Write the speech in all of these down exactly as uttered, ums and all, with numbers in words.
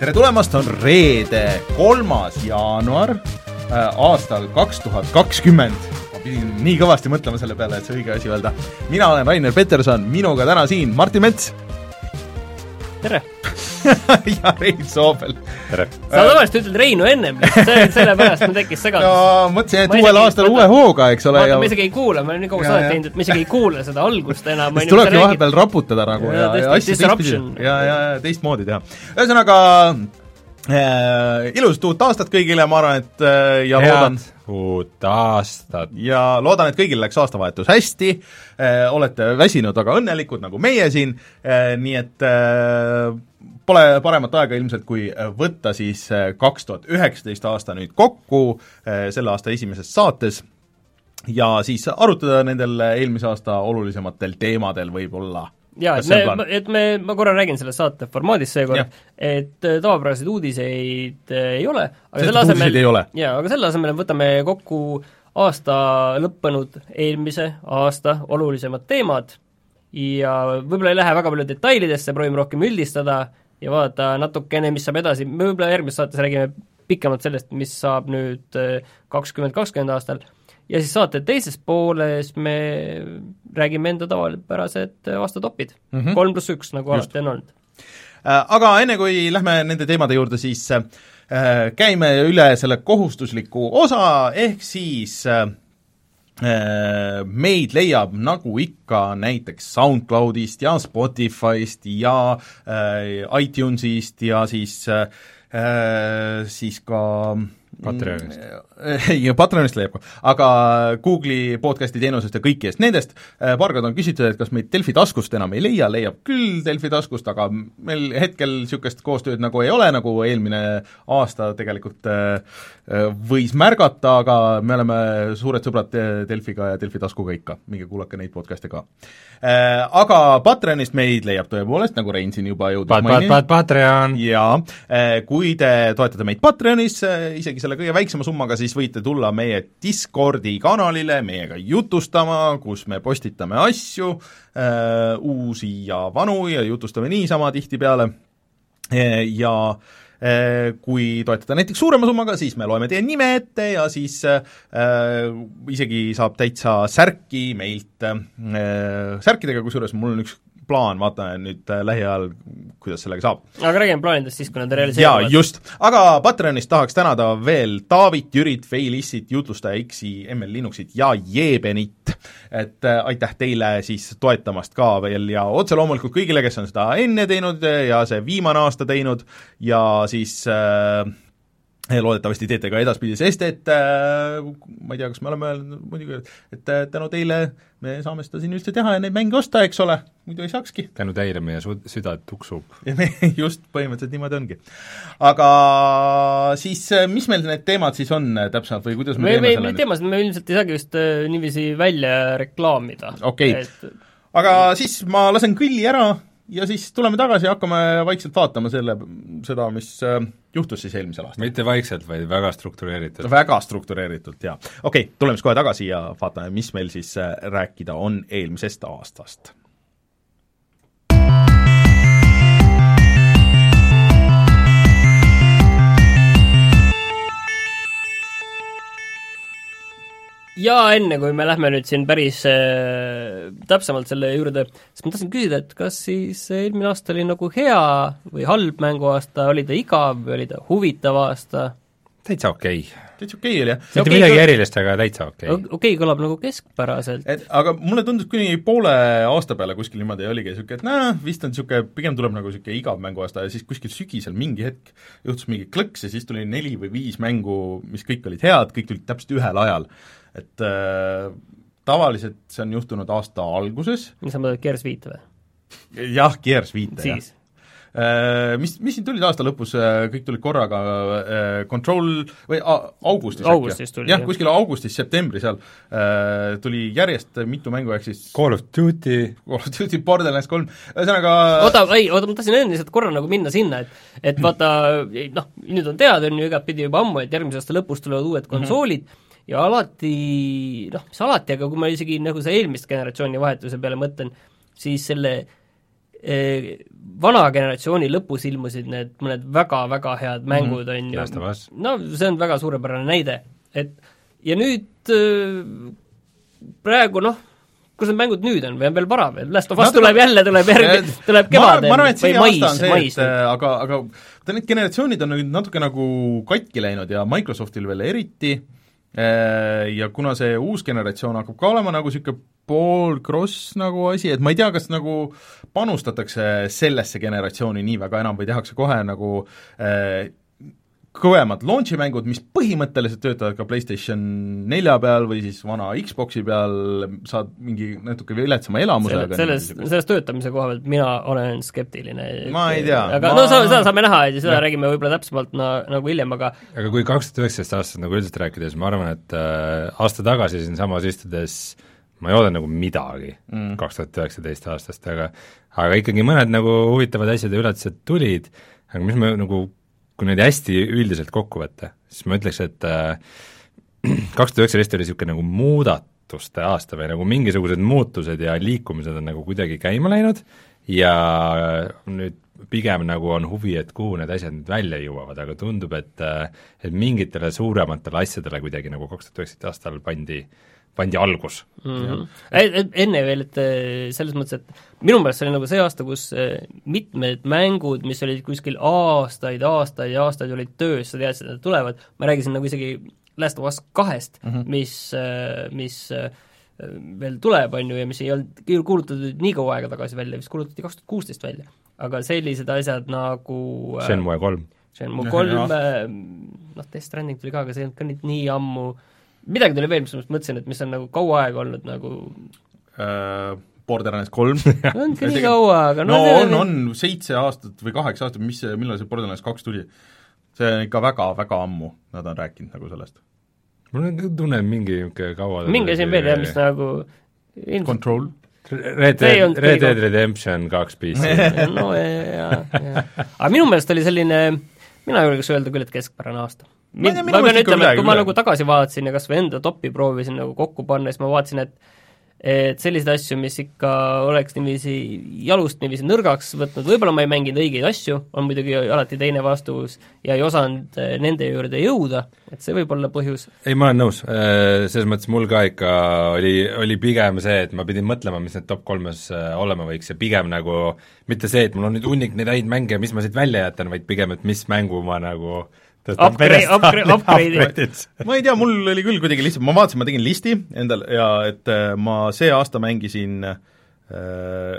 tere tulemast, on reede, kolmas jaanuar äh, aastal kaks tuhat kakskümmend. Ma pidin nii kõvasti mõtlema selle peale, et see õige asi öelda. Mina olen Rainer Peterson, minuga täna siin Martin Mets. Tere! ja Rein Soobel. Tere! Sa tavaliselt ütled Reinu ennem, selle pärast ma tekkis segadus. No, mõtlesin, et uuel aastal uue hooga, eks ole. Vaata, ma isegi ei kuule, ma olen nii kaua saadet teinud, et ma isegi ei kuule seda algust enam. Siis tulebki vahepeal raputada nagu ja, ja, ja asju teistpidi ja, ja teistmoodi teha. Ühesõnaga, äh, ilusat uut aastat kõigile, ma arvan, et äh, ja Head loodan uut aastat. Ja loodan, et kõigil läks aastavahetus hästi, äh, olete väsinud väga õnnelikud nagu meie siin, äh, nii et äh, pole paremat aega ilmselt, kui võtta siis kaks tuhat üheksateist aasta nüüd kokku selle aasta esimeses saates ja siis arutada nendel eelmise aasta olulisematel teemadel võib-olla. Jaa, et me, et me, ma korra räägin selle saate formaadis seekord, et tavapäraseid uudiseid ei ole, aga selle asemel, jaa, aga selle asemel võtame kokku aasta lõppenud eelmise aasta olulisemad teemad ja võib-olla ei lähe väga palju detailidesse, proovime rohkem üldistada ja vaadata natukene, mis saab edasi, me võib-olla järgmises saates räägime pikemalt sellest, mis saab nüüd kakskümmend kakskümmend aastal, ja siis saate teises pooles me räägime enda tavalipärased aastatopid, mm-hmm. kolm pluss üks, nagu alati on olnud. Aga enne kui lähme nende teemade juurde, siis käime üle selle kohustusliku osa, ehk siis meid leiab nagu ikka näiteks SoundCloudist ja Spotifyst ja äh, iTunesist ja siis äh, siis ka Patreonist. ja Patreonist leiab ka, aga Google'i podcasti teenusest ja kõikidest nendest paar kord on küsitud, et kas meid Delfi taskust enam ei leia, leiab küll Delfi taskust, aga meil hetkel niisugust koostööd nagu ei ole, nagu eelmine aasta tegelikult võis märgata, aga me oleme suured sõbrad Delfiga ja Delfi taskuga ikka, minge kuulake neid podcast'e ka. Aga Patreonist meid leiab tõepoolest, nagu Rein siin juba jõudis pat, maini. Pat, pat, Patreon! Jaa, kui te toetate meid Patreonis, isegi selle kõige väiksema summaga, siis võite tulla meie Discordi kanalile meiega jutustama, kus me postitame asju, äh, uusi ja vanu ja jutustame niisama tihtipeale ja äh, kui toetada näiteks suurema summaga, siis me loeme teie nime ette ja siis äh, isegi saab täitsa särki meilt äh, särkidega, kusjuures mul on üks plaan, vaatame nüüd lähiajal, kuidas sellega saab. Aga räägime plaanidest siis, kui nad realiseeruvad. Jaa, just. Aga Patreonist tahaks tänada veel Taavit, Jürit, Feilissit, Jutlustaja X-i, M L Linuxit ja Jeebenit. Et äh, aitäh teile siis toetamast ka veel ja otse loomulikult kõigile, kes on seda enne teinud ja see viimane aasta teinud ja siis äh, loodetavasti teete ka edaspidi, sest et äh, ma ei tea, kas me oleme öelnud muidugi, et äh, tänu teile me saame seda siin üldse teha ja neid mänge osta, eks ole, muidu ei saakski. Tänu teile meie süda tuksub. Ja me just põhimõtteliselt niimoodi ongi. Aga siis, mis meil need teemad siis on täpselt või kuidas me, me teeme me, selle? Me teemasid me ilmselt ei saagi just äh, niiviisi välja reklaamida. Okei, okay. et... aga siis ma lasen kõlli ära ja siis tuleme tagasi ja hakkame vaikselt vaatama selle, seda, mis äh, juhtus siis eelmisel aastal. Mitte vaikselt, vaid väga struktureeritult. Väga struktureeritult, jaa. Okei, okay, tuleme siis kohe tagasi ja vaatame, mis meil siis äh, rääkida on eelmisest aastast. Ja enne, kui me lähme nüüd siin päris äh, täpsemalt selle juurde, siis ma tahtsin küsida, et kas siis eelmine aasta oli nagu hea või halb mänguaasta, oli ta igav või oli ta huvitav aasta? Täitsa okei. Okay. Täitsa okei okay oli, jah. Mitte okay, midagi erilist, aga täitsa okei. Okay. Okei okay, kõlab nagu keskpäraselt. Et, aga mulle tundus kuni poole aasta peale kuskil niimoodi oligi niisugune, et näe, vist on niisugune, pigem tuleb nagu niisugune igav mänguaasta ja siis kuskil sügisel mingi hetk juhtus mingi klõks ja siis tuli neli või viis mängu, mis kõik olid head, kõik tulid täpselt ühel ajal. Et äh, tavaliselt see on juhtunud aasta alguses. Mis sa mõtled, Gears viite või? Jah, Gears viite, siis. jah. Äh, mis, mis siin tulid aasta lõpus, kõik tulid korraga äh, Control või a, augustis augustis tuli, jah, kuskil augustis, septembri seal äh, tuli järjest mitu mängu, ehk siis Call of Duty Call of Duty, Borderlands kolm, ühesõnaga oota, ei, oota, ma tahtsin enne lihtsalt korra nagu minna sinna, et et vaata, noh, nüüd on teada, on ju igatpidi juba ammu, et järgmise aasta lõpus tulevad uued konsoolid mm-hmm. ja alati, noh, mis alati, aga kui ma isegi nagu see eelmist generatsiooni vahetuse peale mõtlen, siis selle vana generatsiooni lõpus ilmusid need mõned väga-väga head mängud mm, on ju, no see on väga suurepärane näide, et ja nüüd praegu noh, kus need mängud nüüd on või on veel vara veel, Last of Us no, tuleb jälle, tuleb järgi, tuleb kevadel või mais, mais. aga, aga need generatsioonid on nüüd natuke nagu katki läinud ja Microsoftil veel eriti ja kuna see uus generatsioon hakkab ka olema nagu niisugune pool cross nagu asi, et ma ei tea, kas nagu panustatakse sellesse generatsiooni nii väga enam või tehakse kohe nagu äh, kõvemad launch'i mängud, mis põhimõtteliselt töötavad ka PlayStation nelja peal või siis vana Xboxi peal, saad mingi natuke viletsama elamuse. Selle, selles, selles töötamise koha pealt mina olen skeptiline. Ma ei tea. Aga ma... no seda, seda saame näha ja seda ja. räägime võib-olla täpsemalt na, nagu hiljem, aga aga kui kaks tuhat üheksateist aastast nagu üldiselt rääkides, ma arvan, et äh, aasta tagasi siin samas istudes ma ei oodan nagu midagi mm. kaks tuhat üheksateist aastast, aga aga ikkagi mõned nagu huvitavad asjad ja üllatused tulid, aga mis me nagu kui neid hästi üldiselt kokku võtta, siis ma ütleks, et äh, kaks tuhat üheksateist oli niisugune nagu muudatuste aasta või nagu mingisugused muutused ja liikumised on nagu kuidagi käima läinud ja nüüd pigem nagu on huvi, et kuhu need asjad nüüd välja jõuavad, aga tundub, et et mingitele suurematele asjadele kuidagi nagu kaks tuhat üheksateist aastal pandi pandi algus mm-hmm. Enne veel, et selles mõttes, et minu meelest see oli nagu see aasta, kus mitmed mängud, mis olid kuskil aastaid, aastaid ja aastaid olid töös, sa teadsid, et nad tulevad, ma räägisin nagu isegi Last of Us kahest mm-hmm., mis, mis veel tuleb, on ju, ja mis ei olnud kuulutatud nii kaua aega tagasi välja, mis kuulutati kaks tuhat kuusteist välja. Aga sellised asjad nagu Shenmue kolm Shenmue kolm, noh, Death Stranding tuli ka, aga see ei olnud ka nii, nii ammu. Midagi tuli veel, mis ma mõtlesin, et mis on nagu kaua aega olnud nagu uh, Borderlands kolm on ka nii kaua, aga no, no on, on seitse aastat või kaheksa aastat, mis, millal see Borderlands kaks tuli? See on ikka väga-väga ammu, nad on rääkinud nagu sellest. Mul on tunnen mingi kaua mingi asi on veel, jah, mis nagu ilmselt... Control Red Dead, Red Dead Redemption kaks P C no jah, jah. Aga minu meelest oli selline, mina julgeks öelda küll, et keskpärane aasta. Ma, ma, ma pean ütlema, et kui ma nagu tagasi vaatasin ja kas või enda topi proovisin nagu kokku panna, siis ma vaatasin, et et selliseid asju, mis ikka oleks niiviisi jalust niiviisi nõrgaks võtnud, võib-olla ma ei mänginud õigeid asju, on muidugi alati teine vastus ja ei osanud nende juurde jõuda, et see võib olla põhjus. Ei, ma olen nõus, selles mõttes mul ka ikka oli, oli pigem see, et ma pidin mõtlema, mis need top kolmes olema võiks ja pigem nagu mitte see, et mul on nüüd hunnik neid häid mänge, mis ma siit välja jätan, vaid pigem, et mis mängu ma nagu Upgrade, upgrade, upgrade. ma ei tea, mul oli küll kuidagi lihtsalt, ma vaatasin, ma tegin listi endal ja et ma see aasta mängisin äh,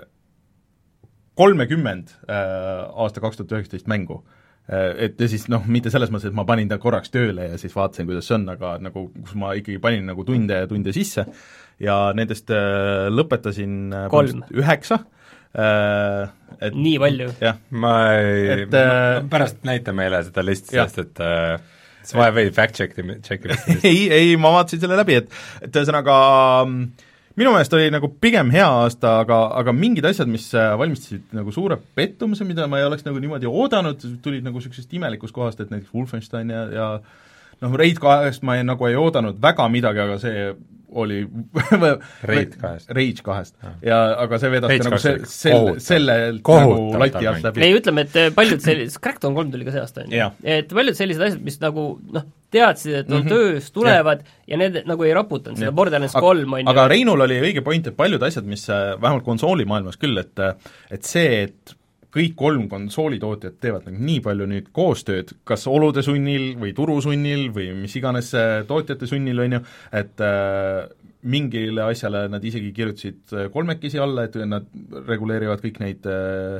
kolmekümmend äh, aasta kaks tuhat üheksateist mängu. Äh, et ja siis noh, mitte selles mõttes, et ma panin ta korraks tööle ja siis vaatasin, kuidas see on, aga nagu kus ma ikkagi panin nagu tunde ja tunde sisse ja nendest äh, lõpetasin kolm. üheksa. Uh, et, nii palju? jah, ma ei, et, ma pärast näita meile seda listi, sest et uh, see vaja või fact-check check ei, ei, ma vaatasin selle läbi, et et ühesõnaga minu meelest oli nagu pigem hea aasta, aga, aga mingid asjad, mis valmistasid nagu suure pettumuse, mida ma ei oleks nagu niimoodi oodanud, tulid nagu sellisest imelikust kohast, et näiteks Wolfenstein ja, ja noh, Raid kahest ma ei, nagu ei oodanud väga midagi, aga see oli Raid kahest. Rage kahest. Ja, aga see vedas ka nagu se, selle, selle nagu lati alt läbi. ei, ütleme, et paljud sellised, Crackdown kolm tuli ka see aasta, et paljud sellised asjad, mis nagu noh, teadsid, et on mm -hmm. töös, tulevad ja, ja need nagu ei raputanud seda Borderlands kolm on aga Reinul oli õige point, et paljud asjad, mis vähemalt konsoolimaailmas küll, et et see, et kõik kolm konsoolitootjad teevad nagu nii palju nüüd koostööd, kas olude sunnil või turu sunnil või mis iganes tootjate sunnil, on ju, et äh, mingile asjale nad isegi kirjutasid kolmekesi alla, et nad reguleerivad kõik neid äh,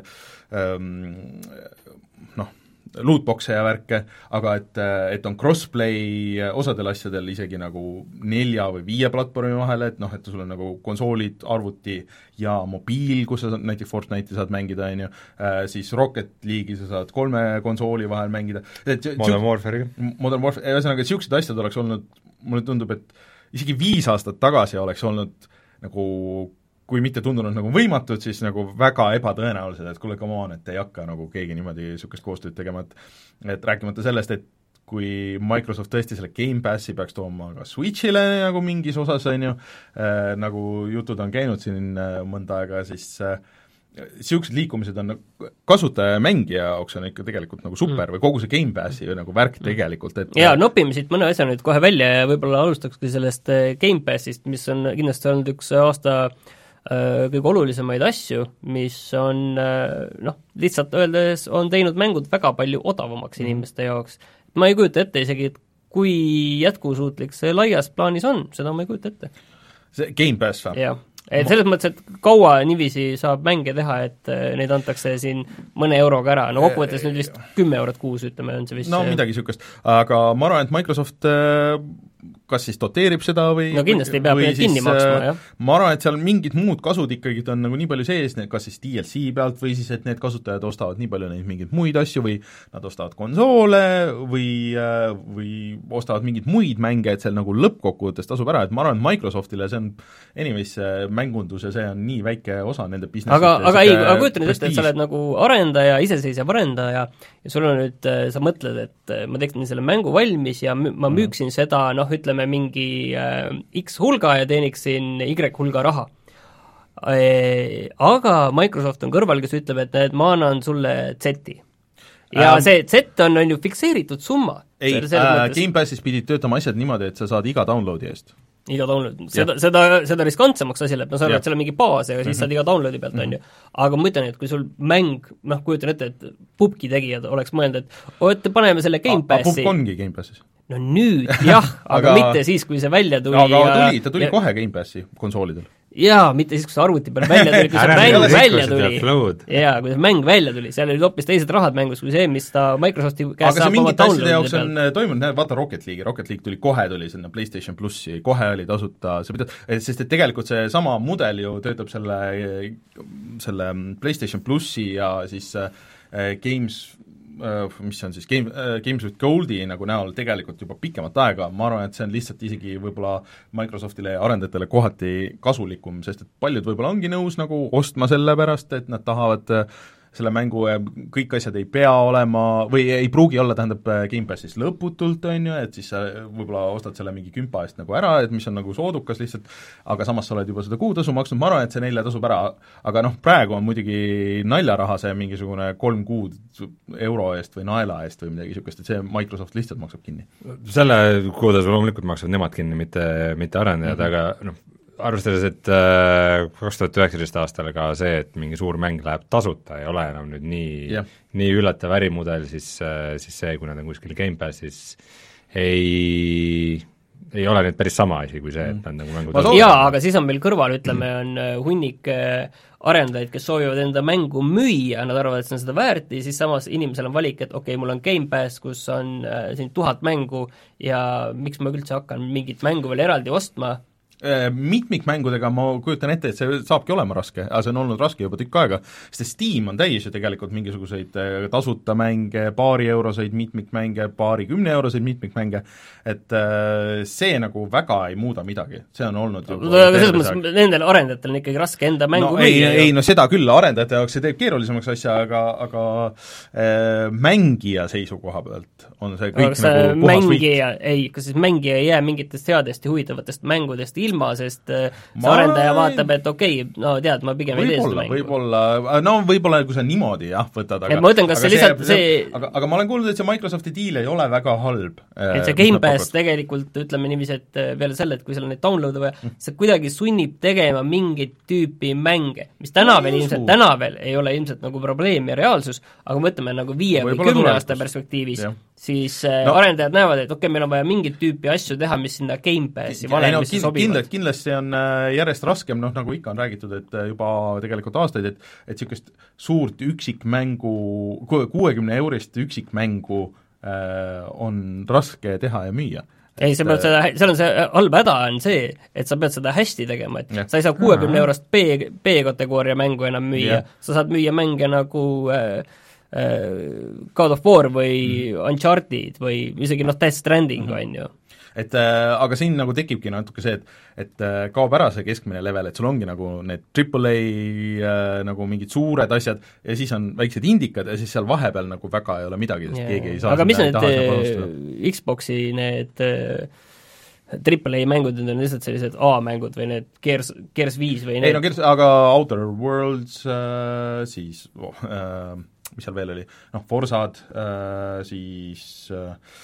ähm, noh, lootboxe ja värke, aga et, et on crossplay osadel asjadel isegi nagu nelja või viie platvormi vahele, et noh, et sul on nagu konsoolid, arvuti ja mobiil, kus sa näiteks Fortnite'i saad mängida, on ju, siis Rocket League'i sa saad kolme konsooli vahel mängida. Modern Warfare'iga. Modern Warfare, ühesõnaga, et niisugused asjad oleks olnud, mulle tundub, et isegi viis aastat tagasi oleks olnud nagu kui mitte tundunud nagu võimatud, siis nagu väga ebatõenäolised, et kuule, come on, et ei hakka nagu keegi niimoodi niisugust koostööd tegema, et et rääkimata sellest, et kui Microsoft tõesti selle Game Passi peaks tooma ka Switch'ile nagu mingis osas, on ju, äh, nagu jutud on käinud siin äh, mõnda aega, siis äh, niisugused liikumised on kasutaja ja mängija jaoks on ikka tegelikult nagu super mm. või kogu see Gamepassi nagu värk tegelikult, et jaa, nopime siit mõne asja nüüd kohe välja ja võib-olla alustakski sellest Gamepassist, mis on kindlasti olnud üks aasta äh, kõige olulisemaid asju, mis on äh, noh, lihtsalt öeldes on teinud mängud väga palju odavamaks mm. inimeste jaoks. Ma ei kujuta ette isegi, et kui jätkusuutlik see laias plaanis on, seda ma ei kujuta ette. See Gamepass või? jah. Et selles mõttes, et kaua niiviisi saab mänge teha, et neid antakse siin mõne euroga ära, no kokkuvõttes nüüd vist kümme eurot kuus, ütleme, on see vist no see... midagi niisugust, aga ma arvan, et Microsoft kas siis doteerib seda või no kindlasti peab need kinni maksma, jah. Ma arvan, et seal mingid muud kasud ikkagi on nagu nii palju sees, kas siis D L C pealt või siis, et need kasutajad ostavad nii palju neid mingeid muid asju või nad ostavad konsoole või, või ostavad mingeid muid mänge, et seal nagu lõppkokkuvõttes tasub ära, et ma arvan, et Microsoftile see on anyways mängundus ja see on nii väike osa nende businessist. aga, aga ei, aga kujuta nüüd ette, et sa oled nagu arendaja, iseseisev arendaja ja sul on nüüd, sa mõtled, et ma teeksin selle mängu valmis ja ma müüksin mm. seda, noh, ütleme mingi äh, X hulga ja teeniksin Y hulga raha. E, aga Microsoft on kõrval, kes ütleb, et näed, ma annan sulle Z-i. Ja ähm, see Z on, on ju fikseeritud summa. Ei, äh, Gamepassis pidid töötama asjad niimoodi, et sa saad iga downloadi eest. Iga download, seda, seda, seda riskantsemaks asjale, et no sa arvad, et seal on mingi baas ja siis mm-hmm. saad iga downloadi pealt, on ju. Aga ma ütlen, et kui sul mäng, noh, kujutan ette, et pubki tegijad oleks mõelnud, et oot, paneme selle Gamepassi. Aga pubk ongi Gamepassis? No nüüd, jah, aga, aga mitte siis, kui see välja tuli. Aga ja, tuli, ta tuli ja, kohe Gamepassi konsoolidel. Jaa, mitte siis, kui see arvuti peale välja tuli, kui see mäng välja tuli. Jaa, kui see mäng välja tuli, seal olid hoopis teised rahad mängus kui see, mis ta Microsofti käest saab oma downloadide jaoks on toimunud, vaata Rocket League, Rocket League tuli kohe, tuli sinna PlayStation plussi, kohe oli tasuta, see pidad, sest et tegelikult see sama mudel ju töötab selle, selle PlayStation plussi ja siis Games mis on siis Game, Games with Goldi nagu näol tegelikult juba pikemat aega, ma arvan, et see on lihtsalt isegi võib-olla Microsoftile ja arendajatele kohati kasulikum, sest et paljud võib-olla ongi nõus nagu ostma selle pärast, et nad tahavad selle mängu ja kõik asjad ei pea olema või ei pruugi olla, tähendab Gamepassis lõputult, on ju, et siis sa võib-olla ostad selle mingi kümpa eest nagu ära, et mis on nagu soodukas lihtsalt, aga samas sa oled juba seda kuutasu maksnud, ma arvan, et see neile tasub ära, aga noh, praegu on muidugi naljaraha see mingisugune kolm kuud euro eest või naela eest või midagi niisugust, et see Microsoft lihtsalt maksab kinni. Selle kuutasu loomulikult maksavad nemad kinni, mitte, mitte arendajad mm, -hmm. aga noh, arvestades, et kaks tuhat üheksateist aastal ka see, et mingi suur mäng läheb tasuta, ei ole enam nüüd nii yeah., nii üllatav ärimudel, siis, siis see, kui nad on kuskil Gamepassis, ei, ei ole nüüd päris sama asi kui see, et nad nagu mängu tasuta. Jaa, aga siis on meil kõrval, ütleme, on hunnik arendajaid, kes soovivad enda mängu müüa, nad arvavad, et see on seda väärt ja siis samas inimesel on valik, et okei okay,, mul on Gamepass, kus on äh, siin tuhat mängu ja miks ma üldse hakkan mingit mängu veel eraldi ostma. Mitmikmängudega ma kujutan ette, et see saabki olema raske, aga see on olnud raske juba tükk aega, sest Steam on täis ju tegelikult mingisuguseid tasuta mänge, paari euroseid mitmikmänge, paari kümne euroseid mitmikmänge, et see nagu väga ei muuda midagi, see on olnud ju aga selles mõttes nendel arendajatel on ikkagi raske enda mängu no, ei, ei, no seda küll, arendajate jaoks see teeb keerulisemaks asja, aga, aga äh, mängija seisukoha pealt on see kõik aga nagu puhas mängija, ei, kas siis mängija ei jää mingitest headest ja huvitavatest mängudest ilma, sest see ma... arendaja vaatab, et okei okay,, no tead, ma pigem võib ei tee seda mängu. Võib-olla, no võib-olla kui sa niimoodi jah, võtad, aga et ma ütlen, kas see lihtsalt see, see... Aga, aga ma olen kuulnud, et see Microsofti diil ei ole väga halb. Et see Gamepass tegelikult, ütleme niiviisi, et peale selle, et kui seal on neid download'e vaja, mm. see kuidagi sunnib tegema mingit tüüpi mänge, mis täna no, veel ilmselt, täna veel ei ole ilmselt nagu probleem ja reaalsus, aga mõtleme nagu viie või kümne aasta perspektiivis, ja. siis no. arendajad näevad, et okei okay,, meil on vaja mingit tüüpi asju teha, mis sinna Gamepassi valemisse no, sobivad. Kindlasti, kindlasti on järjest raskem, noh nagu ikka on räägitud, et juba tegelikult aastaid, et et niisugust suurt üksikmängu, kuuekümne eurist üksikmängu äh, on raske teha ja müüa. ei, sa pead seda, seal on see halb häda on see, et sa pead seda hästi tegema, et ja. sa ei saa kuuekümne eurost B, B-kategooria mängu enam müüa, sa saad müüa mänge nagu äh, God of War või mm. Uncharted või isegi noh, Death Stranding mm-hmm. on ju. Et äh, aga siin nagu tekibki natuke see, et et äh, kaob ära see keskmine level, et sul ongi nagu need triple A äh, nagu mingid suured asjad ja siis on väiksed indikad ja siis seal vahepeal nagu väga ei ole midagi, sest yeah. keegi ei saa aga mis need Xboxi need triple A mängud on lihtsalt sellised A-mängud või need Gears, Gears viis või need ei no Gears, aga Outer Worlds äh, siis oh, äh, mis seal veel oli, noh, Forsad äh,, siis äh,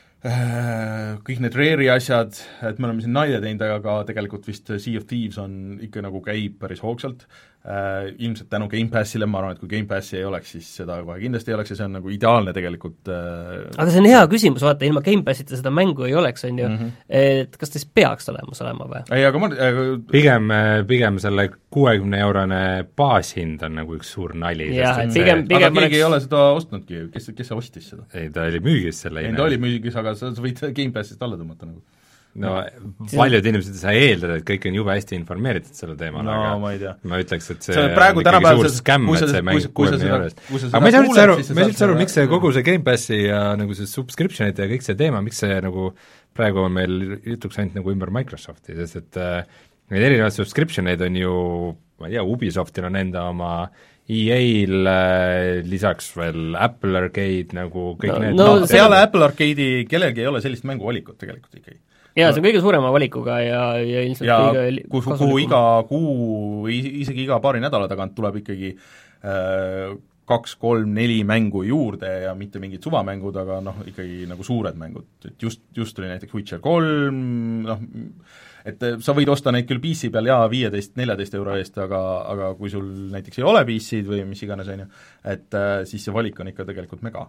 kõik need Rare'i asjad, et me oleme siin nalja teinud, aga tegelikult vist Sea of Thieves on ikka nagu käib päris hoogsalt, äh, ilmselt tänu Gamepassile, ma arvan, et kui Gamepassi ei oleks, siis seda kohe kindlasti ei oleks ja see on nagu ideaalne tegelikult äh, aga see on hea küsimus, vaata, ilma Gamepassita seda mängu ei oleks, on ju mm, -hmm. et kas ta siis peaks olemas olema või? ei, aga ma aga... pigem, pigem selle kuuekümne eurone baashind on nagu üks suur nali. jah, et pigem, pigem aga keegi oleks... ei ole seda ostnudki, kes, kes see ostis seda? ei, ta oli müügis selle ei, ta oli müügis, aga sa, sa võid Gamepassist alla tõmmata nagu. no paljud inimesed ei saa eeldada, et kõik on jube hästi informeeritud selle teemal, no, aga ma, ma ütleks, et see, see praegu on ikkagi suur skämm, et see mäng kuuekümne eurest. aga ma ei saa üldse aru, ma ei saa üldse aru, miks see kogu see Gamepassi ja nagu see subscription'id ja kõik see teema, miks see nagu praegu on meil jutuks ainult nagu ümber Microsofti, sest et äh, neid erinevaid subscription'eid on ju, ma ei tea, Ubisoftil on enda oma, E A-l äh, lisaks veel Apple Arcade nagu kõik no, need no, no peale Apple Arcade'i kellelgi ei ole sellist mänguvalikut tegelikult ikkagi. jaa, see on kõige suurema valikuga ja, ja ilmselt ja kõige kuhu, kuhu iga kuu, isegi iga paari nädala tagant tuleb ikkagi äh, kaks, kolm, neli mängu juurde ja mitte mingid suvamängud, aga noh, ikkagi nagu suured mängud, et just, just oli näiteks Witcher kolm, noh, et sa võid osta neid küll P C peal jaa, viieteist, neljateist euro eest, aga, aga kui sul näiteks ei ole P C-d või mis iganes, on ju, et äh, siis see valik on ikka tegelikult mega.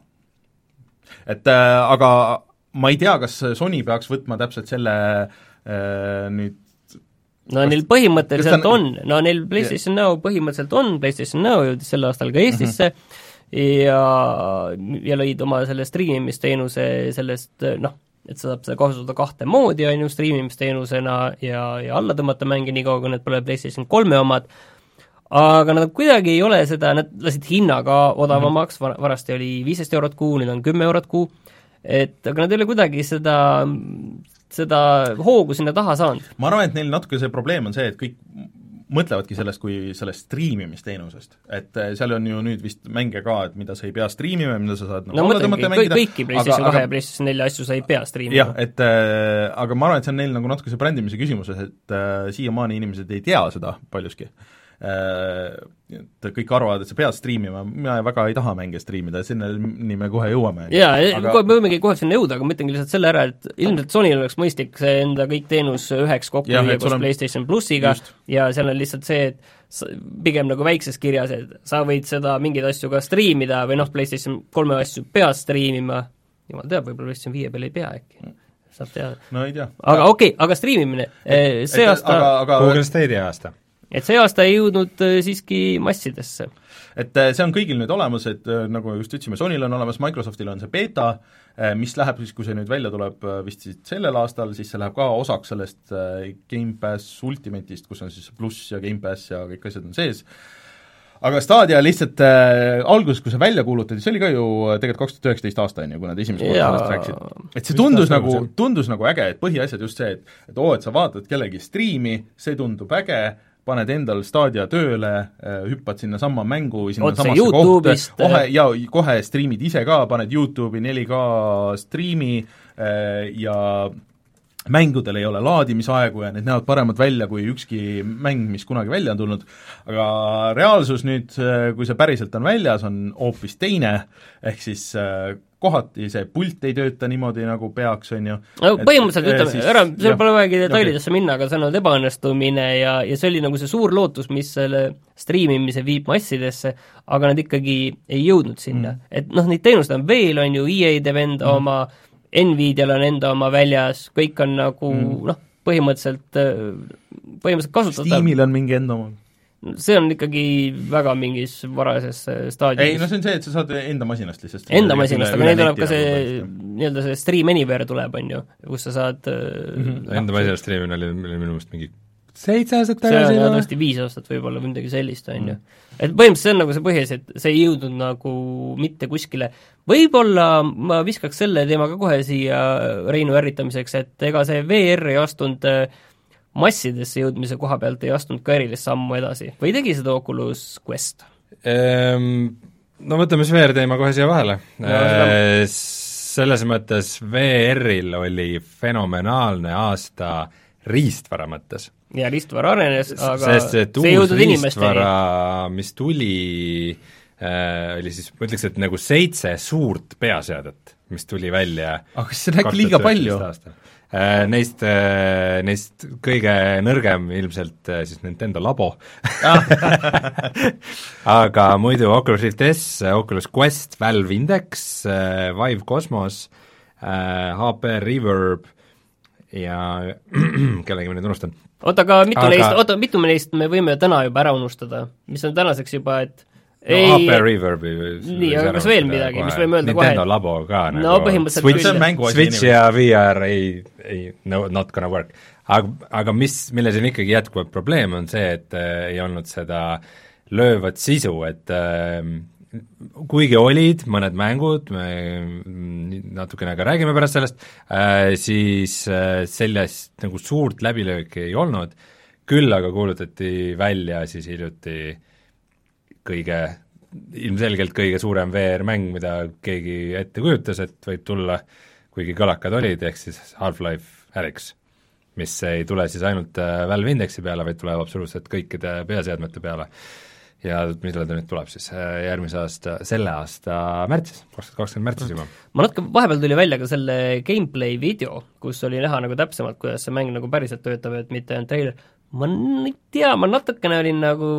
Et äh, aga ma ei tea, kas Sony peaks võtma täpselt selle äh, nüüd no neil põhimõtteliselt on, on, no neil PlayStation yeah. Now põhimõtteliselt on, PlayStation Now jõudis sel aastal ka Eestisse mm -hmm. ja, ja lõid oma selle streamimisteenuse sellest noh, et sa saab seda kasutada kahte moodi, on ju, streamimisteenusena ja, ja alla tõmmata mänge nii kaua, kui need pole PlayStation kolme omad, aga nad kuidagi ei ole seda, nad lasid hinna ka odavamaks mm, -hmm. varasti oli viisteist eurot kuu, nüüd on kümme eurot kuu, et aga nad ei ole kuidagi seda, seda hoogu sinna taha saanud. ma arvan, et neil natuke see probleem on see, et kõik mõtlevadki sellest kui sellest striimimisteenusest. Et seal on ju nüüd vist mänge ka, et mida sa ei pea striimima, mida sa saad no, no mõtlengi, kõik, kõiki PlayStation kahe ja PlayStation nelja asju sa ei pea striimima. jah, et äh, aga ma arvan, et see on neil nagu natuke see brändimise küsimuses, et äh, siiamaani inimesed ei tea seda paljuski. Et kõik arvavad, et sa pead striimima, mina väga ei taha mänge striimida, sinnani me kohe jõuame. jaa aga..., me võimegi kohe sinna jõuda, aga ma ütlengi lihtsalt selle ära, et ilmselt Sonyl oleks mõistlik see enda kõik teenus üheks kokku viia koos on... PlayStation plussiga just. Ja seal on lihtsalt see, et sa, pigem nagu väikses kirjas, et sa võid seda mingeid asju ka striimida või noh, PlayStation kolme asju pead striimima, jumal teab, võib-olla PlayStation viie peal ei pea äkki, saab teada. no ei tea. aga okei okay,, aga striimimine, see et, aasta aga, aga... Stadia aasta et see aasta ei jõudnud siiski massidesse. Et see on kõigil nüüd olemas, et nagu just ütlesime, Sonyl on olemas, Microsoftil on see beta, mis läheb siis, kui see nüüd välja tuleb vist siis sellel aastal, siis see läheb ka osaks sellest Game Pass Ultimate'ist, kus on siis pluss ja Game Pass ja kõik asjad on sees, aga Stadia lihtsalt äh, alguses, kui see välja kuulutati, see oli ka ju tegelikult kaks tuhat üheksateist aasta, on ju, kui nad esimest korda sellest rääkisid. Et see tundus nagu, tundus nagu äge, et põhiasjad just see, et, et oo, et sa vaatad kellegi striimi, see tundub äge, paned endal Stadia tööle, hüppad sinna sama mängu või sinna samasse kohta, kohe, ja kohe striimid ise ka, paned YouTube'i neli K striimi ja mängudel ei ole laadimisaegu ja need näevad paremad välja kui ükski mäng, mis kunagi välja on tulnud, aga reaalsus nüüd, kui see päriselt on väljas, on hoopis teine, ehk siis kohati see pult ei tööta niimoodi, nagu peaks, on ju. no põhimõtteliselt ütleme, siis, ära, seal pole vajagi detailidesse minna, aga see on olnud ebaõnnestumine ja, ja see oli nagu see suur lootus, mis selle striimimise viib massidesse, aga nad ikkagi ei jõudnud sinna mm.. et noh, neid teenused on veel, on ju, E A teeb enda mm. oma, Nvidial on enda oma väljas, kõik on nagu mm. noh, põhimõtteliselt, põhimõtteliselt kasutatav. Steamil on mingi enda oma. See on ikkagi väga mingis varases staadiumis. ei, no see on see, et sa saad enda masinast lihtsalt enda masinast, aga neil tuleb ka see nii-öelda see Stream Anywhere tuleb, on ju, kus sa saad mm-hmm. no, enda masinast streamimine oli minu meelest mingi seitse aastat tagasi. see on tõesti viis aastat võib-olla või midagi sellist, on ju. et põhimõtteliselt see on nagu see põhjus, et see ei jõudnud nagu mitte kuskile. Võib-olla ma viskaks selle teema ka kohe siia Reinu ärritamiseks, et ega see V R ei astunud massidesse jõudmise koha pealt ei astunud ka erilist sammu edasi. Või tegi seda Oculus Quest? Ehm, no võtame siis V R teema kohe siia vahele. No, selles mõttes V R-il oli fenomenaalne aasta riistvara mõttes. ja riistvara arenes, aga sest et see uus riistvara, mis tuli äh, oli siis, ma ütleks, et nagu seitse suurt peaseadet, mis tuli välja aga kas see on äkki liiga palju? Äh, neist, äh, neist kõige nõrgem ilmselt äh, siis Nintendo Labo aga muidu Oculus Rift S, Oculus Quest, Valve Index, Vive Cosmos, H P Reverb ja kellegi ma nüüd unustan. oota, aga mitu aga... neist, oota, mitu neist me võime täna juba ära unustada, mis on tänaseks juba, et no ei, H P Reverbi nii, aga kas veel midagi, mis võime öelda Nintendo kohe? Nintendo Labo ka no, nagu põhimõtteliselt Switch, Switch ja V R ei, ei no, not gonna work. Aga, aga mis, milles on ikkagi jätkuvat probleem, on see, et äh, ei olnud seda löövat sisu, et äh, kuigi olid mõned mängud, me natukene ka räägime pärast sellest äh,, siis äh, sellest nagu suurt läbilööki ei olnud, küll aga kuulutati välja siis hiljuti kõige, ilmselgelt kõige suurem V R-mäng, mida keegi ette kujutas, et võib tulla, kuigi kõlakad olid, ehk siis Half-Life Alyx, mis ei tule siis ainult Valve Indexi peale, vaid tuleb absoluutselt kõikide peaseadmete peale. Ja millal ta nüüd tuleb siis järgmise aasta, selle aasta märtsis, kaks tuhat kakskümmend märtsis juba. ma natuke vahepeal tuli välja ka selle gameplay video, kus oli näha nagu täpsemalt, kuidas see mäng nagu päriselt töötab, et mitte ainult trailer. Ma ei tea, ma natukene olin nagu,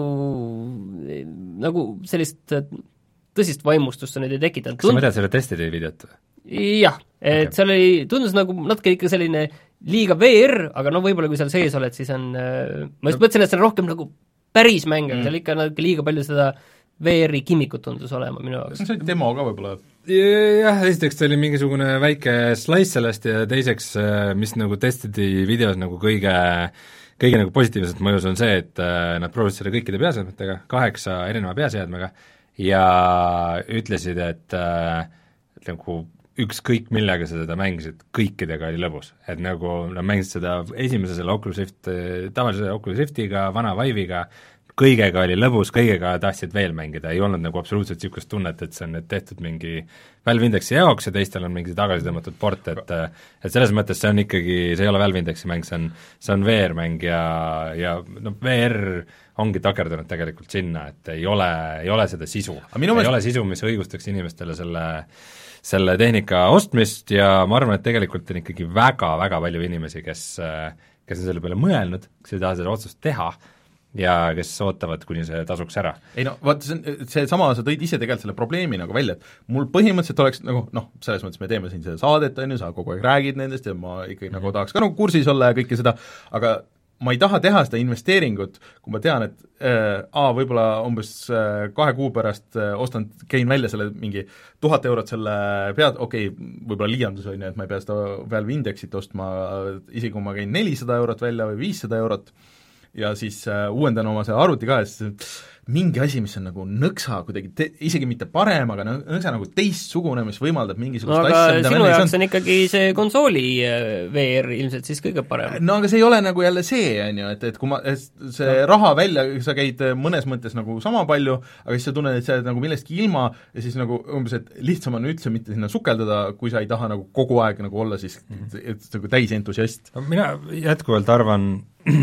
nagu sellist tõsist vaimustust see nüüd ei tekitanud. Kas sa mõtled selle testide videot? Jah, et okay. Seal oli, tundus nagu natuke ikka selline liiga V R, aga no võib-olla kui seal sees oled, siis on, ma just mõtlesin, et see on rohkem nagu päris mäng, aga mm. seal ikka natuke liiga palju seda V R-i kimmikut tundus olema minu jaoks. See oli demo ka võib-olla? Jah, esiteks oli mingisugune väike slice sellest ja teiseks, mis nagu testide videos nagu kõige kõige nagu positiivselt mõjus on see, et nad proovisid seda kõikide peaseadmetega, kaheksa erineva peaseadmega ja ütlesid, et äh, nagu ükskõik millega sa seda mängisid, kõikidega oli lõbus. Et nagu nad mängisid seda esimese selle Oculus Rift, tavalise Oculus Riftiga, vana Vive'iga, kõigega oli lõbus, kõigega tahtsid veel mängida, ei olnud nagu absoluutselt niisugust tunnet, et see on nüüd tehtud mingi Valve Indexi jaoks ja teistel on mingi tagasi tõmmatud port, et et selles mõttes see on ikkagi, see ei ole Valve Indexi mäng, see on, see on V R-mäng ja, ja no V R ongi takerdunud tegelikult sinna, et ei ole, ei ole seda sisu. ei mõist... ole sisu, mis õigustaks inimestele selle selle tehnika ostmist ja ma arvan, et tegelikult on ikkagi väga-väga palju inimesi, kes, kes on selle peale mõelnud, kes ei taha seda otsust teha ja kes ootavad, kuni see tasuks ära. ei no vaata, see on, see sama, sa tõid ise tegelikult selle probleemi nagu välja, et mul põhimõtteliselt oleks nagu noh, selles mõttes me teeme siin seda saadet, on ju, sa kogu aeg räägid nendest ja ma ikkagi mm-hmm. nagu tahaks ka nagu kursis olla ja kõike seda, aga ma ei taha teha seda investeeringut, kui ma tean, et äh, a, võib-olla umbes äh, kahe kuu pärast äh, ostan, käin välja selle mingi tuhat eurot selle pead, okei okay,, võib-olla liiandus on ju, et ma ei pea seda Valve Indexit ostma, isegi kui ma käin nelisada eurot välja või viissada eurot, ja siis äh, uuendan oma selle arvuti ka ja siis mingi asi, mis on nagu nõksa kuidagi, te-, isegi mitte parem, aga nõksa nagu teistsugune, mis võimaldab mingisugust no, asja, mida sinu jaoks on ikkagi see konsooli V R ilmselt siis kõige parem. no aga see ei ole nagu jälle see, on ju, et, et kui ma, see no. raha välja, sa käid mõnes mõttes nagu sama palju, aga siis sa tunned, et sa oled nagu millestki ilma ja siis nagu umbes, et lihtsam on üldse mitte sinna sukeldada, kui sa ei taha nagu kogu aeg nagu olla siis mm-hmm. et nagu täisentusiast. mina jätkuvalt arvan,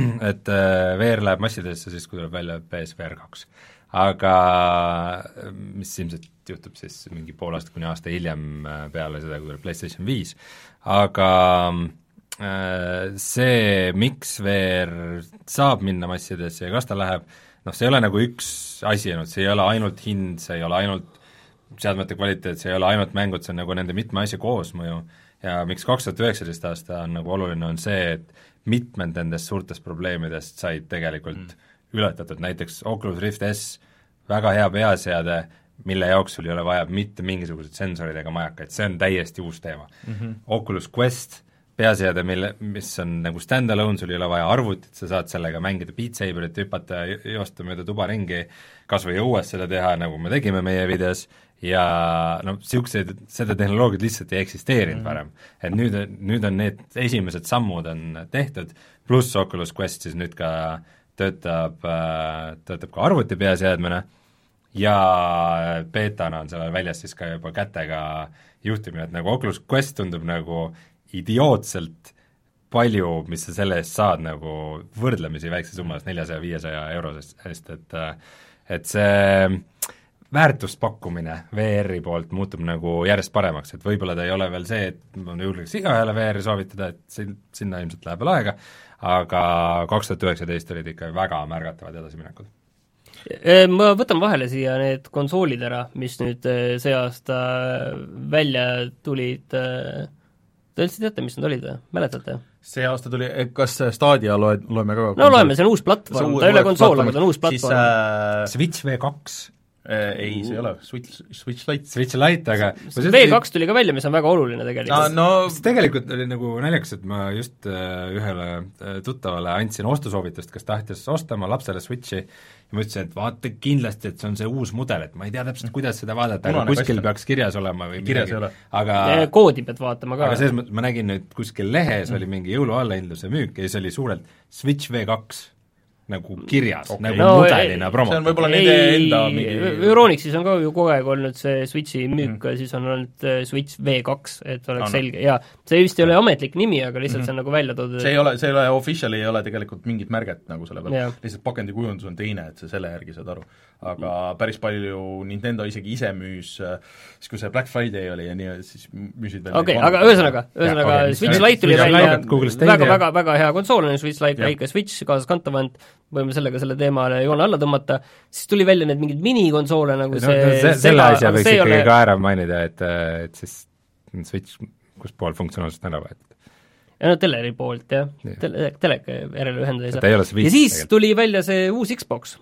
et V R läheb massidesse siis, kui tuleb välja P S V R kaks. Aga mis ilmselt juhtub siis mingi pool aastat kuni aasta hiljem peale seda, kui tuleb PlayStation viis. Aga see, miks V R saab minna massidesse ja kas ta läheb, noh, see ei ole nagu üks asi ainult, see ei ole ainult hind, see ei ole ainult seadmete kvaliteet, see ei ole ainult mängud, see on nagu nende mitme asja koosmõju ja miks kaks tuhat üheksateist aasta on nagu oluline, on see, et mitmed nendest suurtest probleemidest said tegelikult mm. ületatud, näiteks Oculus Rift S, väga hea peaseade, mille jaoks sul ei ole vaja mitte mingisuguseid sensorid ega majakaid, see on täiesti uus teema mm-hmm.. Oculus Quest, peaseade, mille, mis on nagu stand-alone, sul ei ole vaja arvutit, sa saad sellega mängida Beat Saberit, hüpata ja joosta mööda tuba ringi, kas või õues seda teha, nagu me tegime meie videos, ja no niisuguseid, seda tehnoloogiat lihtsalt ei eksisteerinud mm. varem. Et nüüd, nüüd on need esimesed sammud on tehtud, pluss Oculus Quest siis nüüd ka töötab, töötab ka arvuti peaseadmena ja beetana on sellel väljas siis ka juba kätega juhtimine, et nagu Oculus Quest tundub nagu idiootselt palju, mis sa selle eest saad nagu võrdlemisi väikse summas, neljasaja viiesaja eurosest, et et see väärtuspakkumine V R-i poolt muutub nagu järjest paremaks, et võib-olla ta ei ole veel see, et ma julgeks igale V R-i soovitada, et sin-, sinna ilmselt läheb veel aega, aga kaks tuhat üheksateist olid ikka väga märgatavad edasiminekud. Ma võtan vahele siia need konsoolid ära, mis nüüd see aasta välja tulid. Te üldse teate, mis nad olid või? Mäletate? See aasta tuli, kas Stadia loe, loeme ka? No loeme, see on uus platvorm, ta ei ole konsool, aga ta on uus platvorm. Siis, äh, Switch V kaks ei, see ei ole, Switch, Switch Lite. Switch Lite, aga V kaks tuli ka välja, mis on väga oluline tegelikult. No, no see tegelikult oli nagu naljakas, et ma just uh, ühele uh, tuttavale andsin ostusoovitust, kes tahtis osta oma lapsele Switchi ja ma ütlesin, et vaata kindlasti, et see on see uus mudel, et ma ei tea täpselt, kuidas seda vaadata, aga kuskil peaks kirjas olema või kirjas midagi, aga koodi pead vaatama ka. Aga selles mõttes ma nägin nüüd kuskil lehes mm. oli mingi jõuluallahindluse müük ja siis oli suurelt Switch V kaks nagu kirjas okay., nagu no, mudelina promo. See on võib-olla nende enda mingi Euronixis on ka ju kogu aeg olnud see Switchi müük mm., siis on olnud Switch V kaks, et oleks no, selge, ja see vist ei ole ametlik nimi, aga lihtsalt mm-hmm. see on nagu välja toodud. See ei ole, see ei ole official, ei ole tegelikult mingit märget nagu selle peal, lihtsalt pakendikujundus on teine, et see selle järgi saad aru. Aga päris palju Nintendo isegi ise müüs, siis kui see Black Friday oli ja nii, siis müüsid veel okei okay,, aga ühesõnaga, ühesõnaga ja, okay. Switch Lite tuli välja väga, väga, väga hea konsool on Switch Lite, väike Switch, kaasas kantavant, võime sellega selle teemale joone alla tõmmata, siis tuli välja need mingid minikonsoole nagu see no, se, selle asja võiks ikkagi ole... ka ära mainida, et, et siis Switch, kus pool funktsionaalselt ära võetud. Ja no teleri poolt, jah, Tele, teleka järele ühendada ei saa. Ja siis tegelikult. Tuli välja see uus Xbox.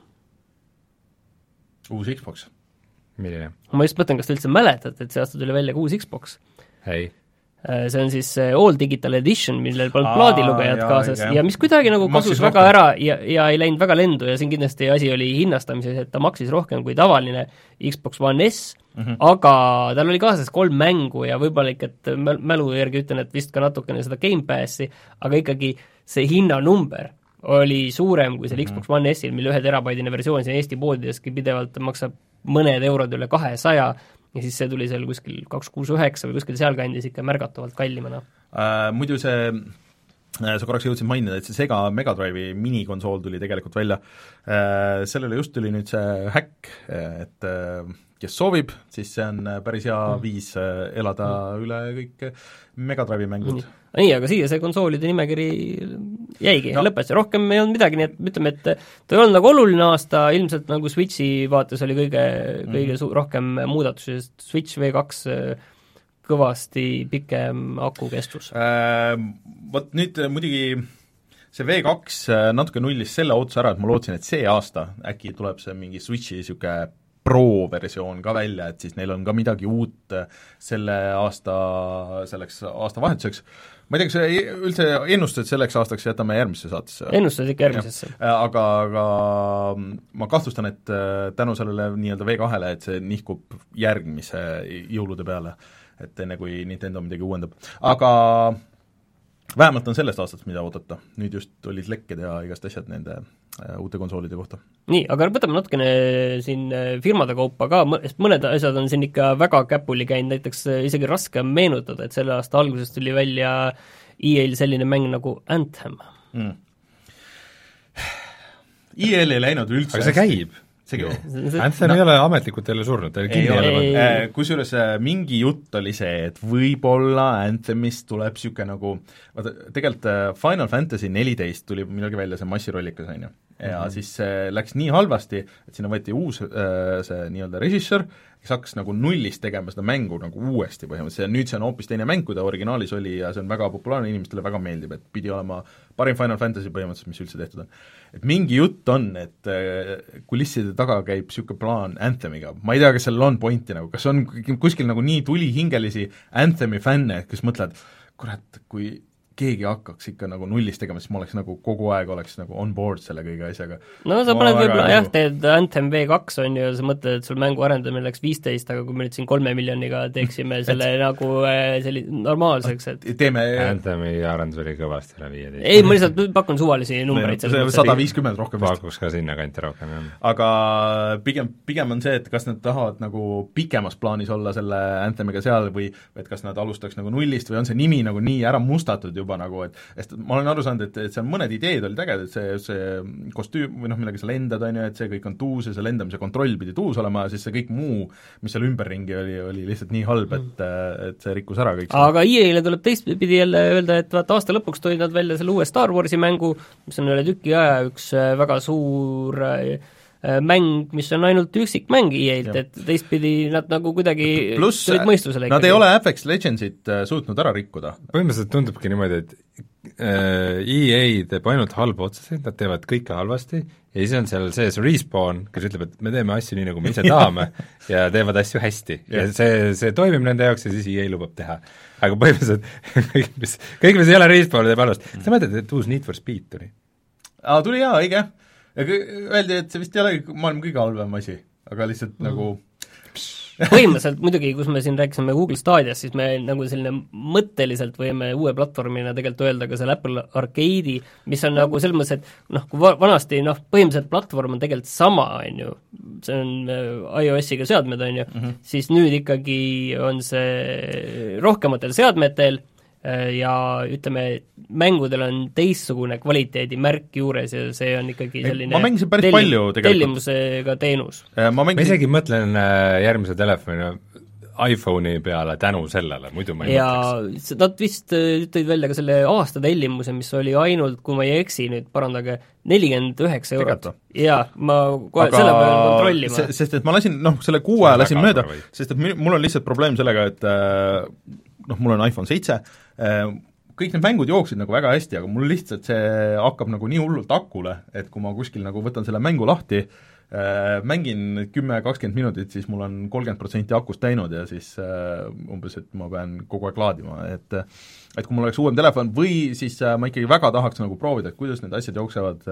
Uus Xbox? Milline? Ma just mõtlen, kas te üldse mäletad, et see aasta tuli välja uus Xbox. Ei. See on siis All Digital Edition, millel polnud plaadilugejad jaa, kaasas ja, ja mis kuidagi nagu kasus väga rohkem. Ära ja, ja ei läinud väga lendu ja siin kindlasti asi oli hinnastamises, et ta maksis rohkem kui tavaline Xbox One S, mm-hmm. aga tal oli kaasas kolm mängu ja võib-olla ikka, et mälu järgi ütlen, et vist ka natukene seda Game Passi, aga ikkagi see hinnanumber oli suurem kui selle mm-hmm. Xbox One S-il, mille ühe terabaidine versioon siin Eesti poodideski pidevalt maksab mõned eurod üle kahesaja ja siis see tuli seal kuskil kaks kuus üheksa või kuskil sealkandis ikka märgatavalt kallimana äh,. Muidu see, sa korraks jõudsid mainida, et see Sega Mega Drive'i minikonsool tuli tegelikult välja äh,, sellele just tuli nüüd see häkk, et äh, kes soovib, siis see on päris hea mm. viis elada mm. üle kõik Mega Drive'i mängud mm. nii, aga siia see konsoolide nimekiri jäigi no., lõppes, rohkem ei olnud midagi, nii et ütleme, et ta ei olnud nagu oluline aasta, ilmselt nagu Switchi vaates oli kõige, kõige su- rohkem muudatusi, sest Switch V kaks kõvasti pikem akukestus äh,. Vot nüüd muidugi see V kaks natuke nullis selle ootuse ära, et ma lootsin, et see aasta äkki tuleb see mingi Switchi niisugune Pro-versioon ka välja, et siis neil on ka midagi uut selle aasta, selleks aastavahetuseks. Ma ei tea, kas see üldse ennustused selleks aastaks jätame järgmisse saatesse? Ennustused ikka järgmisesse. Aga, aga ma kahtlustan, et tänu sellele nii-öelda V kahele, et see nihkub järgmise jõulude peale, et enne kui Nintendo midagi uuendab. Aga vähemalt on sellest aastast, mida oodata. Nüüd just olid lekked ja igast asjad nende uute konsoolide kohta. Nii, aga võtame natukene siin firmade kaupa ka, sest mõned asjad on siin ikka väga käpuli käinud, näiteks isegi raske on meenutada, et selle aasta alguses tuli välja E A-l selline mäng nagu Anthem mm.. E A-l ei läinud üldse aga see käib Anthem no, ei ole ametlikult jälle surnud, ta kinni ei ole. Kusjuures mingi jutt oli see, et võib-olla Anthemist tuleb niisugune nagu, vaata, tegelikult Final Fantasy neliteist tuli millalgi välja see massirollikas, on ju, ja mm-hmm. siis see läks nii halvasti, et sinna võeti uus see nii-öelda režissöör, kes hakkas nagu nullist tegema seda mängu nagu uuesti põhimõtteliselt ja nüüd see on hoopis teine mäng, kui ta originaalis oli ja see on väga populaarne, inimestele väga meeldib, et pidi olema parim Final Fantasy põhimõtteliselt, mis üldse tehtud on. Et mingi jutt on, et kulisside taga käib niisugune plaan Anthemiga, ma ei tea, kas sellel on pointi nagu, kas on kuskil nagu nii tulihingelisi Anthemi fänne, kes mõtlevad, kurat, kui keegi hakkaks ikka nagu nullist tegema, siis ma oleks nagu kogu aeg oleks nagu on board selle kõige asjaga. No sa paned võib-olla jah, teed Anthem V kaks on ju, sa mõtled, et sul mängu arendamine läks viisteist, aga kui me nüüd siin kolme miljoniga teeksime selle et... nagu selli- normaalseks, et teeme Anthemi arendus oli kõvasti üle viieteist. ei, ma lihtsalt pakun suvalisi numbreid. sada viiskümmend rohkem vist. pakuks ka sinna kanti rohkem, jah. aga pigem, pigem on see, et kas nad tahavad nagu pikemas plaanis olla selle Anthemiga seal või et kas nad alustaks nagu nullist või on see nimi nagu nii ära mustatud juba nagu, et sest ma olen aru saanud, et, et seal mõned ideed olid ägedad, see, see kostüüm või noh, millega sa lendad, on ju, et see kõik on tuus ja see lendamise kontroll pidi tuus olema ja siis see kõik muu, mis seal ümberringi oli, oli lihtsalt nii halb, et, et see rikkus ära kõik. Aga E A-le tuleb teistpidi jälle öelda, et vaata aasta lõpuks tõid nad välja selle uue Star Warsi mängu, mis on üle tüki aja üks väga suur mäng, mis on ainult üksik mäng E A-lt, et teistpidi nad nagu kuidagi Plus, tulid mõistusele. Nad ikkagi. Ei ole Apex Legendsit suutnud ära rikkuda. Põhimõtteliselt tundubki niimoodi, et E A teeb ainult halba otsuseid, nad teevad kõike halvasti ja siis on seal sees Respawn, kes ütleb, et me teeme asju nii, nagu me ise tahame ja teevad asju hästi ja see, see toimib nende jaoks ja siis E A lubab teha. Aga põhimõtteliselt kõik, mis, kõik, mis ei ole Respawn, teeb halvasti. Sa mõtled, et uus Need for Speed tuli? Aa, tuli jaa, õige. Ja öeldi, et see vist ei ole maailma kõige halvem asi, aga lihtsalt mm. nagu põhimõtteliselt muidugi, kus me siin rääkisime Google Stadiast, siis me nagu selline mõtteliselt võime uue platvormina tegelikult öelda ka selle Apple Arcade'i, mis on nagu selles mõttes, et noh, kui vanasti noh, põhimõtteliselt platvorm on tegelikult sama, on ju, see on iOS-iga seadmed, on ju mm, -hmm. siis nüüd ikkagi on see rohkematel seadmetel ja ütleme, mängudel on teistsugune kvaliteedimärk juures ja see on ikkagi selline tellim, tellimusega teenus. ma, mängisin... ma isegi mõtlen järgmise telefoni iPhone'i peale tänu sellele, muidu ma ei ja mõtleks. Nad vist tõid välja ka selle aasta tellimuse, mis oli ainult, kui ma ei eksi nüüd, parandage, nelikümmend üheksa eurot. Jaa, ma kohe aga... selle peale kontrollima. Sest et ma lasin, noh, selle kuu aja lasin mööda, sest et mul on lihtsalt probleem sellega, et noh, mul on iPhone seitse, kõik need mängud jooksid nagu väga hästi, aga mul lihtsalt see hakkab nagu nii hullult akule, et kui ma kuskil nagu võtan selle mängu lahti, mängin kümme kakskümmend minutit, siis mul on kolmkümmend protsenti akust läinud ja siis umbes, et ma pean kogu aeg laadima, et et kui mul oleks uuem telefon või siis ma ikkagi väga tahaks nagu proovida, et kuidas need asjad jooksevad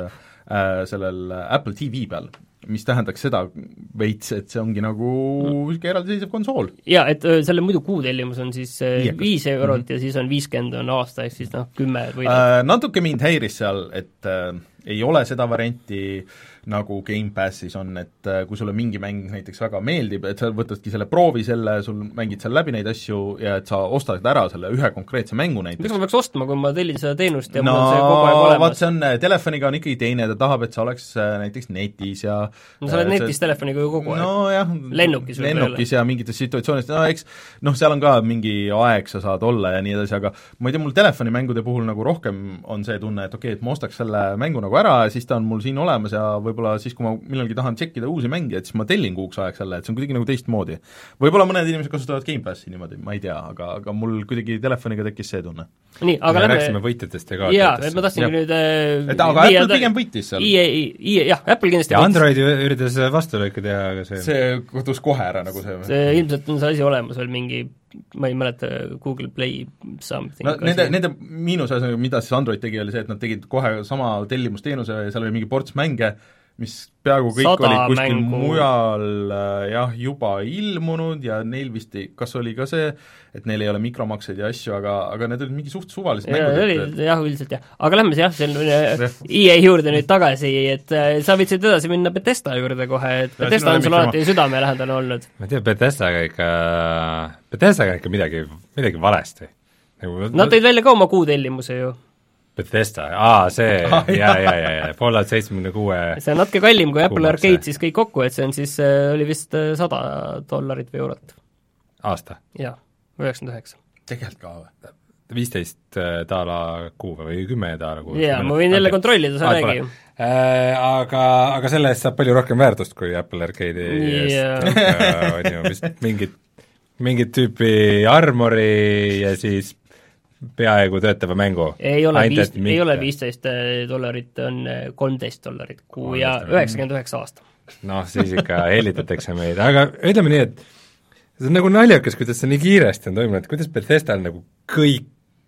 sellel Apple T V peal, mis tähendaks seda veits, et see ongi nagu niisugune eraldiseisev konsool. Jaa, et selle muidu kuutellimus on siis viis eurot mm -hmm. ja siis on viiskümmend on aasta, ehk siis noh, kümme või äh, natuke mind häiris seal, et äh, ei ole seda varianti nagu Game Passis on, et kui sulle mingi mäng näiteks väga meeldib, et sa võtadki selle proovi selle, sul mängid seal läbi neid asju ja et sa ostad ära selle ühe konkreetse mängu näiteks. miks ma peaks ostma, kui ma tellin seda teenust ja no, mul on see kogu aeg olemas? vaat see on, telefoniga on ikkagi teine, ta tahab, et sa oleks näiteks netis ja no sa oled netis see, telefoniga ju kogu aeg. no jah, lennukis, lennukis ja mingites situatsioonides, no eks noh, seal on ka mingi aeg sa saad olla ja nii edasi, aga ma ei tea, mul telefonimängude puhul nagu rohkem on see tunne, et okei okay,, et ma ostaks selle mängu nagu ära ja siis ta on mul siin olemas ja võib-olla siis, kui ma millalgi tahan tšekkida uusi mänge, et siis ma tellin kuuks ajaks selle, et see on kuidagi nagu teistmoodi. Võib-olla mõned inimesed kasutavad Game Passi niimoodi, ma ei tea, aga, aga mul kuidagi telefoniga tekkis see tunne. nii, aga me rääkisime võitjatest ja kaotajatest. jaa, et ma tahtsingi nüüd et aga Apple ta... pigem võitis seal. E A, jah, Apple kindlasti ja Android üritas vastulõike teha, aga see see kodus kohe ära nagu see see ilmselt on see asi olemas veel mingi ma ei mäleta, Google Play something. No, nende, nende miinuse, mida siis Android tegi, oli see, et nad tegid kohe sama tellimusteenuse ja seal oli mingi ports mänge, mis peaaegu kõik Sada olid kuskil mängu. mujal jah, juba ilmunud ja neil vist ei, kas oli ka see, et neil ei ole mikromakseid ja asju, aga, aga need olid mingi suht suvalised ja, mängud. Oli, et... jah, üldiselt jah. Aga lähme jah, selle E A juurde nüüd tagasi, et sa võtsid edasi minna Bethesda juurde kohe, et ja, Bethesda on sul alati südamelähedane olnud. ma tean, Bethesdaga ikka, Bethesdaga ikka midagi, midagi valesti. Nad tõid välja ka oma kuutellimuse ju. Bethesda, aa see ah,, jaa, jaa, jaa, jaa, Fallout seitsmekümne kuue see on natuke kallim kui Apple Arcade siis kõik kokku, et see on siis, oli vist sada dollarit või eurot. Aasta? jaa, üheksakümmend üheksa. Tegelikult ka või? viisteist daala kuu või kümme daala kuu. jaa, ma võin jälle kontrollida, sa räägi ju. Äh, aga, aga selle eest saab palju rohkem väärtust kui Apple Arcade'i yeah. eest, on ju vist mingit, mingit tüüpi armori ja siis peaaegu töötava mängu. ei ole, viis, ei ole viisteist dollarit, on kolmteist dollarit kuu ja üheksakümmend üheksa aasta. noh, siis ikka hellitatakse meid, aga ütleme nii, et see on nagu naljakas, kuidas see nii kiiresti on toimunud, kuidas Bethesdal nagu kõik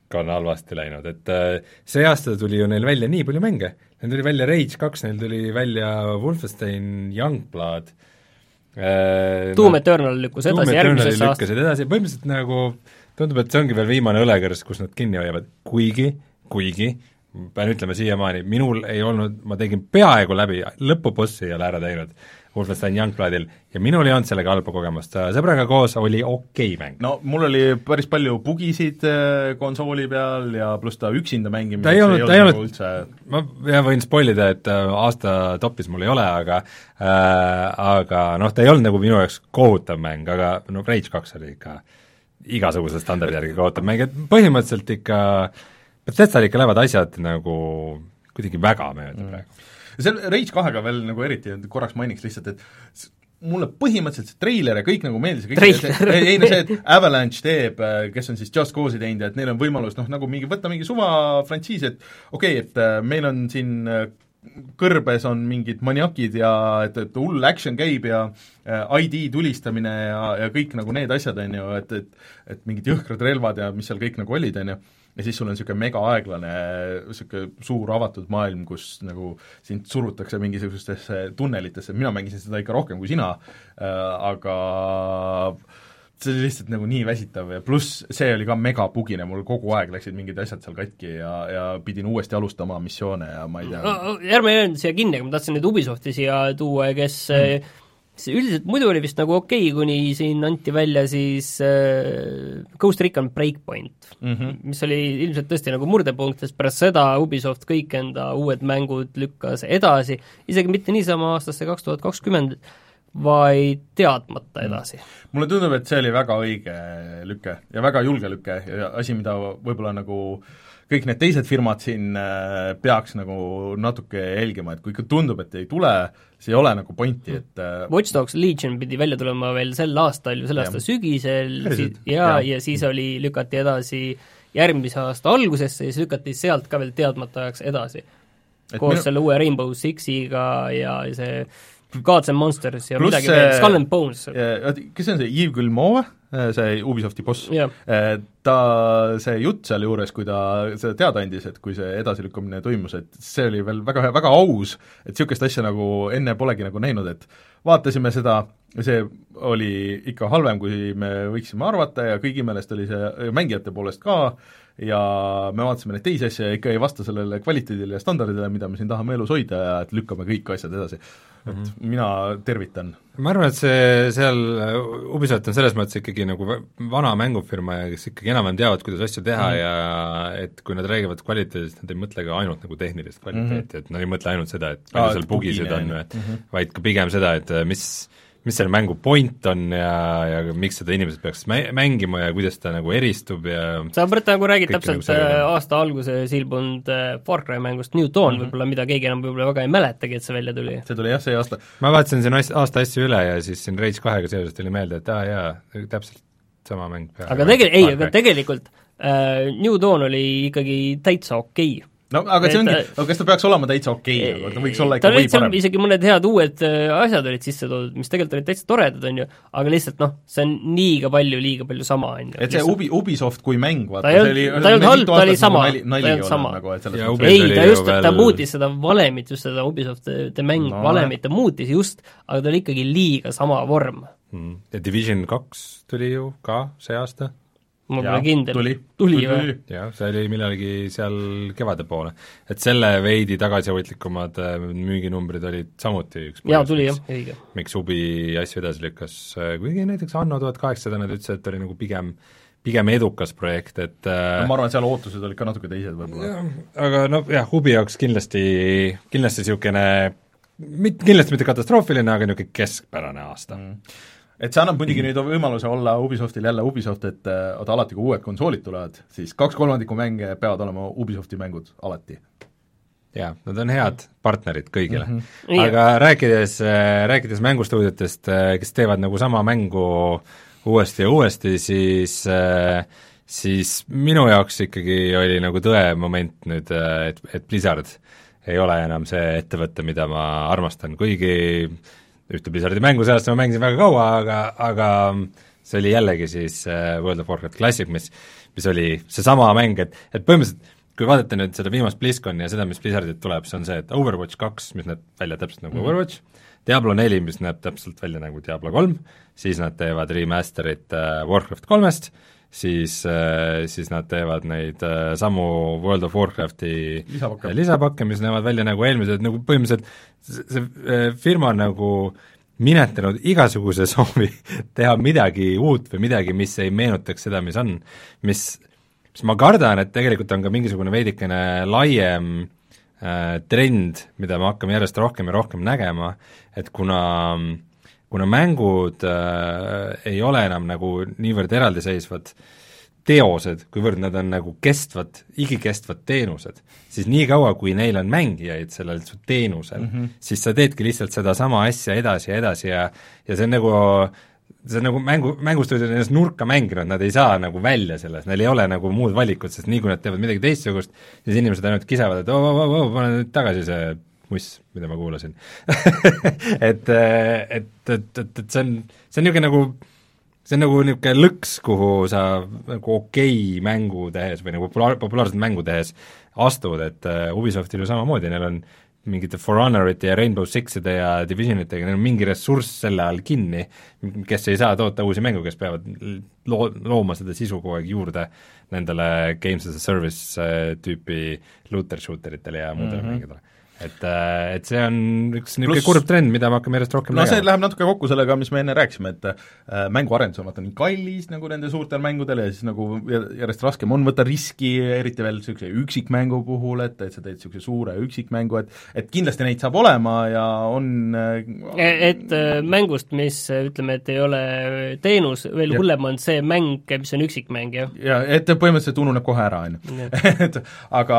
kõik on halvasti läinud, et see aasta tuli ju neil välja nii palju mänge, neil tuli välja Rage kaks, neil tuli välja Wolfenstein Youngblood, Doom Eternal lükkus edasi järgmisesse aastasse. edasi, põhimõtteliselt nagu tundub, et see ongi veel viimane õlekõrs, kus nad kinni hoiavad, kuigi, kuigi pean ütlema siiamaani, minul ei olnud, ma tegin peaaegu läbi, lõpubossi ei ole ära teinud Wolfenstein Youngbloodil ja minul ei olnud sellega halba kogemust, sõbraga koos oli okei mäng. No mul oli päris palju bugisid konsooli peal ja pluss ta üksinda mängimine ta ei olnud, ta ei olnud, üldse... ma ja võin spoilida, et aasta topis mul ei ole, aga äh, aga noh, ta ei olnud nagu minu jaoks kohutav mäng, aga no Rage kaks oli ikka igasuguse standardi järgi kohutav mäng, et põhimõtteliselt ikka Bethesdal ikka lähevad asjad nagu kuidagi väga mööda mm. praegu. Seal Rage kahega veel nagu eriti korraks mainiks lihtsalt, et mulle põhimõtteliselt see treiler ja kõik nagu meeldis, kõik ei, ei no see, et Avalanche teeb, kes on siis Just Cause'i teinud ja et neil on võimalus noh, nagu mingi, võtta mingi suva frantsiis, et okei okay,, et meil on siin kõrbes on mingid maniakid ja et, et hull action käib ja I D tulistamine ja, ja kõik nagu need asjad, on ju, et, et et mingid jõhkrad relvad ja mis seal kõik nagu olid, on ju, ja siis sul on niisugune mega aeglane, niisugune suur avatud maailm, kus nagu sind surutakse mingisugustesse tunnelitesse, mina mängisin seda ikka rohkem kui sina äh,, aga see oli lihtsalt nagu nii väsitav ja pluss see oli ka mega bugine, mul kogu aeg läksid mingid asjad seal katki ja, ja pidin uuesti alustama missioone ja ma ei tea no,. Järgmine jäänud siia kinni, aga ma tahtsin nüüd Ubisofti siia tuua, kes mm. see üldiselt muidu oli vist nagu okei okay,, kuni siin anti välja siis äh, Ghost Recon Breakpoint mm, -hmm. mis oli ilmselt tõesti nagu murdepunkt, sest pärast seda Ubisoft kõik enda uued mängud lükkas edasi, isegi mitte niisama aastasse kaks tuhat kakskümmend, vaid teadmata edasi. Mulle tundub, et see oli väga õige lüke ja väga julge lüke ja asi, mida võib-olla nagu kõik need teised firmad siin peaks nagu natuke jälgima, et kui ikka tundub, et ei tule, see ei ole nagu pointi, et Watch Dogs Legion pidi välja tulema veel sel aastal, ju selle aasta sügisel Päriselt, si ja, ja, ja siis oli, lükati edasi järgmise aasta algusesse ja siis lükati sealt ka veel teadmata ajaks edasi. Et koos minu... selle uue Rainbow Sixiga ja see Gods and Monsters ja Plus midagi veel, Skull and Bones. Kes on see, Yves Guillemot, see Ubisofti boss yeah., ta, see jutt seal juures, kui ta seda teada andis, et kui see edasilükkamine toimus, et see oli veel väga, väga aus, et niisugust asja nagu enne polegi nagu näinud, et vaatasime seda, see oli ikka halvem, kui me võiksime arvata ja kõigi meelest oli see mängijate poolest ka, ja me vaatasime neid teisi asja ja ikka ei vasta sellele kvaliteedile ja standardile, mida me siin tahame elus hoida ja et lükkame kõik asjad edasi. Et mm -hmm. mina tervitan. Ma arvan, et see seal Ubisoft on selles mõttes ikkagi nagu vana mängufirma ja kes ikkagi enam-vähem teavad, kuidas asju teha mm -hmm. ja et kui nad räägivad kvaliteedist, nad ei mõtle ka ainult nagu tehnilist kvaliteeti mm, -hmm. et nad ei mõtle ainult seda, et palju seal bugisid on, mm -hmm. vaid ka pigem seda, et mis mis selle mängu point on ja, ja miks seda inimesed peaks mängima ja kuidas ta nagu eristub ja sa praegu nagu räägid täpselt nagu aasta alguses ilmunud Far Cry mängust New Dawn mm -hmm. võib-olla, mida keegi enam võib-olla väga ei mäletagi, et see välja tuli. see tuli jah, see aasta. ma vaatasin siin aasta asju üle ja siis siin Rage kahega seoses tuli meelde, et aa jaa, täpselt sama mäng. aga tege-, ei, aga tegelikult äh, New Dawn oli ikkagi täitsa okei okay. no aga see ongi, aga kas ta peaks olema täitsa okei okay,, aga ta võiks olla ikka või parem? isegi mõned head uued asjad olid sisse toodud, mis tegelikult olid täitsa toredad, on ju, aga lihtsalt noh, see on liiga palju, liiga palju sama, on ju. et see Ubi, Ubisoft kui mäng, vaata, see oli ta ei olnud halb, ta oli sama, ta ei olnud sama. Nagu, ei, ta just, ta veel... muutis seda valemit, just seda Ubisoft te mäng no, valemit, ta muutis just, aga ta oli ikkagi liiga sama vorm. Hmm. ja Division kaks tuli ju ka see aasta? ma pole kindel. tuli, tuli, tuli või? jah, see oli millalgi seal kevade poole. Et selle veidi tagasihoidlikumad müüginumbrid olid samuti üks jaa, tuli jah, õige. Miks Ubi asju edasi lükkas, kuigi näiteks Anno tuhat kaheksasada nad ütlesid, et oli nagu pigem pigem edukas projekt, et no, ma arvan, et seal ootused olid ka natuke teised võib-olla. aga noh, jah, Ubi jaoks kindlasti, kindlasti niisugune, mit-, kindlasti mitte katastroofiline, aga niisugune keskpärane aasta mm. et see annab muidugi nüüd võimaluse olla Ubisoftil jälle Ubisoft, et oota, alati kui uued konsoolid tulevad, siis kaks kolmandikku mänge peavad olema Ubisofti mängud, alati. jaa, nad on head partnerid kõigile mm. -hmm. aga rääkides, rääkides mängustuudiotest, kes teevad nagu sama mängu uuesti ja uuesti, siis siis minu jaoks ikkagi oli nagu tõe moment nüüd, et, et Blizzard ei ole enam see ettevõte, mida ma armastan, kuigi ühte Blizzardi mängu sellest ma mängisin väga kaua, aga, aga see oli jällegi siis World of Warcraft Classic, mis, mis oli seesama mäng, et, et põhimõtteliselt kui vaadata nüüd seda viimast BlizzConi ja seda, mis Blizzardit tuleb, see on see, et Overwatch kaks, mis näeb välja täpselt nagu mm. Overwatch, Diablo neli, mis näeb täpselt välja nagu Diablo kolm, siis nad teevad remasterit äh, Warcraft kolmest, siis äh,, siis nad teevad neid äh, samu World of Warcrafti lisapakke, lisapakke, mis näevad välja nagu eelmised, nagu põhimõtteliselt see, see äh, firma on nagu minetanud igasuguse soovi teha midagi uut või midagi, mis ei meenutaks seda, mis on, mis mis ma kardan, et tegelikult on ka mingisugune veidikene laiem äh, trend, mida me hakkame järjest rohkem ja rohkem nägema, et kuna, kuna mängud äh, ei ole enam nagu niivõrd eraldiseisvad teosed, kuivõrd nad on nagu kestvad, igikestvad teenused, siis nii kaua, kui neil on mängijaid sellel su teenusel mm, -hmm. siis sa teedki lihtsalt seda sama asja edasi ja edasi ja ja see on nagu see on nagu mängu, mängustuudid on ennast nurka mänginud, nad ei saa nagu välja sellest, neil ei ole nagu muud valikut, sest nii kui nad teevad midagi teistsugust, siis inimesed ainult kisavad, et oo, oo, oo, pane nüüd tagasi see muss, mida ma kuulasin et, et, et, et, et see on, see on niisugune nagu, see on nagu niisugune lõks, kuhu sa nagu okei mängu tehes või nagu populaar, populaarset mängu tehes astud, et Ubisoftil ju samamoodi, neil on mingite For Honorite ja Rainbow Sixide ja Divisionitega, neil on mingi ressurss selle all kinni, kes ei saa toota uusi mängu, kes peavad loo-, looma seda sisu kogu aeg juurde nendele Games as a Service tüüpi looter shooteritele ja muudele mm -hmm. mängudele. Et, et see on üks niisugune kurb trend, mida me hakkame järjest rohkem no nägema. See läheb natuke kokku sellega, mis me enne rääkisime, et äh, mänguarendus on vaata nii kallis nagu nende suurtel mängudel ja siis nagu järjest raskem on võtta riski, eriti veel niisuguse üksikmängu puhul, et, et sa teed niisuguse suure üksikmängu, et et kindlasti neid saab olema ja on äh, et äh, mängust, mis ütleme, et ei ole teenus, veel hullem on see mäng, mis on üksikmäng, jah? Ja et põhimõtteliselt ununeb kohe ära, on ju. et aga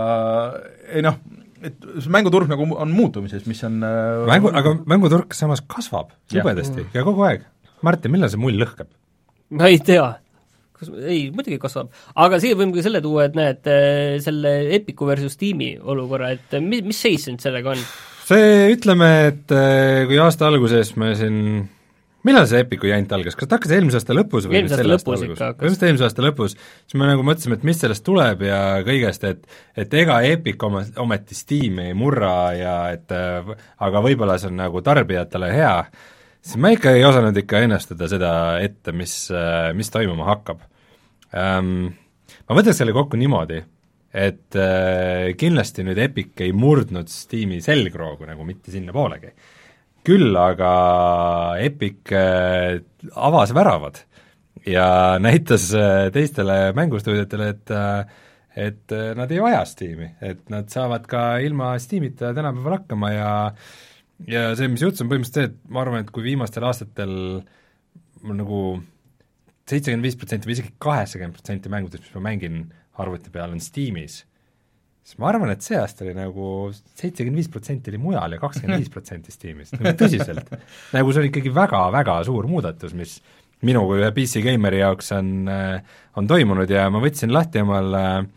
ei noh, et see mänguturg nagu on muutumises, mis on mängu, aga mänguturg samas kasvab jubedasti ja kogu aeg. Martin, millal see mull lõhkeb? Ma ei tea. Kas, ei, muidugi kasvab. Aga siia võime ka selle tuua, et näed, selle Epicu versus Steam'i olukorra, et mis, mis seis nüüd sellega on? See, ütleme, et kui aasta alguses me siin millal see Epicu jant algas, kas ta hakkas eelmise aasta lõpus või eelmise aasta lõpus ikka hakkas? Just eelmise aasta lõpus, siis me nagu mõtlesime, et mis sellest tuleb ja kõigest, et et ega Epic ometi Steam ei murra ja et aga võib-olla see on nagu tarbijatele hea, siis ma ikka ei osanud ikka ennustada seda ette, mis, mis toimuma hakkab ähm,. Ma võtaks selle kokku niimoodi, et äh, kindlasti nüüd Epic ei murdnud Steam'i selgroogu nagu mitte sinna poolegi. Küll aga Epic äh, avas väravad ja näitas äh, teistele mängustuudiatele, et äh, et äh, nad ei vaja Steam'i, et nad saavad ka ilma Steam'ita tänapäeval hakkama ja ja see, mis juhtus, on põhimõtteliselt see, et ma arvan, et kui viimastel aastatel nagu seitsekümmend viis protsenti või isegi kaheksakümmend protsenti mängudest, mis ma mängin arvuti peal, on Steamis, siis ma arvan, et see aasta oli nagu seitsekümmend viis protsenti oli mujal ja kakskümmend viis protsenti Steamist, nagu tõsiselt. nagu see on ikkagi väga-väga suur muudatus, mis minu kui ühe P C Gameri jaoks on, on toimunud ja ma võtsin lahti omal,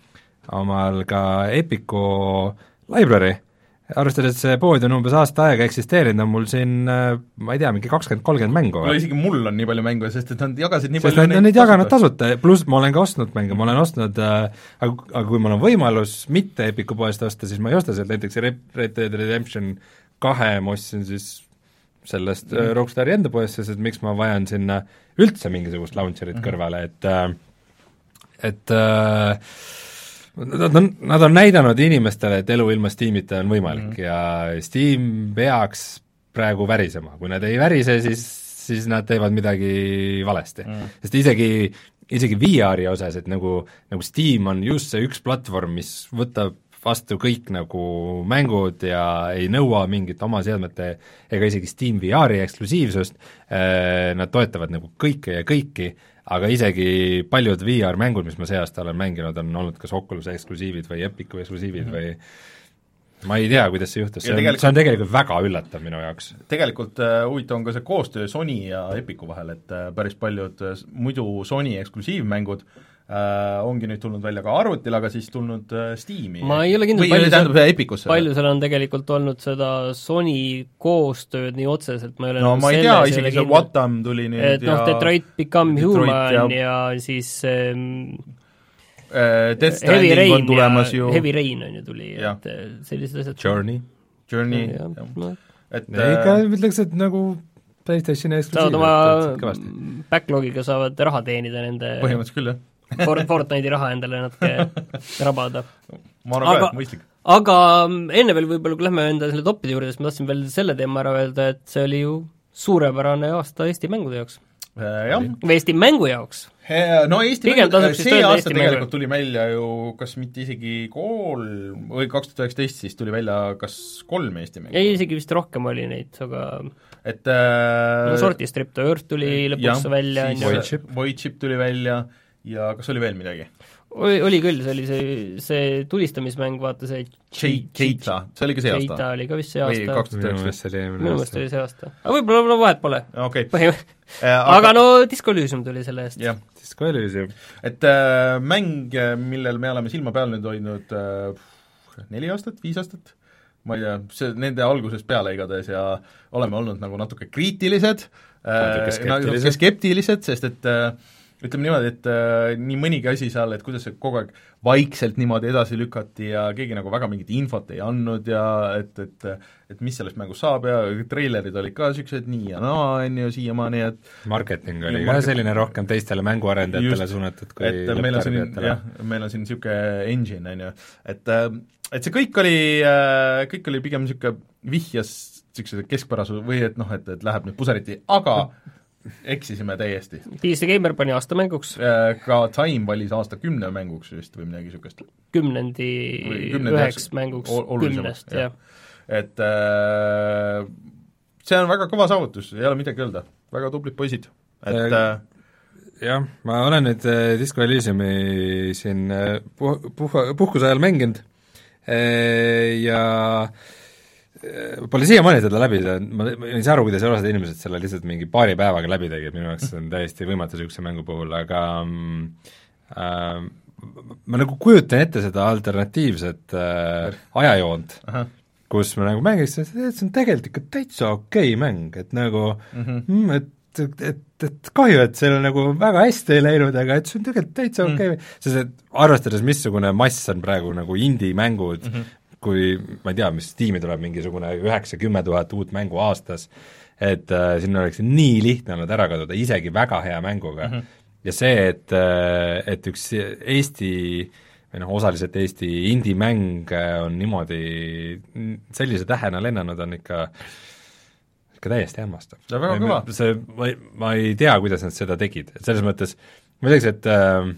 omal ka Epicu library, arvestades see pood on umbes aasta aega eksisteerinud, on mul siin, ma ei tea, mingi kakskümmend kolmkümmend mängu. no isegi mul on nii palju mängu, sest et nad jagasid nii sest palju nad neid jaganud tasuta, pluss ma olen ka ostnud mänge, ma olen ostnud äh, aga, aga kui mul on võimalus mitte Epicu poest osta, siis ma ei osta sealt näiteks Red Dead Redemption kahe ma ostsin siis sellest mm. äh, Rockstari enda poest, sest et miks ma vajan sinna üldse mingisugust launcherit mm. kõrvale, et äh, et äh, Nad on, nad on näidanud inimestele, et elu ilma Steamita on võimalik mm. ja Steam peaks praegu värisema, kui nad ei värise, siis, siis nad teevad midagi valesti mm.. sest isegi, isegi V R-i osas, et nagu, nagu Steam on just see üks platvorm, mis võtab vastu kõik nagu mängud ja ei nõua mingit oma seadmete ega isegi Steam V R-i eksklusiivsust, nad toetavad nagu kõike ja kõiki, aga isegi paljud V R-mängud, mis ma see aasta olen mänginud, on olnud kas Oculus eksklusiivid või Epicu eksklusiivid mm. või ma ei tea, kuidas see juhtus, see on, see on tegelikult väga üllatav minu jaoks. Tegelikult uh, huvitav on ka see koostöö Sony ja Epicu vahel, et uh, päris paljud uh, muidu Sony eksklusiivmängud uh, äh, ongi nüüd tulnud välja ka arvutil, aga siis tulnud äh, Steam'i. ma ei ole kindel, palju, seal, palju seal on tegelikult olnud seda Sony koostööd nii otseselt, ma ei ole no ma ei tea, isegi see Watam tuli nüüd et ja noh, Detroit Become Detroit Human ja, ja siis ähm, äh, Death Stranding on tulemas ju Heavy Rain on ju tuli, et sellised asjad Journey Journey, jah, no. et ikka ütleks, et nagu PlayStationi saavad oma backlogiga saavad raha teenida nende põhimõtteliselt küll, jah For, Fortnite'i raha endale natuke rabada. ma arvan ka, et mõistlik. Aga enne veel võib-olla, kui lähme enda selle topide juurde, siis ma tahtsin veel selle teema ära öelda, et see oli ju suurepärane aasta Eesti mängude jaoks. Jah. või Eesti mängu jaoks. No Eesti Pigem mängu, see aasta Eesti tegelikult mängu. Tuli välja ju kas mitte isegi kolm või kaks tuhat üheksateist siis tuli välja kas kolm Eesti mängu. ei, isegi vist rohkem oli neid, aga et äh, no Sorti Strip to Earth tuli lõpuks jah, välja. Void Chip tuli välja ja kas oli veel midagi? Oli, oli küll, see oli see, see tulistamismäng, vaata see Cheetah, see oli ka see aasta? Cheetah oli ka vist see aasta. või kaks tuhat üheksateist minu meelest oli see aasta. aga võib-olla vahet pole. Okay. aga, aga no Disco Elysium tuli selle eest. jah, Disco Elysium. et äh, mäng, millel me oleme silma peal nüüd hoidnud äh, neli aastat, viis aastat, ma ei tea, see nende algusest peale igatahes ja oleme olnud nagu natuke kriitilised äh,, natuke skeptilised, sest et äh, ütleme niimoodi, et äh, nii mõnigi asi seal, et kuidas see kogu aeg vaikselt niimoodi edasi lükati ja keegi nagu väga mingit infot ei andnud ja et, et et mis sellest mängust saab ja treilerid olid ka niisugused nii ja naa, on ju, siiamaani, et marketing oli ka selline rohkem teistele mänguarendajatele suunatud kui et meil on siin, jah, meil on siin niisugune engine, on ju, et et see kõik oli, kõik oli pigem niisugune vihjas niisuguse keskpärasu või et noh, et, et läheb nüüd puseriti, aga eksisime täiesti. P C Gamer pani aasta mänguks. Ka Time valis aasta kümne mänguks vist või midagi niisugust. Kümnendi üheks mänguks kümnest, jah. et äh, see on väga kõva saavutus, ei ole midagi öelda. Väga tublid poisid. Et äh, jah, ma olen nüüd Disco Elysiumi siin puh-, puh-, puhkuse ajal mänginud ja pole siiamaani seda läbi, ma, ma ei saa aru, kuidas osad inimesed selle lihtsalt mingi paari päevaga läbi tegi, et minu jaoks on täiesti võimatu niisuguse mängu puhul, aga äh, ma nagu kujutan ette seda alternatiivset äh, ajajoont, kus ma nagu mängiks, et see on tegelikult ikka täitsa okei okay mäng, et nagu mm -hmm. et, et, et, et kahju, et seal nagu väga hästi ei läinud, aga et see on tegelikult täitsa okei okay. mm -hmm. sest et arvestades, missugune mass on praegu nagu indie-mängud mm, -hmm. kui ma ei tea, mis tiimi tuleb mingisugune üheksa-kümme tuhat uut mängu aastas, et äh, sinna oleks nii lihtne olnud ära kaduda, isegi väga hea mänguga mm. -hmm. ja see, et, et üks Eesti või noh, osaliselt Eesti indie-mäng on niimoodi sellise tähena lennanud, on ikka ikka täiesti hämmastav. see on väga kõva. see, ma, ma ei tea, kuidas nad seda tegid, et selles mõttes ma ütleks, et äh,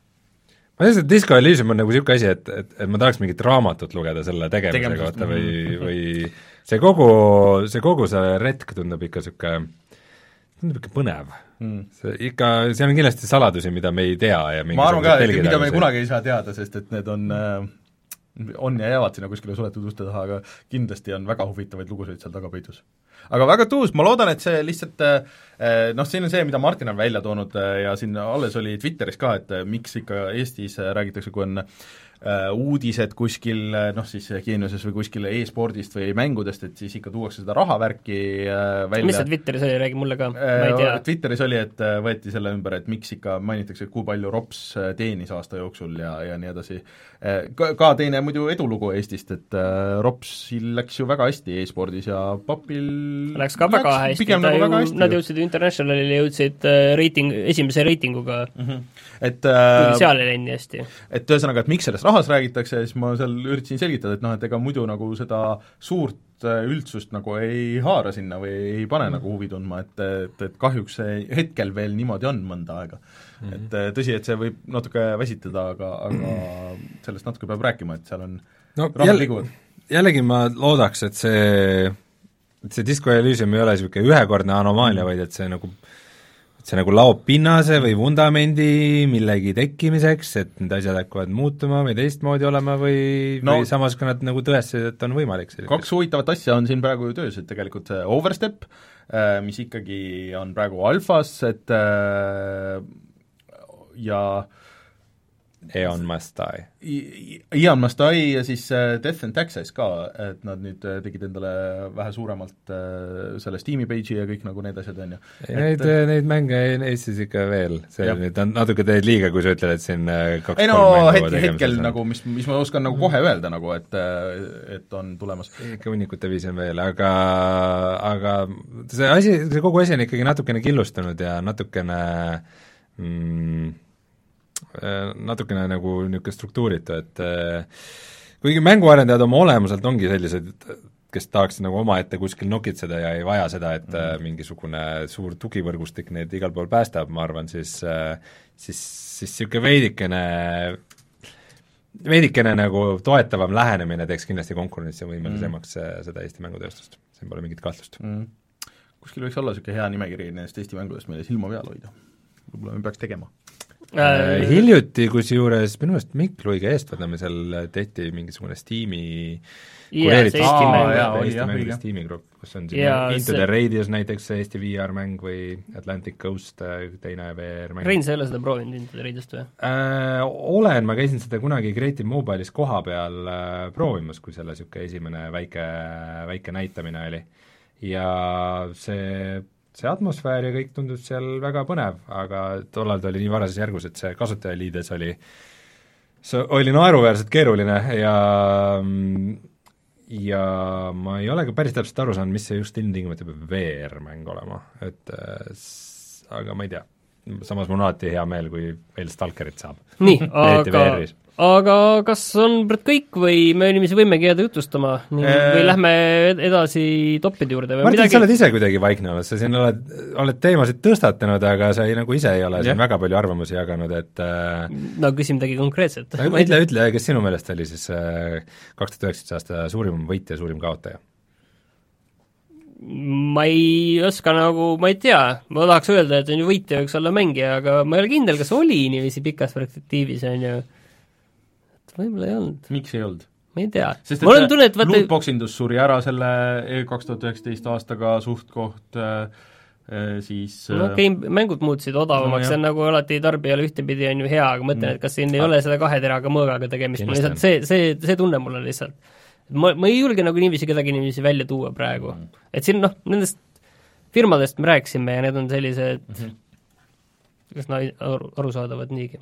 ma tean, et Disco Elysium on nagu niisugune asi, et, et, et ma tahaks mingit raamatut lugeda selle tegemise kohta või, või see kogu, see kogu see retk tundub ikka niisugune, tundub ikka põnev mm.. see ikka, seal on kindlasti saladusi, mida me ei tea ja ma arvan ka, et mida me kunagi ei saa teada, sest et need on äh, on ja jäävad sinna kuskile suletud uste taha, aga kindlasti on väga huvitavaid lugusid seal tagapeitus. Aga väga tuus, ma loodan, et see lihtsalt noh, siin on see, mida Martin on välja toonud ja siin alles oli Twitteris ka, et miks ikka Eestis räägitakse, kui on Uh, uudised kuskil noh, siis Geeniuses või kuskil e-spordist või mängudest, et siis ikka tuuakse seda rahavärki uh, välja. mis see Twitteris oli, räägi mulle ka, ma ei tea. Twitteris oli, et uh, võeti selle ümber, et miks ikka mainitakse, kui palju Rops teenis aasta jooksul ja, ja nii edasi. Uh, ka, ka teine muidu edulugu Eestist, et uh, Ropsil läks ju väga hästi e-spordis ja Papil läks ka väga läks hästi, ta ju, hästi nad jõudsid Internationalile, jõudsid uh, reiting, esimese reitinguga mm, -hmm. et uh, seal ei läinud hästi. Et ühesõnaga, et miks sellest rahas räägitakse, siis ma seal üritasin selgitada, et noh, et ega muidu nagu seda suurt üldsust nagu ei haara sinna või ei pane mm. nagu huvi tundma, et, et, et kahjuks see hetkel veel niimoodi on mõnda aega mm. -hmm. et tõsi, et see võib natuke väsitada, aga, aga sellest natuke peab rääkima, et seal on no, rahad liiguvad. Jällegi ma loodaks, et see, et see Disco Elysium ei ole niisugune ühekordne anomaalia mm., vaid et see nagu see nagu laob pinnase või vundamendi millegi tekkimiseks, et need asjad hakkavad muutuma või teistmoodi olema või, no, või samas ka nad nagu tõestasid, et on võimalik selliseks. Kaks huvitavat asja on siin praegu töös, et tegelikult see Overstep, mis ikkagi on praegu alfas, et ja Eon Must Die. Eon Must Die ja siis Death and Taxes ka, et nad nüüd tegid endale vähe suuremalt selle Steam'i page'i ja kõik nagu need asjad on ju. Neid, neid mänge Eestis ikka veel, see jah. Nüüd on natuke teed liiga, kui sa ütled, et siin kaks ei no hetkel, hetkel nagu, mis, mis ma oskan nagu kohe öelda nagu, et et on tulemas. Ikka hunnikute viis on veel, aga aga see asi, see kogu asi on ikkagi natukene killustunud ja natukene mm, natukene nagu niisugune struktuuritu, et kuigi mänguarendajad oma olemuselt ongi sellised, kes tahaks nagu omaette kuskil nokitseda ja ei vaja seda, et mm. mingisugune suur tugivõrgustik neid igal pool päästab, ma arvan, siis siis, siis niisugune veidikene veidikene nagu toetavam lähenemine teeks kindlasti konkurentsivõimelisemaks mm. seda Eesti mängutööstust, siin pole mingit kahtlust mm.. Kuskil võiks olla niisugune hea nimekiri nendest Eesti mängudest, mille silma peal hoida. Võib-olla me peaks tegema. Äh, hiljuti kusjuures minu meelest Mikk Luige eestvedamisel tehti mingisugune Steam'i kureeritud Eesti mängude Steam'i grupp, kus on siin Into see... the Radius näiteks Eesti V R-mäng või Atlantic Coast teine V R-mäng. Rein, sa ei ole seda proovinud Into the Radiust või? Äh, olen, ma käisin seda kunagi Creative Mobile'is koha peal äh, proovimas, kui selle niisugune esimene väike, väike näitamine oli. Ja see see atmosfäär ja kõik tundus seal väga põnev, aga tollal ta oli nii varases järgus, et see kasutajaliides oli, see oli naeruväärselt keeruline ja ja ma ei ole ka päris täpselt aru saanud, mis see just ilmtingimata peab V R-mäng olema, et aga ma ei tea, samas mul on alati hea meel, kui veel Stalkerit saab. Nii, aga, aga kas on kõik või me inimesi võimegi jääda jutustama nii, eee... või lähme edasi toppide juurde? Martin, midagi... sa oled ise kuidagi vaikne olnud, sa siin oled, oled teemasid tõstatanud, aga sa ei, nagu ise ei ole siin väga palju arvamusi jaganud, et no küsi midagi konkreetset. Ütle, ütle, kes sinu meelest oli siis kaks tuhat üheksateist aasta suurim võitja, suurim kaotaja? Ma ei oska nagu, ma ei tea, ma tahaks öelda, et on ju võitja võiks olla mängija, aga ma ei ole kindel, kas oli niiviisi pikas perspektiivis, on ju, võib-olla ei olnud. Miks ei olnud? Ma ei tea. Sest et, et vaata... lootboxindus suri ära selle kaks tuhat üheksateist aastaga suht koht äh, siis no okei okay,, mängud muutusid odavamaks no,, see on nagu alati tarbijale ühtepidi on ju hea, aga mõtlen, et kas siin ei ah. ole seda kahe teraga mõõgaga tegemist, ma lihtsalt, see, see, see tunne mul on lihtsalt ma, ma ei julge nagu niiviisi kedagi niiviisi välja tuua praegu mm.. et siin noh, nendest firmadest me rääkisime ja need on sellised mm -hmm. kas nad aru, arusaadavad niigi.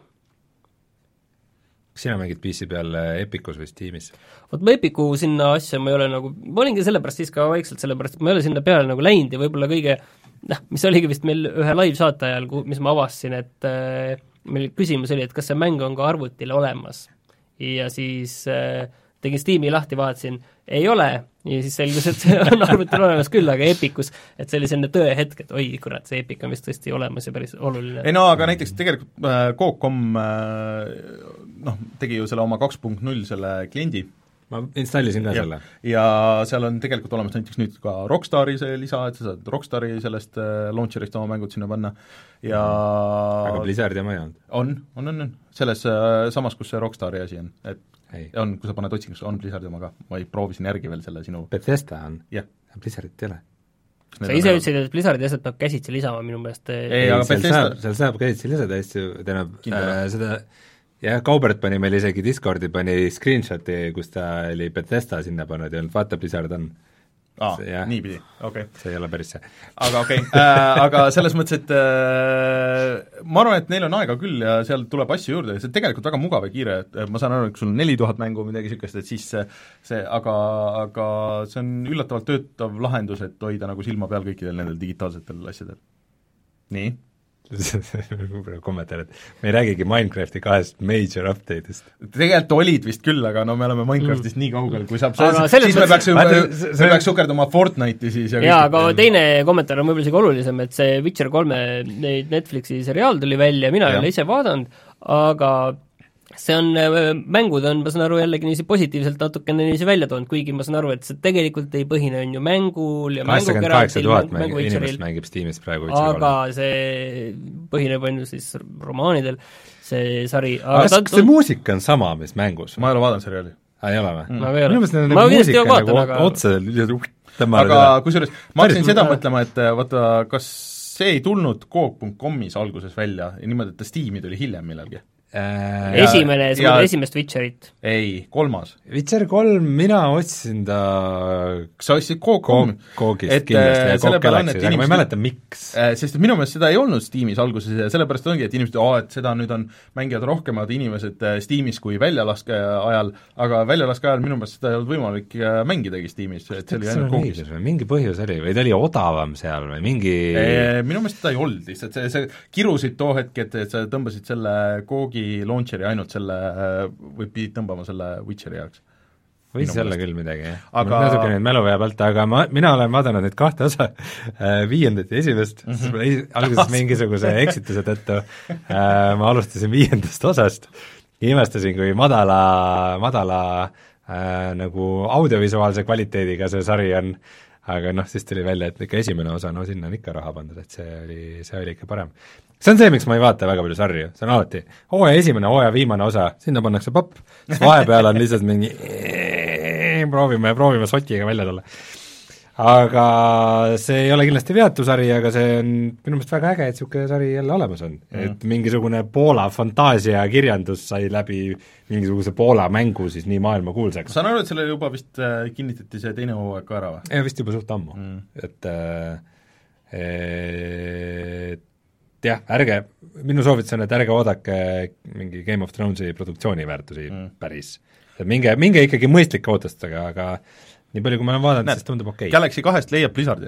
Kas sina mängid P C peal Epicus või Steamis? Vot ma Epicu sinna asja ma ei ole nagu, ma olingi sellepärast siis ka vaikselt, sellepärast et ma ei ole sinna peale nagu läinud ja võib-olla kõige noh, mis oligi vist meil ühe live-saate ajal, mis ma avastasin, et äh, meil küsimus oli, et kas see mäng on ka arvutile olemas. Ja siis äh, tegin Steam'i lahti, vaatasin, ei ole, ja siis selgus, et see on arvutil olemas küll, aga Epicus, et see oli selline tõehetk, et oi, kurat, see Epic on vist tõesti olemas ja päris oluline. ei no aga näiteks tegelikult äh, Coop punkt com äh, noh, tegi ju selle oma kaks punkt null selle kliendi. Ma installisin ka ja, selle. Ja seal on tegelikult olemas näiteks nüüd ka Rockstari see lisa, et sa saad Rockstari sellest äh, launcherist oma mängud sinna panna ja aga Blizzardi oma ei olnud? On, on, on, on. Selles äh, samas, kus see Rockstari asi on, et ei. on, kui sa paned otsinguks, on Blizzardi oma ka, ma ei proovisin järgi veel selle sinu Bethesda on? Jah. Blizzardit ei ole? Sa ise ütlesid, et Blizzardi asjad peab käsitsi lisama minu meelest ei, ei, aga seal Bethesda saab, seal saab käsitsi lisada hästi, tähendab äh, seda jah, Kaubert pani meil isegi Discordi, pani screenshoti, kus ta oli Bethesda sinna pannud ja vaata, Blizzard on. Aa, niipidi, okei okay.. see ei ole päris see. aga okei okay. äh, aga selles mõttes, et äh, ma arvan, et neil on aega küll ja seal tuleb asju juurde ja see on tegelikult väga mugav ja kiire, et ma saan aru, et sul on neli tuhat mängu, midagi niisugust, et siis see, see aga, aga see on üllatavalt töötav lahendus, et hoida nagu silma peal kõikidel nendel digitaalsetel asjadel. Nii? kommentaar, et me ei räägigi Minecrafti kahest major update'ist. Tegelikult olid vist küll, aga no me oleme Minecraftist mm. nii kaugel, kui saab aga siis me peaks, me peaks sukerduma Fortnite'i siis ja jaa, aga teine kommentaar on võib-olla isegi olulisem, et see Witcher kolme neid Netflixi seriaal tuli välja, mina ei ole ise vaadanud, aga see on, mängud on, ma saan aru, jällegi niiviisi positiivselt natukene niiviisi välja toonud, kuigi ma saan aru, et see tegelikult ei põhine on ju mängul ja kaheksakümmend kaheksa tuhat inimest mängib Steamis praegu aga see põhineb on ju siis romaanidel, see sari aga kas, kas see muusika on sama, mis mängus? Ma ei ole vaadanud seriaali. Aa, ei ole või? Mm. minu meelest nende muusika nagu aga... otse aga kusjuures ma hakkasin seda mõtlema, et vaata, kas see ei tulnud Coop punkt comis alguses välja ja niimoodi, et ta Steam'i tuli hiljem millalgi? äh, esimene, see on esimest Witcherit. Ei, kolmas. Witcher kolm, mina otsisin ta sa ostsid Coop kolm? Coogist kindlasti ja Coop Galaxy, aga ma ei mäleta, miks. Sest minu meelest seda ei olnud Steamis alguses ja sellepärast ongi, et inimesed, aa, et seda nüüd on mängijad rohkemad inimesed Steamis kui väljalaske ajal, aga väljalaske ajal minu meelest seda ei olnud võimalik mängidagi Steamis, et see oli ainult Coogis. Mingi põhjus oli või ta oli odavam seal või mingi e, minu meelest seda ei olnud lihtsalt, see, see kirusid too hetk, et, et sa tõmbasid selle Coogi launcheri ainult selle, või pidid tõmbama selle Witcheri jaoks. Võis olla küll midagi, jah. Aga... natuke neid mäluvea pealt, aga ma, mina olen vaadanud neid kahte osa äh, viiendat ja esimest, mm -hmm. siis alguses mingisuguse eksituse tõttu äh, ma alustasin viiendast osast ja imestasin, kui madala, madala äh, nagu audiovisuaalse kvaliteediga see sari on, aga noh, siis tuli välja, et ikka esimene osa, no sinna on ikka raha pandud, et see oli, see oli ikka parem. See on see, miks ma ei vaata väga palju sarju, see on alati hooaja esimene, hooaja viimane osa, sinna pannakse papp, siis vahepeal on lihtsalt mingi proovime, proovime sotiga välja tulla. Aga see ei ole kindlasti veatu sari, aga see on minu meelest väga äge, et niisugune sari jälle olemas on mm.. et mingisugune Poola fantaasia kirjandus sai läbi mingisuguse Poola mängu siis nii maailmakuulsaks. Saan aru, et selle juba vist äh, kinnitati see teine hooaeg ka ära või? Ja vist juba suht ammu mm., et äh, et jah, ärge, minu soovitus on, et ärge oodake mingi Game of Thronesi produktsiooniväärtusi mm. päris. minge, minge ikkagi mõistlike ootustega, aga nii palju, kui ma olen vaadanud, siis tundub okei okay.. Galaxy kahest leiab Blizzardi?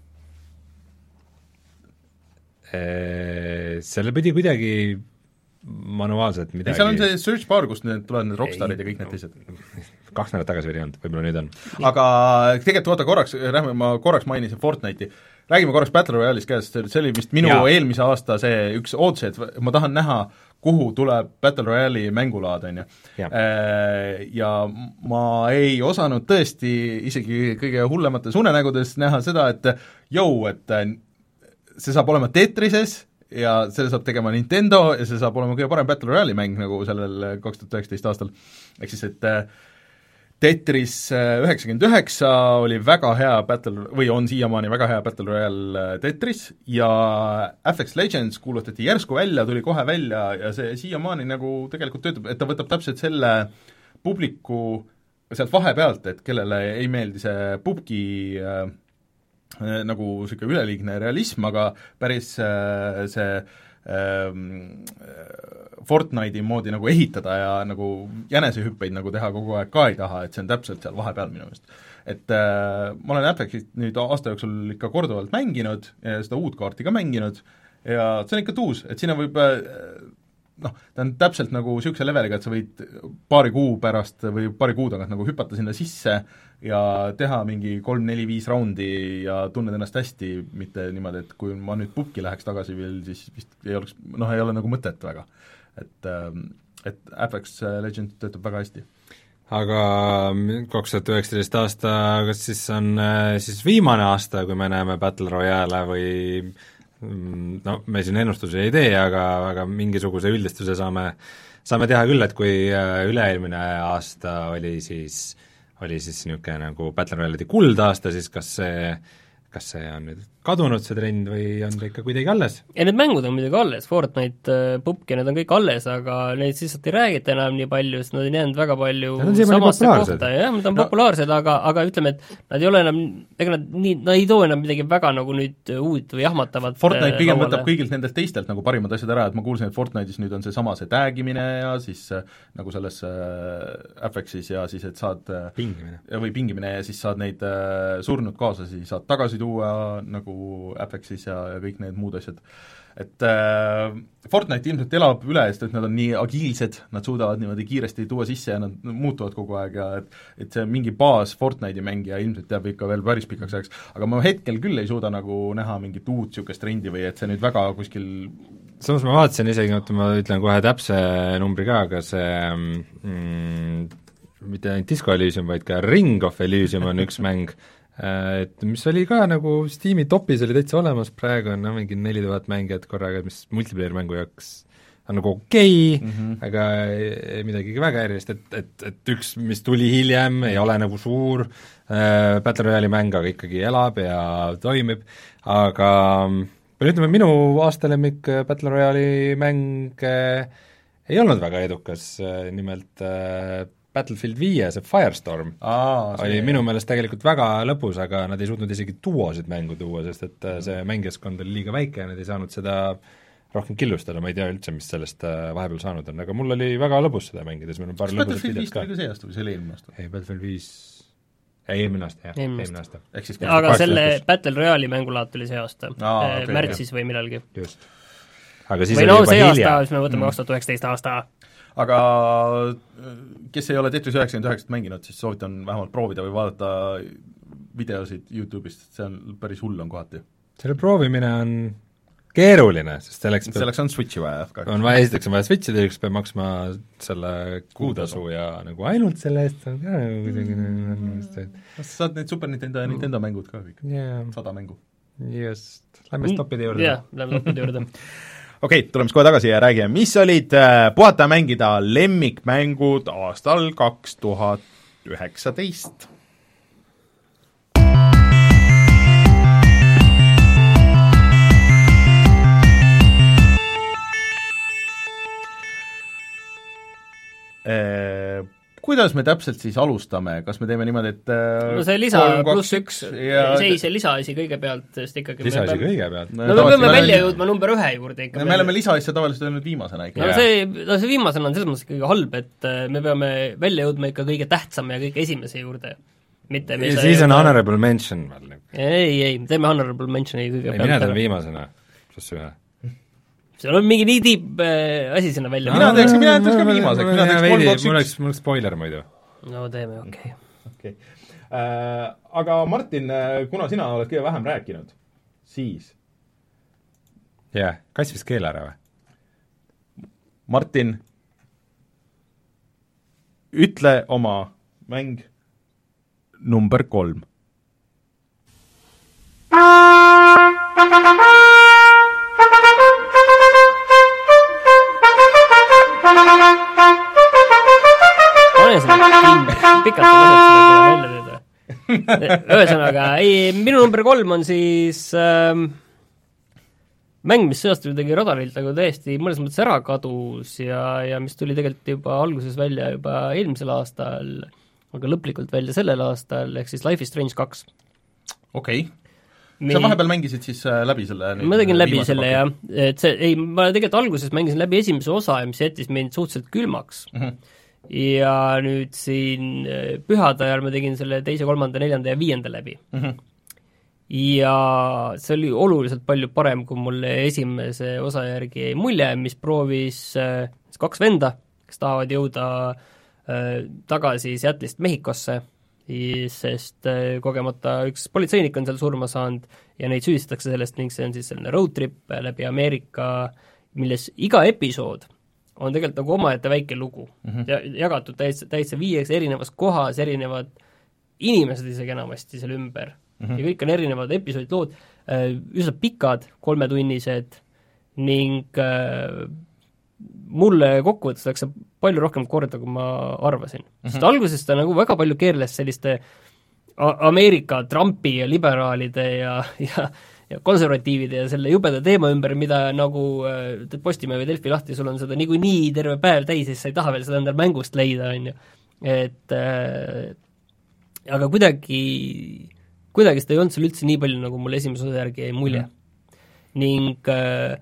Selle pidi kuidagi manuaalselt midagi seal on see search bar, kus need tulevad need rockstarid ja kõik need teised. Kaks nädalat tagasi veel ei olnud, võib-olla nüüd on. Aga tegelikult oota korraks, ma korraks mainisin Fortnite'i, räägime korraks Battle Royale'ist käest, see oli vist minu ja. eelmise aasta see üks ootus, et ma tahan näha, kuhu tuleb Battle Royale'i mängulaad, on ju. Ja ma ei osanud tõesti isegi kõige hullemates unenägudes näha seda, et jõu, et see saab olema Tetrises ja selle saab tegema Nintendo ja see saab olema kõige parem Battle Royale'i mäng nagu sellel kaks tuhat üheksateist aastal. Ehk siis, et Tetris üheksakümmend üheksa oli väga hea Battle, või on siiamaani väga hea Battle Royale Tetris ja F X Legends kuulutati järsku välja, tuli kohe välja ja see siiamaani nagu tegelikult töötab, et ta võtab täpselt selle publiku sealt vahepealt, et kellele ei meeldi see pubgi äh, nagu niisugune üleliigne realism, aga päris äh, see Fortnite'i moodi nagu ehitada ja nagu jänesehüppeid nagu teha kogu aeg ka ei taha, et see on täpselt seal vahepeal minu meelest. Et äh, ma olen Apexit nüüd aasta jooksul ikka korduvalt mänginud ja seda uut kaarti ka mänginud ja see on ikka tuus, et sinna võib äh, noh, ta on täpselt nagu niisuguse leveliga, et sa võid paari kuu pärast või paari kuu tagant nagu hüpata sinna sisse ja teha mingi kolm, neli, viis raundi ja tunned ennast hästi, mitte niimoodi, et kui ma nüüd pubki läheks tagasi veel, siis vist ei oleks, noh, ei ole nagu mõtet väga. Et, et Apex Legends töötab väga hästi. Aga kaks tuhat üheksateist aasta, kas siis on siis viimane aasta, kui me näeme Battle Royale või no me siin ennustusi ei tee, aga, aga mingisuguse üldistuse saame, saame teha küll, et kui üle-eelmine aasta oli siis, oli siis niisugune nagu Battle Royale'i kuldaasta, siis kas see, kas see on nüüd kadunud, see trend, või on ta ikka kuidagi alles? Ja need mängud on muidugi alles, Fortnite, Pupki, need on kõik alles, aga neid lihtsalt ei räägita enam nii palju, sest nad ei näinud väga palju samasse kohta, jah, nad on no. populaarsed, aga, aga ütleme, et nad ei ole enam, ega nad nii, nad ei too enam midagi väga nagu nüüd uut või jahmatavat Fortnite pigem võtab kõigilt nendelt teistelt nagu parimad asjad ära, et ma kuulsin, et Fortnite'is nüüd on see sama see tagimine ja siis nagu selles äh, Apexis ja siis, et saad pingimine. või pingimine ja siis saad neid äh, surnud kaaslasi, saad tagasi tuua nagu Apexis ja, ja kõik need muud asjad. Et äh, Fortnite ilmselt elab üle, sest et nad on nii agiilsed, nad suudavad niimoodi kiiresti tuua sisse ja nad muutuvad kogu aeg ja et, et see mingi baas Fortnite'i mängija ilmselt jääb ikka veel päris pikaks ajaks, aga ma hetkel küll ei suuda nagu näha mingit uut niisugust trendi või et see nüüd väga kuskil samas ma vaatasin isegi, ma ütlen kohe täpse numbri ka, aga see mm, mitte ainult Disco Elysium, vaid ka Ring of Elysium on üks mäng, et mis oli ka nagu Steam'i topis oli täitsa olemas, praegu on no, mingi neli tuhat mängijat korraga, mis multiplayer mängu jaoks on nagu okei okay, mm, -hmm. aga ei midagi väga erilist, et, et, et üks, mis tuli hiljem, ei ole nagu suur äh, Battle Royale'i mäng, aga ikkagi elab ja toimib, aga ütleme, minu aastalemmik Battle Royale'i mäng ei olnud väga edukas, nimelt äh, Battlefield viie, see Firestorm Aa, see oli minu meelest tegelikult väga lõbus, aga nad ei suutnud isegi duosid mängu tuua, sest et see mängijaskond oli liiga väike ja nad ei saanud seda rohkem killustada, ma ei tea üldse, mis sellest vahepeal saanud on, aga mul oli väga lõbus seda mängides, meil on paar lõbusat Battlefield viis tuli ka see aasta või see oli eelmine aasta? ei, Battlefield viis ei, eelmine aasta, jah, eelmine aasta. aga selle Battle Royale'i mängulaat tuli see aasta, Aa, okay, märtsis okay. või millalgi. just. Aga siis või no see hilja. aasta, siis me võtame kaks tuhat üheksateist aasta. Aga kes ei ole Tetris üheksakümmend üheksa mänginud, siis soovitan vähemalt proovida või vaadata videosid YouTube'ist, see on päris hull on kohati. Selle proovimine on keeruline, sest selleks peab, selleks on Switchi vaja. on vaja, esiteks on vaja Switchi, teiseks peab maksma selle kuutasu ja nagu ainult selle eest on ka nagu kuidagi sa saad need Super Nintendo ja Nintendo mängud ka kõik yeah., sada mängu. just, lähme stoppide juurde. jah, lähme stoppide juurde. okei okay,, tuleme siis kohe tagasi ja räägime, mis olid puhata mängida lemmikmängud aastal kaks tuhat üheksateist. Kuidas me täpselt siis alustame, kas me teeme niimoodi, et no see lisa pluss üks, ja... see, see lisaasi kõigepealt, sest ikkagi lisaasi peab... kõigepealt? no me peame välja jõudma number ühe juurde ikka. me peale. oleme lisaasja tavaliselt öelnud viimasena ikka. no see, no see viimasena on selles mõttes kõige halb, et me peame välja jõudma ikka kõige tähtsama ja kõige esimese juurde. Mitte, ja siis on honorable mention veel. ei, ei, teeme honorable mention'i kõigepealt. ei, mina teen viimasena, pluss ühe. seal on mingi nii tiib äh, asi sinna välja. mina teeks, mina teeks ka viimaseks, mina teeks kolm, kaks, üks. mul oleks, mul oleks spoiler muidu. no teeme, okei okay. okay. äh, aga Martin, kuna sina oled kõige vähem rääkinud, siis jah yeah., kass vist keele ära või? Martin, ütle oma mäng number kolm. pikalt on välja teeda. Ühesõnaga, ei, minu number kolm on siis ähm, mäng, mis sõjast tuli radarilt, aga täiesti mõnes mõttes ära kadus ja, ja mis tuli tegelikult juba alguses välja juba eelmisel aastal, aga lõplikult välja sellel aastal, ehk siis Life is Strange kaks. okei okay. Sa vahepeal mängisid siis läbi selle? Ma tegin läbi selle jah, et see, ei, ma tegelikult alguses mängisin läbi esimese osa, mis jättis mind suhteliselt külmaks. Mm-hmm. Ja nüüd siin pühade ajal ma tegin selle teise, kolmanda, neljanda ja viienda läbi. Mm-hmm. Ja see oli oluliselt palju parem, kui mulle esimese osa järgi jäi mulje, mis proovis äh, kaks venda, kes tahavad jõuda äh, tagasi Seattle'ist Mehhikosse, sest äh, kogemata üks politseinik on seal surma saanud ja neid süüdistatakse sellest ning see on siis selline road trip läbi Ameerika, milles iga episood on tegelikult nagu omaette väike lugu mm-hmm. ja jagatud täitsa, täitsa viieks erinevas kohas, erinevad inimesed isegi enamasti seal ümber mm-hmm. ja kõik on erinevad episoodid, lood, üsna pikad, kolmetunnised ning äh, mulle kokkuvõttes läks see palju rohkem korda, kui ma arvasin mm-hmm.. sest alguses ta nagu väga palju keerles selliste Ameerika Trumpi ja liberaalide ja, ja ja konservatiivide ja selle jubeda teema ümber, mida nagu teed Postimehe või Delfi lahti, sul on seda niikuinii terve päev täis, siis sa ei taha veel seda endal mängust leida, on ju. Et äh, aga kuidagi, kuidagi seda ei olnud seal üldse nii palju, nagu mulle esimese osa järgi jäi mulje mm.. ning äh,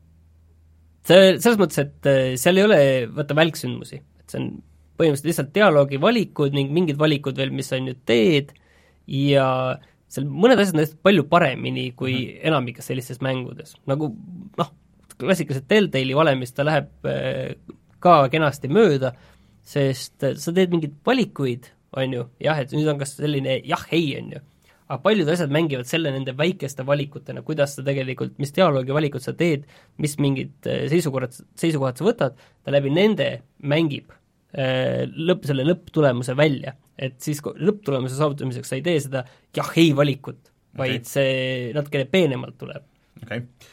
see, selles mõttes, et seal ei ole võtta välksündmusi, et see on põhimõtteliselt lihtsalt dialoogi valikud ning mingid valikud veel, mis sa nüüd teed ja seal mõned asjad on palju paremini kui mm-hmm. enamikes sellistes mängudes. Nagu noh, klassikaliselt Telltale'i valemist ta läheb ka kenasti mööda, sest sa teed mingeid valikuid, on ju, jah, et nüüd on kas selline jah-ei, on ju, aga paljud asjad mängivad selle nende väikeste valikutena, kuidas sa tegelikult, mis dialoogi valikud sa teed, mis mingid seisukohad, seisukohad sa võtad, ta läbi nende mängib lõpp, selle lõpptulemuse välja. Et siis lõpptulemuse saavutamiseks sa ei tee seda jah-ei valikut, vaid okay. see natukene peenemalt tuleb. Okei okay.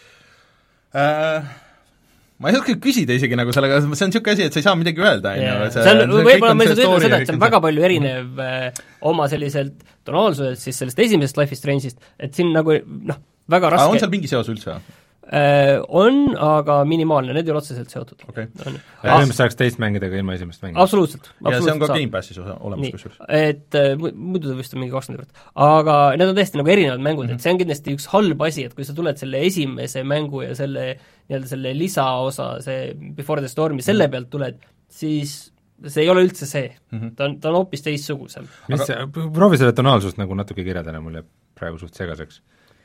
äh, ma ei oska küsida isegi nagu sellega, see on niisugune asi, et sa ei saa midagi öelda. Yeah. See on, võib-olla ma ei saa öelda seda, et see on väga palju erinev äh, oma selliselt tonaalsuselt siis sellest esimesest Life is Strange'ist, et siin nagu noh, väga raske aga on seal mingi seos üldse? Äh, on, aga minimaalne, need ei ole otseselt seotud okay.. põhimõtteliselt saaks teist mängida ka ilma esimest mängida? Absoluutselt, absoluutselt. ja see on ka Gamepassis olemas kusjuures. et muidu ta vist on mingi kakskümmend eurot. aga need on tõesti nagu erinevad mängud mm, -hmm. et see on kindlasti üks halb asi, et kui sa tuled selle esimese mängu ja selle nii-öelda selle lisaosa, see Before the Stormi, selle pealt tuled, siis see ei ole üldse see mm, -hmm. ta on, ta on hoopis teistsugusem. mis aga... see, proovi selle tonaalsust nagu natuke kirjeldada, mul jääb praegu suht segaseks.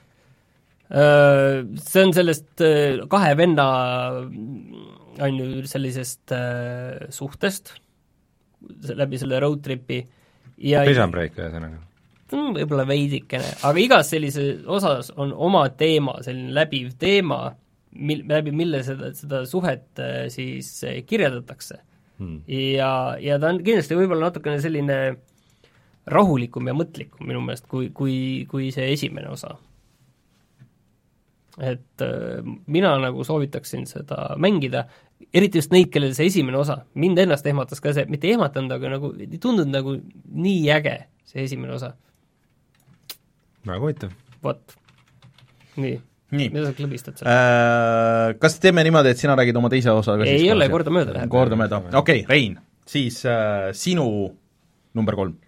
See on sellest kahe venna on ju sellisest äh, suhtest läbi selle road tripi ja Prison Break ühesõnaga? Võib-olla veidikene, aga igas sellises osas on oma teema, selline läbiv teema, mil-, läbi mille seda, seda suhet äh, siis äh, kirjeldatakse hmm. ja, ja ta on kindlasti võib-olla natukene selline rahulikum ja mõtlikum minu meelest, kui, kui, kui see esimene osa. Et äh, mina nagu soovitaksin seda mängida, eriti just neid, kellel see esimene osa, mind ennast ehmatas ka see, mitte ehmatanud, aga nagu ei tundunud nagu nii äge, see esimene osa. väga huvitav. Vot, nii, nii., mida sa klõbistad seal äh,? Kas teeme niimoodi, et sina räägid oma teise osa? Ei siis ole, korda mööda läheb. Korda mööda, okei okay,, Rein, siis äh, sinu number kolm.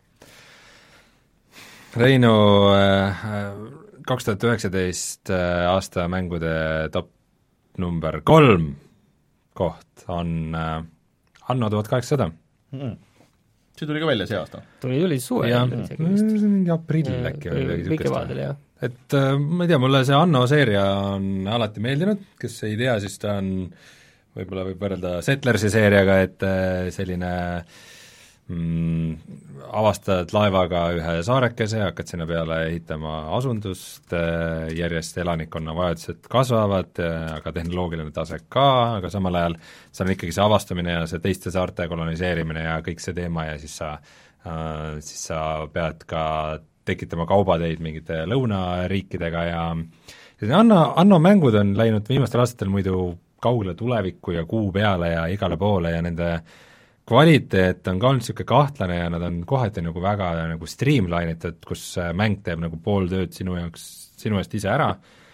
Reinu äh, kaks tuhat üheksateist aasta mängude top number kolm koht on äh, Anno tuhat kaheksasada mm.. see tuli ka välja see aasta? Tuli, tuli suve. mingi aprill äkki või midagi või kevadel, jah. et äh, ma ei tea, mulle see Anno seeria on alati meeldinud, kes ei tea, siis ta on, võib-olla võib võrrelda Settlersi seeriaga, et äh, selline mm, avastad laevaga ühe saarekese, hakkad sinna peale ehitama asundust, järjest elanikkonna vajadused kasvavad, aga tehnoloogiline tase ka, aga samal ajal see on ikkagi see avastamine ja see teiste saarte koloniseerimine ja kõik see teema ja siis sa, siis sa pead ka tekitama kaubateid mingite lõunariikidega ja, ja Anno, Anno mängud on läinud viimastel aastatel muidu kaugele tulevikku ja kuu peale ja igale poole ja nende kvaliteet on ka olnud niisugune kahtlane ja nad on kohati nagu väga nagu streamline'itud, kus mäng teeb nagu pool tööd sinu jaoks, sinu eest ise ära,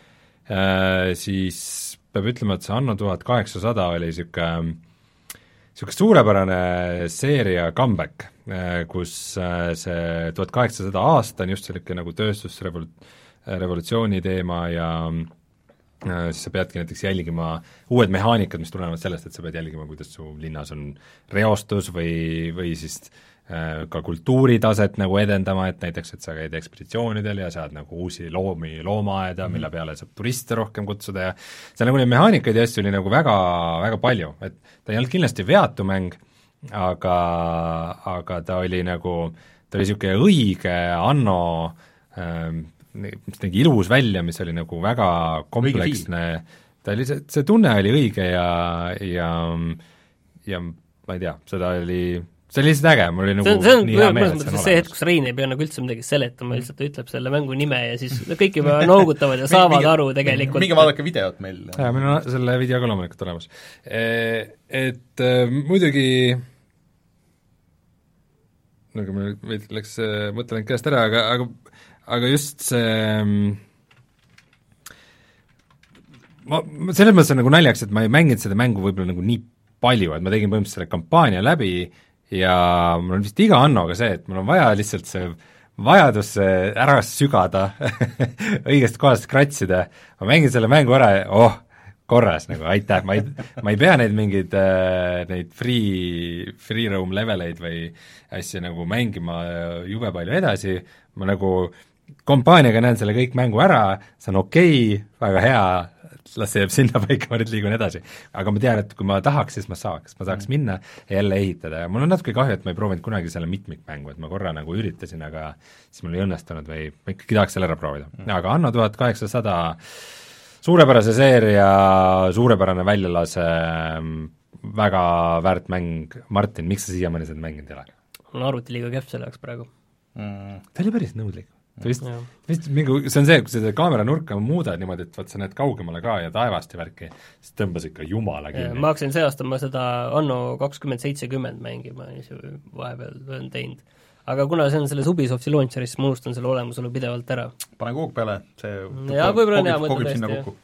e, siis peab ütlema, et see Anno tuhat kaheksasada oli niisugune niisugune suurepärane seeria comeback, kus see tuhat kaheksasada aasta on just selline nagu tööstusrevol-, revolutsiooni teema ja siis sa peadki näiteks jälgima uued mehaanikad, mis tulenevad sellest, et sa pead jälgima, kuidas su linnas on reostus või, või siis äh, ka kultuuritaset nagu edendama, et näiteks, et sa käid ekspeditsioonidel ja saad nagu uusi loomi loomaaeda, mille peale saab turiste rohkem kutsuda ja seal nagu neid mehaanikaid ja asju oli nagu väga, väga palju, et ta ei olnud kindlasti veatu mäng, aga, aga ta oli nagu, ta oli niisugune õige Anno ähm, mis nägi ilus välja, mis oli nagu väga kompleksne, ta oli, see, see tunne oli õige ja, ja ja ma ei tea, seda oli, see oli lihtsalt äge, mul oli nagu see on, nii hea meel, et see on see hetk, kus Rein ei pea nagu üldse midagi seletama, lihtsalt ta ütleb selle mängu nime ja siis kõik juba noogutavad ja saavad mingi, aru tegelikult. minge vaadake videot meil. jaa, meil on selle video ka loomulikult olemas. Et muidugi nagu meil veidi läks mõtteländ käest ära, aga, aga aga just see ma, selles mõttes on nagu naljaks, et ma ei mänginud seda mängu võib-olla nagu nii palju, et ma tegin põhimõtteliselt selle kampaania läbi ja mul on vist iga Annoga see, et mul on vaja lihtsalt see vajadus ära sügada õigest kohast kratsida, ma mängin selle mängu ära ja oh, korras nagu, aitäh, ma ei, ma ei pea neid mingeid äh, neid free, free roam leveleid või asju nagu mängima jube palju edasi, ma nagu kampaaniaga näen selle kõik mängu ära, see on okei okay,, väga hea, las see jääb sinna paika, ma nüüd liigun edasi. aga ma tean, et kui ma tahaks, siis ma saaks, ma saaks minna ja jälle ehitada ja mul on natuke kahju, et ma ei proovinud kunagi selle mitmikmängu, et ma korra nagu üritasin, aga siis mul ei õnnestunud või ma ikkagi tahaks selle ära proovida. aga Anno tuhat kaheksasada suurepärase seeria, suurepärane väljalase, väga väärt mäng. Martin, miks sa siiamaani seda mänginud ei ole? mul on arvuti liiga kehv selle jaoks praegu mm.. ta oli päris nõudlik. ta vist, vist mingi, see on see, kui sa seda kaamera nurka muudad niimoodi, et vaat sa näed kaugemale ka ja taevast ja värki, siis tõmbas ikka jumala kinni. ma hakkasin see aasta ma seda Anno kakskümmend seitsekümmend mängima, vahepeal olen teinud. aga kuna see on selles Ubisofti launcheris, siis ma unustan selle olemusolu pidevalt ära. pane koog peale, see ja võib-olla on hea mõte tõesti, jah.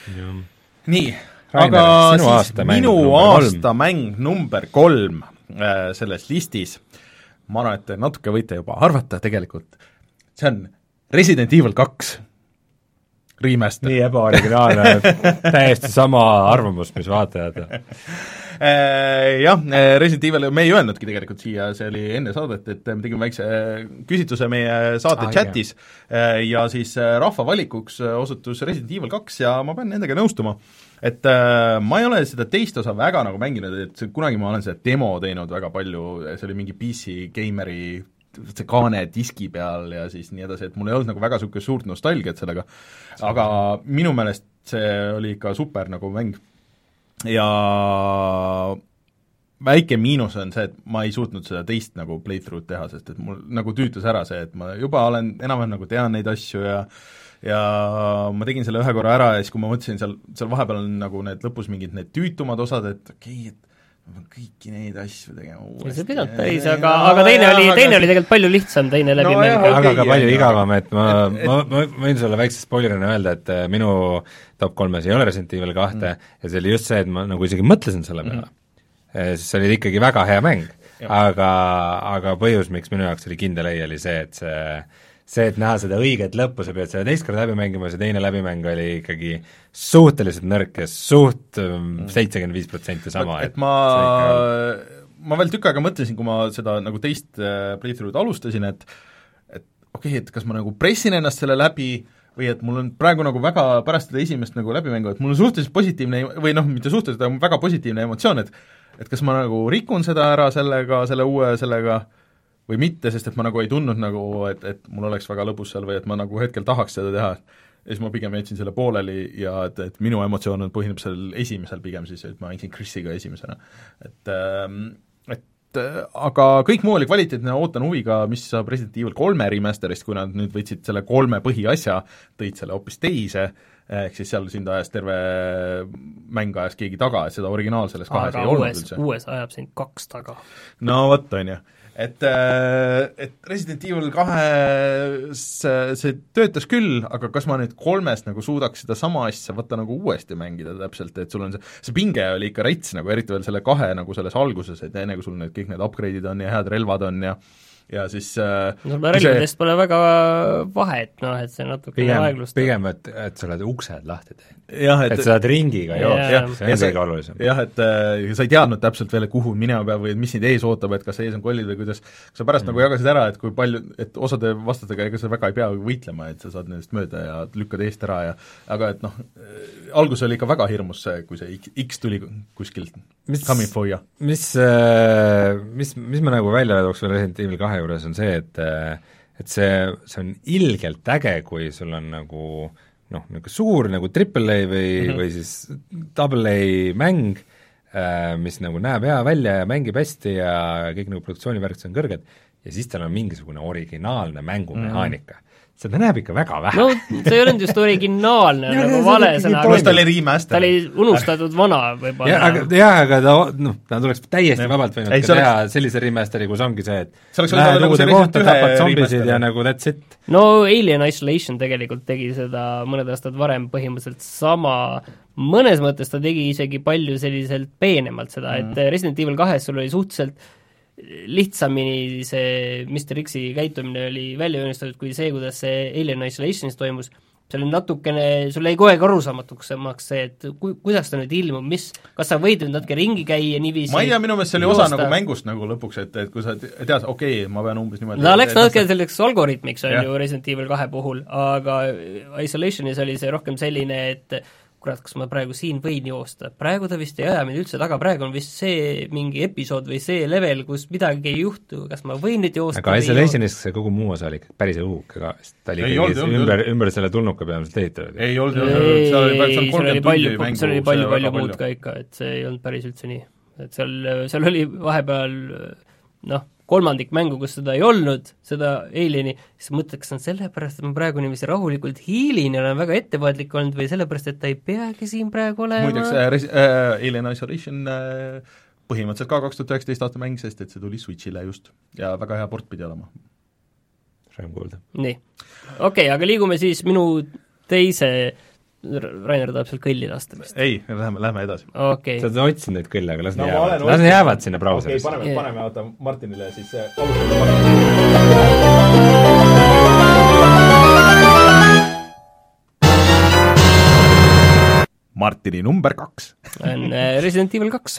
nii, aga siis aasta minu aasta mäng number kolm äh, selles listis, ma arvan, et natuke võite juba arvata tegelikult, see on Resident Evil kaks remaster. nii ebaoriginaalne, täiesti sama arvamus, mis vaatajad. Jah, Resident Evil, me ei öelnudki tegelikult siia, see oli enne saadet, et me tegime väikse küsitluse meie saate ah, chatis jah. Ja siis rahva valikuks osutus Resident Evil kaks ja ma pean nendega nõustuma. Et äh, ma ei ole seda teist osa väga nagu mänginud, et see, kunagi ma olen seda demo teinud väga palju, see oli mingi P C Gameri see kaane diski peal ja siis nii edasi, et mul ei olnud nagu väga niisugust suurt nostalgiat sellega, aga minu meelest see oli ikka super nagu mäng. Ja väike miinus on see, et ma ei suutnud seda teist nagu playthrough'd teha, sest et mul nagu tüütus ära see, et ma juba olen enam-vähem nagu tean neid asju ja ja ma tegin selle ühe korra ära ja siis, kui ma mõtlesin, seal, seal vahepeal on nagu need lõpus mingid need tüütumad osad, et okei okay,, et ma pean kõiki neid asju tegema uuesti. see pidanud päris, aga, aga teine oli, teine oli tegelikult palju lihtsam, teine läbi no, mäng. Okay, aga ka palju igavam, et ma, ma, ma võin sulle väikse spoilerina öelda, et minu top kolmes ei ole Resident Evil kahte mm. ja see oli just see, et ma nagu isegi mõtlesin selle peale mm.. siis see oli ikkagi väga hea mäng, aga, aga põhjus, miks minu jaoks oli kindel ei, oli see, et see see, et näha seda õiget lõppu, sa pead selle teist korda läbi mängima, see teine läbimäng oli ikkagi suhteliselt nõrk ja suht seitsekümmend viis protsenti sama. et ma, ma veel tükk aega mõtlesin, kui ma seda nagu teist playthrough'd alustasin, et et okei okay,, et kas ma nagu pressin ennast selle läbi või et mul on praegu nagu väga pärast seda esimest nagu läbimängu, et mul on suhteliselt positiivne või noh, mitte suhteliselt, aga väga positiivne emotsioon, et et kas ma nagu rikun seda ära sellega, selle uue sellega või mitte, sest et ma nagu ei tundnud nagu, et, et mul oleks väga lõbus seal või et ma nagu hetkel tahaks seda teha, ja siis ma pigem jätsin selle pooleli ja et, et minu emotsioon on põhineb sellel esimesel pigem siis, et ma mängin Chrisiga esimesena. Et, et aga kõik muu oli kvaliteetne, ootan huviga, mis saab Resident Evil kolme remasterist, kui nad nüüd võtsid selle kolme põhiasja, tõid selle hoopis teise, ehk siis seal sind ajas terve mäng ajas keegi taga, et seda originaal selles kahes aga ei olnud uues, üldse. uues ajab sind kaks taga. No vot, on ju. Et, et Resident Evil kahes see töötas küll, aga kas ma nüüd kolmest nagu suudaks seda sama asja võtta nagu uuesti mängida täpselt, et sul on see, see pinge oli ikka rets nagu, eriti veel selle kahe nagu selles alguses, et enne kui sul need kõik need upgrade'id on ja head relvad on ja ja siis no relvadest see... pole väga vahet, noh, et see natuke aeglustab. Pigem, et, et sa oled uksed lahti teinud. Et, et sa oled ringiga jooksnud, see on kõige olulisem. Jah, et äh, sa ei teadnud täpselt veel, kuhu minema peab või mis sind ees ootab, et kas ees on kollid või kuidas, sa pärast mm. nagu jagasid ära, et kui palju, et osade vastastega ega sa väga ei pea võitlema, et sa saad nendest mööda ja lükkad eest ära ja aga et noh, algus oli ikka väga hirmus see, kui see X tuli kuskilt mis, coming for you. Mis, äh, mis, mis ma nagu välja tooks veel Resident Evil kahe juures on see, et et see, see on ilgelt äge, kui sul on nagu noh, nagu suur nagu triple A või mm, -hmm. või siis double A mäng, mis nagu näeb hea välja ja mängib hästi ja kõik nagu produktsioonivärgid on kõrged ja siis tal on mingisugune originaalne mängumehaanika mm. -hmm. seda näeb ikka väga vähe. no see ei olnud just originaalne nagu vale sõna, aga ta oli remaster. ta oli unustatud vana võib-olla. jah, aga, jah, aga ta, noh, ta tuleks täiesti ja. vabalt võinud ei, ka teha oleks... sellise remasteri, kus ongi see, et lähed lugude kohta, tapad zombisid ja nagu that's it. no Alien Isolation tegelikult tegi seda mõned aastad varem põhimõtteliselt sama, mõnes mõttes ta tegi isegi palju selliselt peenemalt seda, et mm. Resident Evil kahes sul oli suhteliselt lihtsamini see mister X-i käitumine oli välja joonistatud kui see, kuidas see Alien Isolationis toimus, see oli natukene, sul jäi kogu aeg arusaamatuks see, et ku, kuidas ta nüüd ilmub, mis, kas sa võid nüüd natuke ringi käia niiviisi ma ei tea, minu meelest see oli osa nagu mängust nagu lõpuks, et, et kui sa tead, okei okay,, ma pean umbes niimoodi ta läks natuke selliseks algoritmiks, on ja. ju Resident Evil kahe puhul, aga Isolationis oli see rohkem selline, et kurat, kas ma praegu siin võin joosta, praegu ta vist ei aja mind üldse taga, praegu on vist see mingi episood või see level, kus midagi ei juhtu, kas ma võin nüüd joosta aga Isolationis see kogu muu osa oli päris õhuke ka, sest ta oli ikkagi ümber, ümber selle tulnuka peamiselt ehitatud. ei olnud, seal oli palju, seal oli palju-palju muud ka ikka, et see ei olnud päris üldse nii. et seal, seal oli vahepeal noh, kolmandik mängu, kus seda ei olnud, seda Alieni, siis mõtled, kas on sellepärast, et ma praegu niiviisi rahulikult hiilin ja olen väga ettevaatlik olnud või sellepärast, et ta ei peagi siin praegu olema. muideks äh, res- äh, Alien Isolation äh, põhimõtteliselt ka kaks tuhat üheksateist aasta mäng, sest et see tuli Switchile just ja väga hea port pidi olema. Rõõm kuulda. nii, okei okay,, aga liigume siis minu teise Rainer tahab seal kõlli lasta vist. ei, lähme, lähme edasi. Okay. sa oled otsinud neid kõlle, aga las no, jäävad, las need jäävad sinna brauserisse. okei, paneme, yeah. paneme, oota, Martinile siis alustame. Martini number kaks on Resident Evil kaks.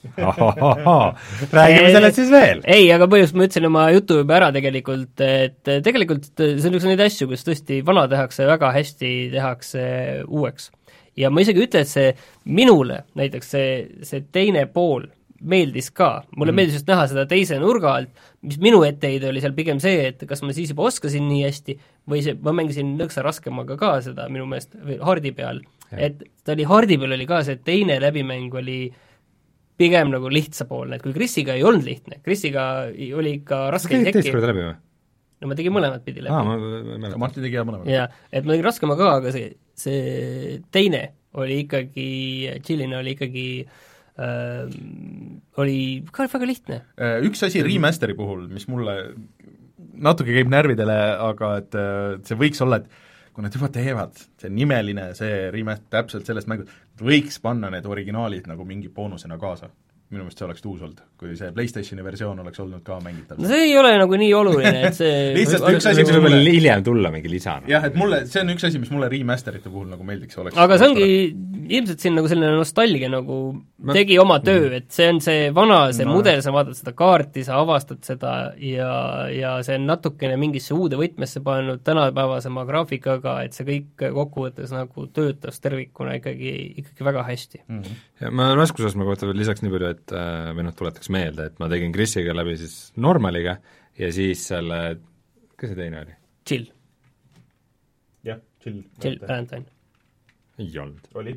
Räägime sellest siis veel. Ei, aga põhjust ma ütlesin oma jutu juba ära tegelikult, et tegelikult see on üks neid asju, kus tõesti vana tehakse väga hästi, tehakse uueks. Ja ma isegi ütlen, et see minule näiteks see, see teine pool meeldis ka, mulle mm. meeldis just näha seda teise nurga alt, mis minu etteheide oli seal pigem see, et kas ma siis juba oskasin nii hästi või see, ma mängisin nõksa raskemaga ka seda minu meelest, või hardi peal, ja. Et ta oli hardi peal oli ka see teine läbimäng oli pigem nagu lihtsapoolne, et kui Krisiga ei olnud lihtne, Krisiga oli ikka raske tekki. Teist korda läbi või? No ma tegin mõlemad pidi läbi. Aa, ma, ma, Martin tegi ja mõlemad. Ja, et ma tegin raskema ka, aga see, see teine oli ikkagi, chillina oli ikkagi äh, oli ka väga lihtne. Üks asi remasteri puhul, mis mulle natuke käib närvidele, aga et see võiks olla, et kui nad juba teevad, see nimeline, see remaster täpselt sellest mängud, võiks panna need originaalid nagu mingi boonusena kaasa. Minu meelest see oleks tuus olnud, kui see PlayStationi versioon oleks olnud ka mängitav. No see ei ole nagu nii oluline, et see lihtsalt üks asi, mis mulle hiljem tulla mingi lisana. jah, et mulle, see on üks asi, mis mulle remasterite puhul nagu meeldiks oleks. aga see ongi ilmselt siin nagu selline nostalgia nagu ma... tegi oma töö, et see on see vana, see no. mudel, sa vaatad seda kaarti, sa avastad seda ja, ja see on natukene mingisse uude võtmesse pannud tänapäevasema graafikaga, et see kõik kokkuvõttes nagu töötas tervikuna ikkagi, ikkagi väga hästi. Mm-hmm. Ja ma raskusastme kohta veel lisaks nii palju, et või noh, tuletaks meelde, et ma tegin Krisiga läbi siis normaliga ja siis selle, kes see teine oli? Chill. jah, Chill. Chill, Valentine. Ei olnud. oli.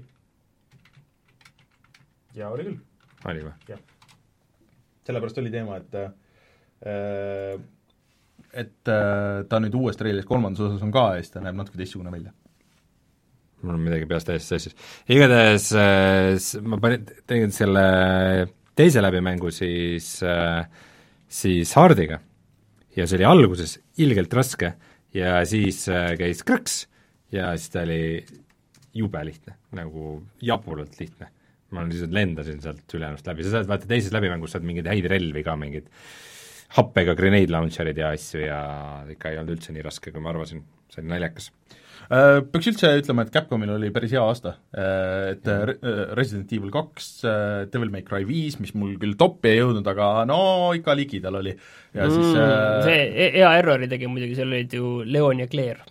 ja oli küll. oli või? jah. sellepärast oli teema, et äh, et äh, ta nüüd uues treilis kolmandas osas on ka ja siis ta näeb natuke teistsugune välja. mul on midagi peast täiesti sassis. igatahes äh, ma panin, tegin selle teise läbimängu siis äh, siis hardiga ja see oli alguses ilgelt raske ja siis äh, käis krõks ja siis ta oli jube lihtne, nagu jaburalt lihtne. ma lihtsalt lendasin sealt ülejäänud läbi, sa saad vaata teises läbimängus saad mingeid häid relvi ka, mingid happega grenade launcherid ja asju ja ikka ei olnud üldse nii raske, kui ma arvasin, see oli naljakas. Peaks üldse ütlema, et Capcomil oli päris hea aasta, et Resident Evil kaks, Devil May Cry viis, mis mul küll toppi ei jõudnud, aga no ikka ligi tal oli. Ja mm, siis, äh... see hea errori tegi muidugi, seal olid ju Leon ja Claire.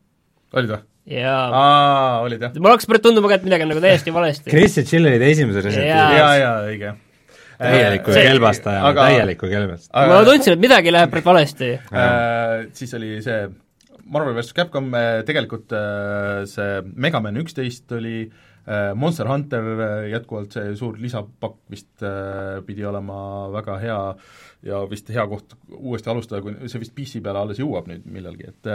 Olid või? jaa. Aa, olid jah. Mul hakkas pärit tunduma ka, et midagi on nagu täiesti valesti. Chris ja Jill olid esimese Resident Evil. jaa, jaa, õige. Täieliku see... kelbastaja, aga... täieliku kelbastaja. ma tundsin, et midagi läheb pärit valesti. Äh, siis oli see Marvel versus Capcom, tegelikult see Mega Man üksteist oli, Monster Hunter jätkuvalt see suur lisapakk vist pidi olema väga hea ja vist hea koht uuesti alustada, kui see vist P C peale alles jõuab nüüd millalgi, et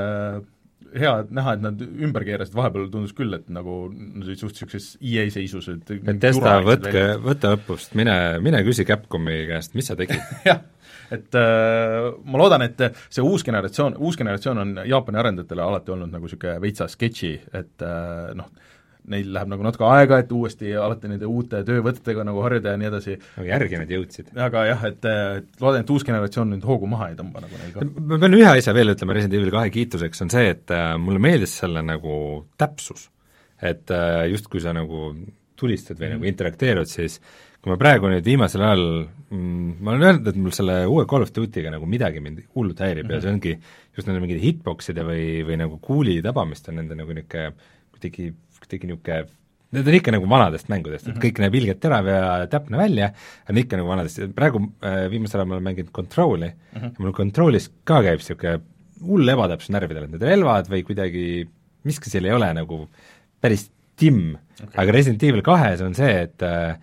hea näha, et nad ümber keerasid, vahepeal tundus küll, et nagu nad olid suht sellises E A seisus, et et testa, võtke, võta õppust, mine, mine küsi Capcomi käest, mis sa tegid? jah, et äh, ma loodan, et see uus generatsioon, uus generatsioon on Jaapani arendajatele alati olnud nagu niisugune veitsa sketši, et äh, noh, neil läheb nagu natuke aega, et uuesti alati nende uute töövõtetega nagu harjuda ja nii edasi. aga järgi nad jõudsid. aga jah, et, et loodan, et uus generatsioon nüüd hoogu maha ei tõmba nagu neil ka. ma pean ühe asja veel ütlema Resident Evil kahe kiituseks, on see, et äh, mulle meeldis selle nagu täpsus. Et äh, just kui sa nagu tulistad või mm. nagu interakteerud, siis kui ma praegu nüüd viimasel ajal mm, ma olen öelnud, et mul selle uue Call of Duty'ga nagu midagi mind hullult häirib mm-hmm. ja see ongi just nende mingid hitboxide või, või nagu kuuli tabamist on nende nagu niisugune kuidagi, kuidagi niisugune, need on ikka nagu vanadest mängudest, et mm-hmm. kõik näeb ilgelt terav ja täpne välja, on ikka nagu vanadest, praegu äh, viimasel ajal ma olen mänginud Control'i mm-hmm. ja mul Control'is ka käib niisugune hull ebatäpsus närvidel, et need relvad või kuidagi miski seal ei ole nagu päris timm okay., aga Resident Evil kahes on see, et äh,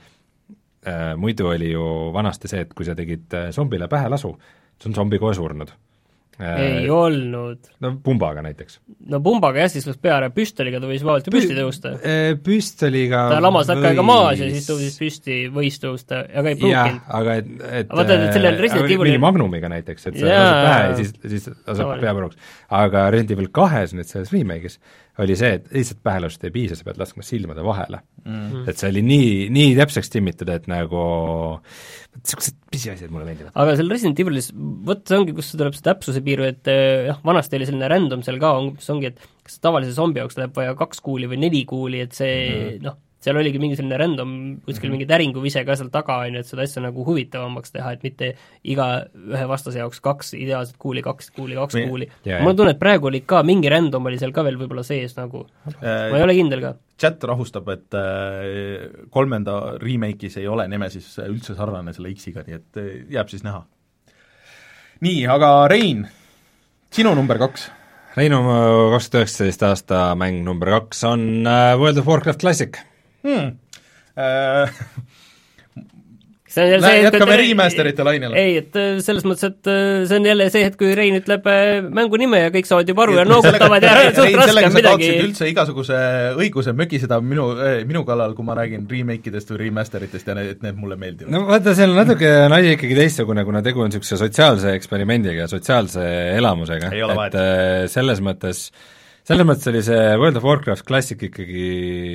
äh, muidu oli ju vanasti see, et kui sa tegid äh, zombile pähe lasu, see on zombi kohe surnud. Ei äh, olnud. No pumbaga näiteks. No pumbaga jah, siis läks peale, püstoliga ta võis vabalt ju püsti tõusta. Püstoliga ta lamas nakkaega maas ja siis tõusis püsti, võis tõusta, aga ei pruukinud. jah, aga et, et vaata, et sellel Resident Evil Magnumiga näiteks, et sa lased pähe ja siis, siis lased pea puruks. aga Resident Evil kahes nüüd selles remake'is oli see, et lihtsalt pähelõust ei piisa, sa pead laskma silmade vahele mm.. et see oli nii, nii täpseks timmitud, et nagu niisugused pisiasjad mulle meeldivad. aga seal Resident Evilis, vot see ongi, kus tuleb see täpsuse piiru, et jah, vanasti oli selline random seal ka, mis ongi, et kas tavalise zombi jaoks läheb vaja kaks kuuli või neli kuuli, et see mm. noh, seal oligi mingi selline random, kuskil mm-hmm. mingi täringuvise ka seal taga, on ju, et seda asja nagu huvitavamaks teha, et mitte iga ühe vastase jaoks kaks ideaalset kuuli, kaks kuuli, kaks Me, kuuli. Mul tunne, et praegu oli ka, mingi random oli seal ka veel võib-olla sees nagu äh,, ma ei ole kindel ka. Chat rahustab, et äh, kolmanda remake'is ei ole Nemesis üldse sarnane selle X-iga, nii et äh, jääb siis näha. Nii, aga Rein, sinu number kaks? Reinu kaks tuhat üheksateist aasta mäng number kaks on uh, World of Warcraft Classic. Hmm. Äh, see, see, jätkame remasterite lainele. Ei, et selles mõttes, et see on jälle see hetk, kui Rein ütleb mängu nime ja kõik saavad juba aru ja noogutavad ja suht raske on midagi. Üldse igasuguse õiguse mögiseda minu, minu kallal, kui ma räägin remake-idest või remasteritest ja need, need mulle meeldivad. No vaata, seal natuke on asi ikkagi teistsugune, kuna tegu on niisuguse sotsiaalse eksperimendiga, sotsiaalse elamusega. Et selles mõttes, selles mõttes oli see World of Warcraft Classic ikkagi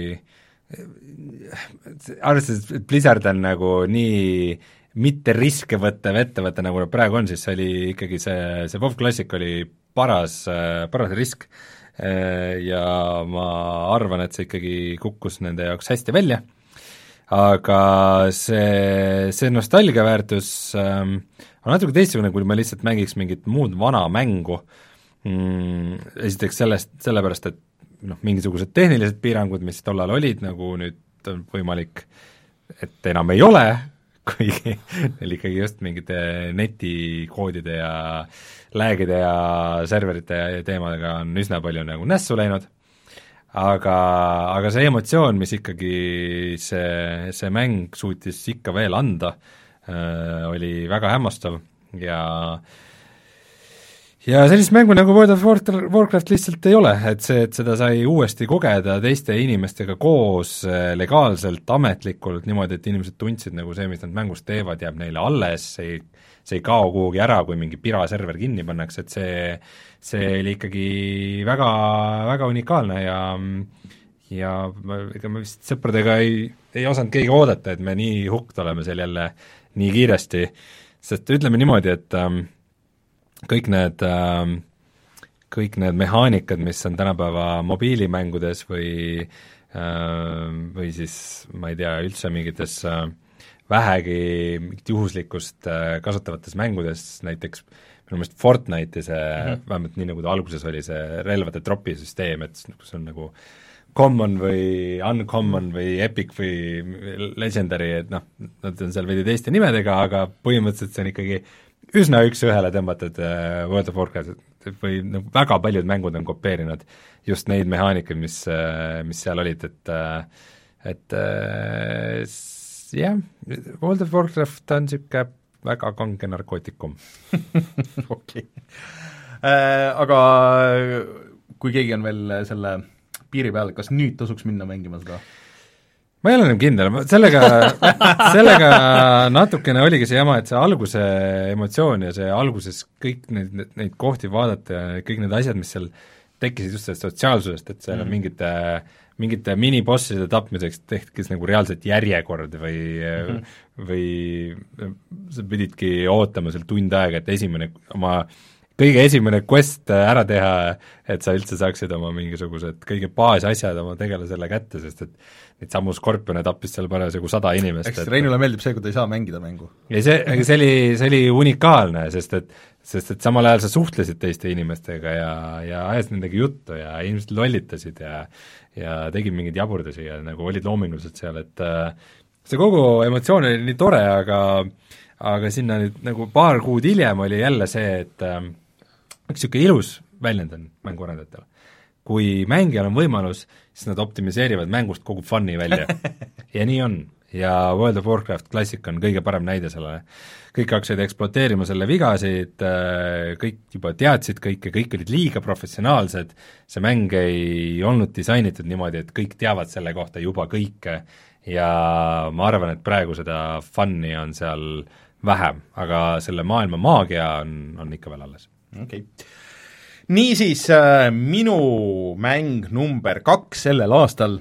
arvestades, et Blizzard on nagu nii mitte riske võttev ettevõte, nagu nad praegu on, siis see oli ikkagi see, see WoW Classic oli paras, paras risk ja ma arvan, et see ikkagi kukkus nende jaoks hästi välja, aga see, see nostalgiaväärtus ähm, on natuke teistsugune, kui ma lihtsalt mängiks mingit muud vana mängu mm,, esiteks sellest, sellepärast, et noh, mingisugused tehnilised piirangud, mis tollal olid, nagu nüüd on võimalik, et enam ei ole, kuigi neil ikkagi just mingite netikoodide ja lag'ide ja serverite ja teemadega on üsna palju nagu nässu läinud, aga, aga see emotsioon, mis ikkagi see, see mäng suutis ikka veel anda, oli väga hämmastav ja ja sellist mängu nagu World of Warcraft lihtsalt ei ole, et see, et seda sai uuesti kogeda teiste inimestega koos legaalselt, ametlikult, niimoodi, et inimesed tundsid nagu see, mis nad mängus teevad, jääb neile alles, see ei, see ei kao kuhugi ära, kui mingi piraserver kinni pannakse, et see, see oli ikkagi väga, väga unikaalne ja ja ega me vist sõpradega ei, ei osanud keegi oodata, et me nii hukt oleme seal jälle nii kiiresti, sest ütleme niimoodi, et ähm, kõik need, kõik need mehaanikad, mis on tänapäeva mobiilimängudes või, või siis ma ei tea, üldse mingites vähegi mingit juhuslikkust kasutavates mängudes, näiteks minu meelest Fortnite'i see mm-hmm. vähemalt nii, nagu ta alguses oli, see relvade tropisüsteem, et see on nagu common või uncommon või epic või legendary, et noh, nad on seal veidi teiste nimedega, aga põhimõtteliselt see on ikkagi üsna üks-ühele tõmmatud uh, World of Warcraft või no, väga paljud mängud on kopeerinud just neid mehaanikaid, mis uh,, mis seal olid, et uh, et uh, jah, World of Warcraft on niisugune väga kange narkootikum. Okei. Aga kui keegi on veel selle piiri peal, kas nüüd tasuks minna mängima seda? ma ei ole enam kindel, sellega, sellega natukene oligi see jama, et see alguse emotsioon ja see alguses kõik neid, neid kohti vaadata ja kõik need asjad, mis seal tekkisid just sellest sotsiaalsusest, et seal on mm. mingite, mingite minibosside tapmiseks tekkis nagu reaalselt järjekord või mm. või sa pididki ootama seal tund aega, et esimene oma kõige esimene quest ära teha, et sa üldse saaksid oma mingisugused kõige baasasjad oma tegelasele kätte, sest et neid samu skorpione tappis seal parasjagu sada inimest. Eks Reinule meeldib see, kui ta ei saa mängida mängu. ja see, see oli, see oli unikaalne, sest et, sest et samal ajal sa suhtlesid teiste inimestega ja, ja ajasid nendega juttu ja inimesed lollitasid ja ja tegid mingeid jaburdusi ja nagu olid loomingulised seal, et see kogu emotsioon oli nii tore, aga aga sinna nüüd nagu paar kuud hiljem oli jälle see, et äh, üks niisugune ilus väljend on mänguarendajatele. Kui mängijal on võimalus, siis nad optimiseerivad mängust kogu fun'i välja. ja nii on. Ja World of Warcraft Classic on kõige parem näide sellele. Kõik hakkasid ekspluateerima selle vigasid, kõik juba teadsid kõike, kõik olid liiga professionaalsed, see mäng ei olnud disainitud niimoodi, et kõik teavad selle kohta juba kõike ja ma arvan, et praegu seda fun'i on seal vähem, aga selle maailma maagia on, on ikka veel alles. okei okay. niisiis, minu mäng number kaks sellel aastal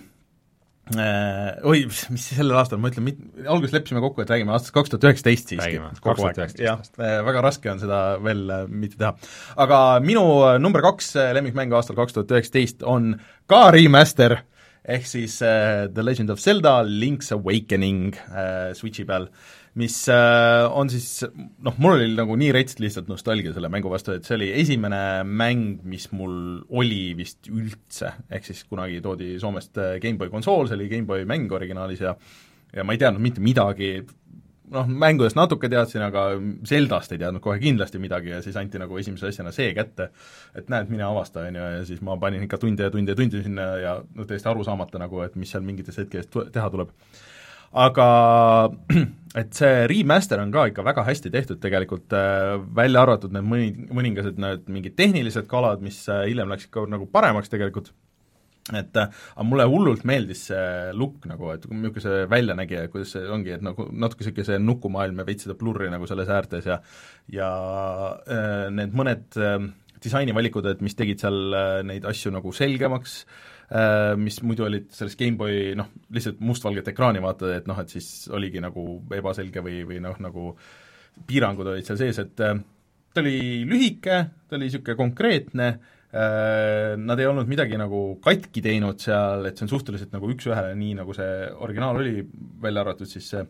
äh, oi, mis sellel aastal, ma ütlen, alguses leppisime kokku, et räägime aastast kaks tuhat üheksateist siiski. kaks tuhat üheksateist. jah, väga raske on seda veel mitte teha. aga minu number kaks lemmikmäng aastal kaks tuhat üheksateist on ka remaster, ehk siis uh, The Legend of Zelda Link's Awakening uh, Switchi peal, mis uh, on siis, noh, mul oli nagu nii rets lihtsalt nostalgia selle mängu vastu, et see oli esimene mäng, mis mul oli vist üldse, ehk siis kunagi toodi Soomest GameBoy konsool, see oli GameBoy mäng originaalis ja ja ma ei teadnud mitte midagi, noh, mängudest natuke teadsin, aga Zeldast ei teadnud kohe kindlasti midagi ja siis anti nagu esimese asjana see kätte, et näed, mine avasta, on ju, ja siis ma panin ikka tunde ja tunde ja tunde sinna ja no täiesti aru saamata nagu, et mis seal mingites hetkedes teha tuleb. Aga et see remaster on ka ikka väga hästi tehtud tegelikult, välja arvatud need mõni, mõningased need mingid tehnilised kalad, mis hiljem läksid ka nagu paremaks tegelikult, et aga mulle hullult meeldis see look nagu, et niisugune see väljanägija, kuidas see ongi, et nagu natuke niisugune see nukumaailm ja veits seda blurri nagu selles äärtes ja ja äh, need mõned äh, disainivalikud, et mis tegid seal äh, neid asju nagu selgemaks, äh, mis muidu olid selles GameBoy, noh, lihtsalt mustvalget ekraani vaatad, et noh, et siis oligi nagu ebaselge või, või noh, nagu piirangud olid seal sees, et äh, ta oli lühike, ta oli niisugune konkreetne, nad ei olnud midagi nagu katki teinud seal, et see on suhteliselt nagu üks-ühele, nii nagu see originaal oli, välja arvatud siis see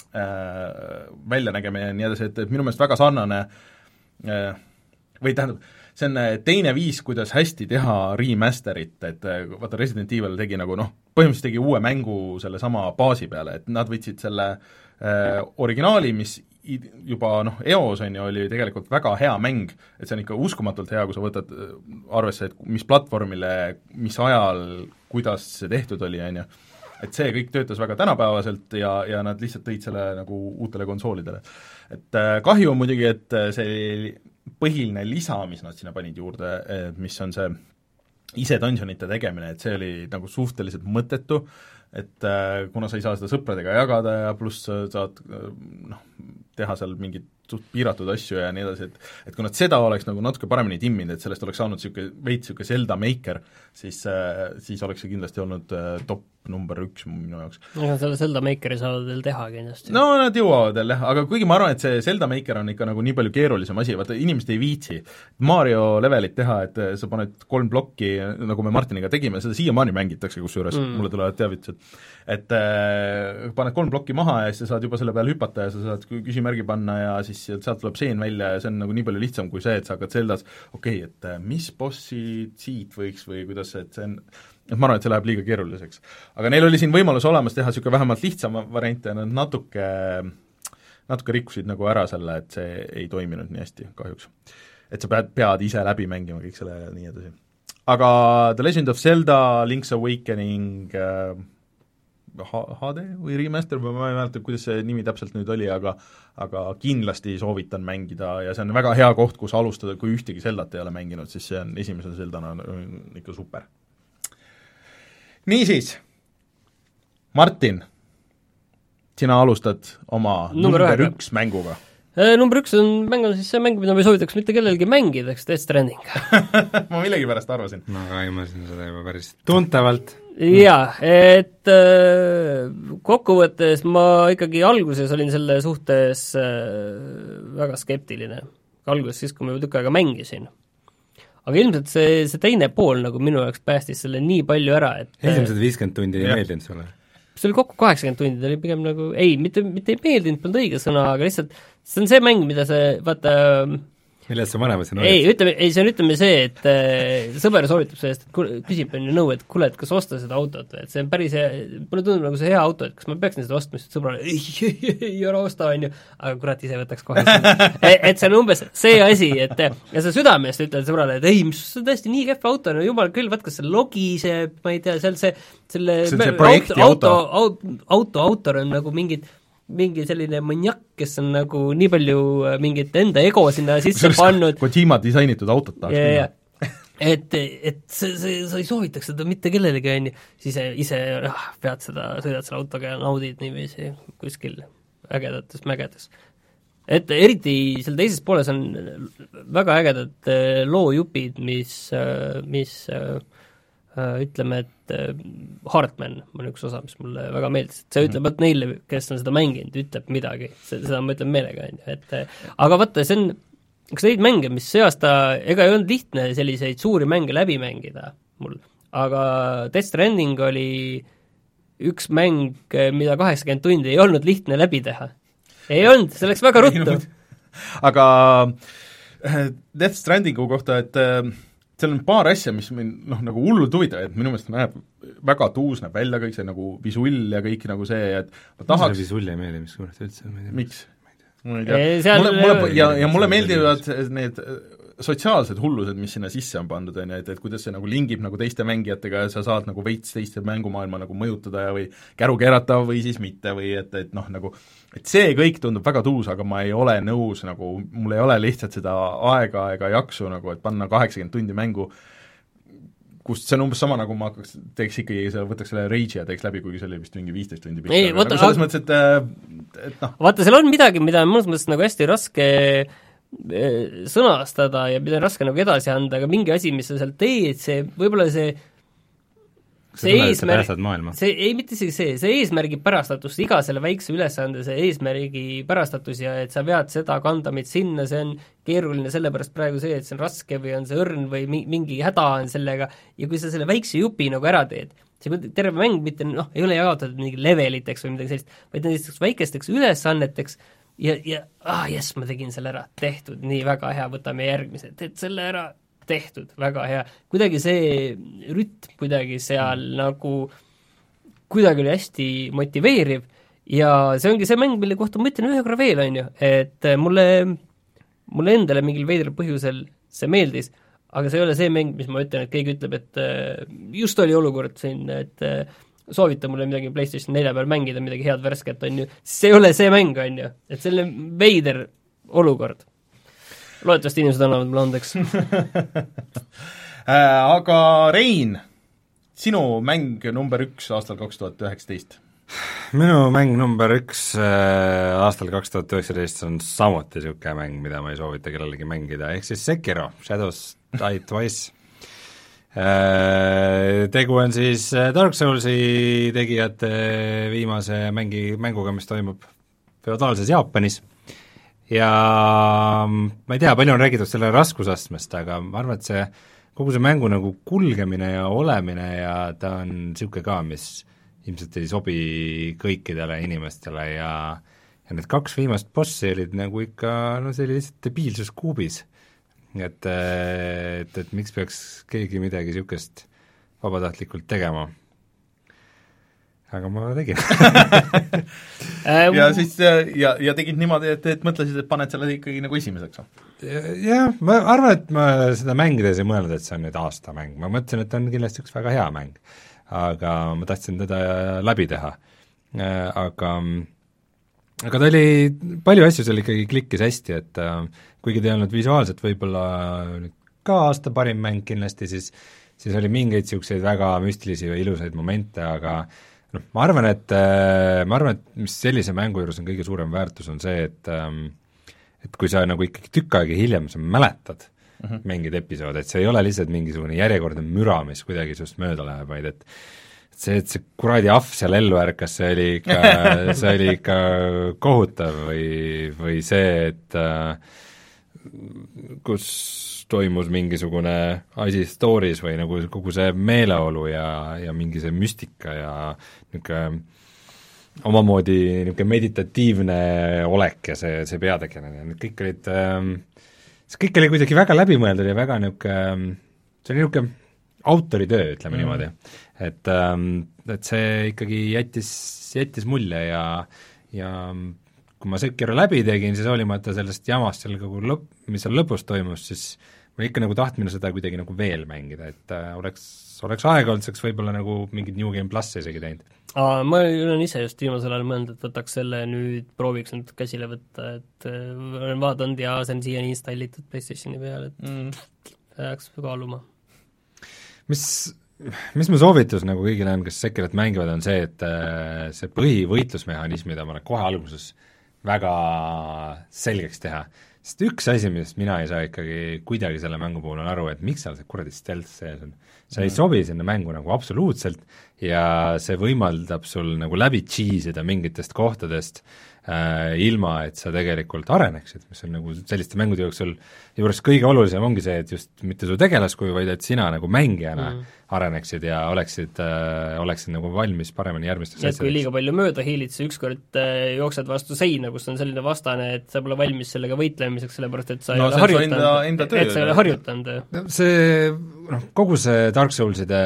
äh, väljanägemine ja nii edasi, et, et minu meelest väga sarnane äh, või tähendab, see on teine viis, kuidas hästi teha remasterit, et vaata, Resident Evil tegi nagu noh, põhimõtteliselt tegi uue mängu selle sama baasi peale, et nad võtsid selle äh, originaali, mis juba noh, eos on ju, oli tegelikult väga hea mäng, et see on ikka uskumatult hea, kui sa võtad arvesse, et mis platvormile, mis ajal, kuidas see tehtud oli, on ju. Et see kõik töötas väga tänapäevaselt ja, ja nad lihtsalt tõid selle nagu uutele konsoolidele. Et kahju on muidugi, et see põhiline lisa, mis nad sinna panid juurde, mis on see ise dungeonite tegemine, et see oli nagu suhteliselt mõttetu, et kuna sa ei saa seda sõpradega jagada ja pluss saad noh, teha seal mingit suht piiratud asju ja nii edasi, et et kui nad seda oleks nagu natuke paremini timminud, et sellest oleks saanud niisugune veits niisugune Zelda Maker, siis, siis oleks see kindlasti olnud top number üks minu jaoks. Aga selle Zelda Makeri saavad veel teha kindlasti. No nad jõuavad veel, jah, aga kuigi ma arvan, et see Zelda Maker on ikka nagu nii palju keerulisem asi, vaata inimesed ei viitsi Mario levelit teha, et sa paned kolm plokki, nagu me Martiniga tegime, seda siiamaani mängitakse kusjuures mm., mulle tulevad teavitused, et äh, paned kolm plokki maha ja siis sa saad juba selle peale hüpata ja sa saad küsimärgi panna ja siis sealt tuleb seen välja ja see on nagu nii palju lihtsam kui see, et sa hakkad Zeldas, okei okay,, et mis bossid siit võiks või kuidas see, et see on et ma arvan, et see läheb liiga keeruliseks. Aga neil oli siin võimalus olemas teha niisugune vähemalt lihtsam variant ja nad natuke, natuke rikkusid nagu ära selle, et see ei toiminud nii hästi kahjuks. Et sa pead, pead ise läbi mängima kõik selle ja nii edasi. Aga The Legend of Zelda, Link's Awakening äh, H D või remaster, ma ei mäleta, kuidas see nimi täpselt nüüd oli, aga aga kindlasti soovitan mängida ja see on väga hea koht, kus alustada, kui ühtegi Zeldat ei ole mänginud, siis see on esimese Zeldana ikka super. Niisiis, Martin, sina alustad oma number, number üks mänguga. Number üks on mäng on siis see mäng, mida me soovitaks mitte kellelgi mängida, eks Death Stranding. ma millegi pärast arvasin. ma ka imasin seda juba päris tuntavalt. Jaa, et äh, kokkuvõttes ma ikkagi alguses olin selle suhtes äh, väga skeptiline. Alguses siis, kui ma tükk aega mängisin. Aga ilmselt see, see teine pool nagu minu jaoks päästis selle nii palju ära, et esimesed viiskümmend tundi ei meeldinud sulle? See oli kokku kaheksakümmend tundi, ta oli pigem nagu, ei, mitte, mitte ei meeldinud, polnud õige sõna, aga lihtsalt see on see mäng, mida see, vaata millest sa vanemad siin ei, ütleme, ei, see on ütleme see, et äh, sõber soovitab sellest, et kul, küsib on ju nõu, et kuule, et kas osta seda autot või, et see on päris hea, mulle tundub nagu see hea auto, et kas ma peaksin seda ostma, siis sõbrale ei, ei, ei, ära osta, on ju, aga kurat, ise võtaks kohe et, et see on umbes see asi, et ja sa südamest ütled sõbrale, et ei, mis see on tõesti nii kehva auto, no jumal küll, vaat kas see logiseb, ma ei tea, seal see selle see, see projekti auto, auto, auto, auto autor on nagu mingid mingi selline maniak, kes on nagu nii palju mingit enda ego sinna sisse pannud. Kojima disainitud autot tahaks ja, ja. et, et see, see, sa ei soovitaks seda mitte kellelegi, on ju, siis ise ah, pead seda, sõidad selle autoga ja naudid niiviisi kuskil ägedates mägedes. et eriti seal teises pooles on väga ägedad loojupid, mis, mis ütleme, et Heartman on üks osa, mis mulle väga meeldis, et see ütleb, et neile, kes on seda mänginud, ütleb midagi, seda ma ütlen meelega, et aga vaata, see on üks neid mänge, mis see aasta, ega ei olnud lihtne selliseid suuri mänge läbi mängida mul, aga Death Stranding oli üks mäng, mida kaheksakümmend tundi ei olnud lihtne läbi teha. Ei olnud, see läks väga ruttu. Aga Death Strandingu kohta, et seal on paar asja, mis mind noh, nagu hullult huvitav, et minu meelest näeb väga tuus, näeb välja kõik see nagu visull ja kõik nagu see, et ma tahaks... See visull ei meeli, mis kurat üldse, ma ei tea. Miks? Ma ei tea. Seal... Mulle, mulle, ja, ja mulle meeldivad need sotsiaalsed hullused, mis sinna sisse on pandud, on ju, et, et kuidas see nagu lingib nagu teiste mängijatega ja sa saad nagu veits teiste mängumaailma nagu mõjutada ja või käru keerata või siis mitte või et, et noh, nagu et see kõik tundub väga tuus, aga ma ei ole nõus nagu, mul ei ole lihtsalt seda aega ega jaksu nagu, et panna kaheksakümmend tundi mängu, kust see on umbes sama, nagu ma hakkaks, teeks ikkagi, võtaks selle Rage'i ja teeks läbi, kuigi see oli vist mingi viisteist tundi pikk. Ei, vaata, nagu selles mõttes, et, et noh. Vaata, seal on midagi, mida mõnes mõttes nagu hästi raske sõnastada ja mida on raske nagu edasi anda, aga mingi asi, mis sa seal teed, see võib-olla see see eesmärk, see ei, mitte isegi see, see eesmärgi pärastatus, iga selle väikse ülesande, see eesmärgi pärastatus ja et sa vead seda kandamit sinna, see on keeruline sellepärast praegu see, et see on raske või on see õrn või mingi häda on sellega ja kui sa selle väikse jupi nagu ära teed, see terve mäng mitte, noh, ei ole jaotatud mingi leveliteks või midagi sellist, vaid näiteks väikesteks ülesanneteks ja, ja ah jess, ma tegin selle ära, tehtud, nii väga hea, võtame järgmise, teed selle ära, tehtud, väga hea. Kuidagi see rütm kuidagi seal mm. nagu kuidagi oli hästi motiveeriv ja see ongi see mäng, mille kohta ma ütlen ühe korra veel, on ju, et mulle, mulle endale mingil veidral põhjusel see meeldis, aga see ei ole see mäng, mis ma ütlen, et keegi ütleb, et just oli olukord siin, et soovita mulle midagi PlayStation nelja peal mängida, midagi head värsket, on ju, see ei ole see mäng, on ju, et selle veider olukord. Loodetavasti inimesed annavad mulle andeks. Aga Rein, sinu mäng number üks aastal kaks tuhat üheksateist? Minu mäng number üks aastal kaks tuhat üheksateist on samuti niisugune mäng, mida ma ei soovita kellelegi mängida, ehk siis Sekiro, Shadows Die Twice. Tegu on siis Dark Soulsi tegijate viimase mängi, mänguga, mis toimub feodaalses Jaapanis ja ma ei tea, palju on räägitud selle raskusastmest, aga ma arvan, et see kogu see mängu nagu kulgemine ja olemine ja ta on niisugune ka, mis ilmselt ei sobi kõikidele inimestele ja ja need kaks viimast bossi olid nagu ikka, no see oli lihtsalt debiilsus kuubis. Et, et, et miks peaks keegi midagi niisugust vabatahtlikult tegema. Aga ma tegin. ja siis ja, ja tegid niimoodi, et, et mõtlesid, et paned selle ikkagi nagu esimeseks? Jah, ma arvan, et ma seda mängides ei mõelnud, et see on nüüd aasta mäng. Ma mõtlesin, et on kindlasti üks väga hea mäng. Aga ma tahtsin teda läbi teha. Aga aga ta oli, palju asju seal ikkagi klikkis hästi, et äh, kuigi ta ei olnud visuaalselt võib-olla ka aasta parim mäng kindlasti, siis, siis oli mingeid niisuguseid väga müstilisi või ilusaid momente, aga noh, ma arvan, et äh, ma arvan, et mis sellise mängu juures on kõige suurem väärtus, on see, et ähm, et kui sa nagu ikkagi tükk aega hiljem sa mäletad uh -huh. mingeid episoode, et see ei ole lihtsalt mingisugune järjekordne müra, mis kuidagi sinust mööda läheb, vaid et see, et see kuradi ahv seal ellu ärkas, see oli ikka, see oli ikka kohutav või, või see, et äh, kus toimus mingisugune asi stories või nagu kogu see meeleolu ja, ja mingi see müstika ja niisugune omamoodi niisugune meditatiivne olek ja see, see peategelane, need kõik olid äh, see kõik oli kuidagi väga läbimõeldud ja väga niisugune, see oli niisugune autoritöö, ütleme mm. niimoodi. Et, et see ikkagi jättis, jättis mulje ja, ja kui ma Sekiro läbi tegin, siis hoolimata sellest jamast seal kogu lõpp, mis seal lõpus toimus, siis ma ikka nagu tahtmine seda kuidagi nagu veel mängida, et äh, oleks, oleks aega olnud, oleks võib-olla nagu mingid New Game Plus isegi teinud. Aa, ma olen ise just viimasel ajal mõelnud, et võtaks selle nüüd, prooviks nüüd käsile võtta, et olen vaadanud ja see on siiani installitud PlayStationi peal, et mm. jääks kaaluma. Mis, mis mu soovitus nagu kõigile on, kes Sekirot mängivad, on see, et see põhivõitlusmehhanism, mida ma olen kohe alguses väga selgeks teha. Sest üks asi, millest mina ei saa ikkagi kuidagi selle mängu puhul on aru, et miks seal see kuradi stealth sees on. See mm. ei sobi sinna mängu nagu absoluutselt ja see võimaldab sul nagu läbi cheese'ida mingitest kohtadest äh, ilma, et sa tegelikult areneksid, mis on nagu selliste mängude jooksul juures kõige olulisem ongi see, et just mitte su tegelaskuju, vaid et sina nagu mängijana mm. areneksid ja oleksid äh,, oleksid nagu valmis paremini järgmisteks asjadeks. Kui liiga palju mööda hiilid, sa ükskord äh, jooksed vastu seina, kus on selline vastane, et sa pole valmis sellega võitlemiseks, sellepärast et sa no, ei ole harjutanud, enda, enda et sa ei ole harjutanud. See, noh, kogu see Dark Soulside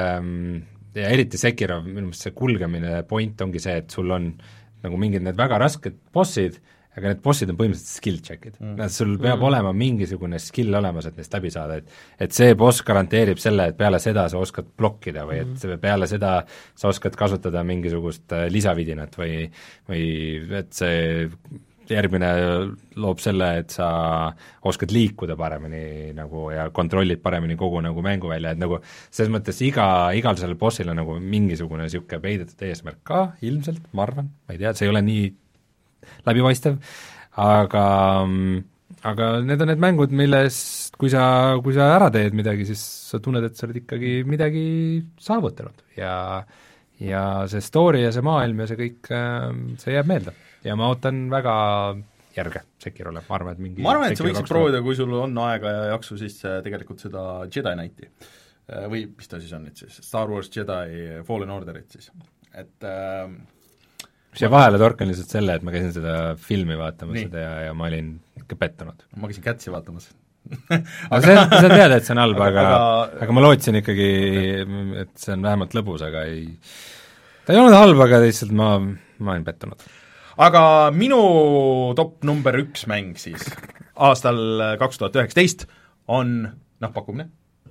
ja eriti Sekiro, minu meelest see kulgemine point ongi see, et sul on nagu mingid need väga rasked bossid, aga need bossid on põhimõtteliselt skill check'id mm.. sul peab mm. olema mingisugune skill olemas, et neist läbi saada, et et see boss garanteerib selle, et peale seda sa oskad blokkida või et mm. peale seda sa oskad kasutada mingisugust lisavidinat või või et see järgmine loob selle, et sa oskad liikuda paremini nagu ja kontrollid paremini kogu nagu mänguvälja, et nagu selles mõttes iga, igal sellel bossil on nagu mingisugune niisugune peidetud eesmärk ka, ilmselt, ma arvan, ma ei tea, see ei ole nii läbipaistev, aga aga need on need mängud, millest kui sa, kui sa ära teed midagi, siis sa tunned, et sa oled ikkagi midagi saavutanud ja ja see story ja see maailm ja see kõik, see jääb meelde. Ja ma ootan väga järge Sekirole, ma arvan, et mingi ma arvan, et sa võiksid proovida, kui sul on aega ja jaksu, siis tegelikult seda Jedi Knighti või mis ta siis on nüüd siis, Star Wars Jedi Fallen Orderit siis, et äh, siia vahele torkan lihtsalt selle, et ma käisin seda filmi vaatamas nii. seda ja, ja ma olin ikka pettunud. ma käisin Kätsi vaatamas aga see on, sa tead, et see on halb, aga, aga, aga ma lootsin ikkagi, et see on vähemalt lõbus, aga ei, ta ei olnud halb, aga lihtsalt ma, ma olin pettunud. Aga minu top number üks mäng siis aastal kaks tuhat üheksateist on, noh, pakkumine?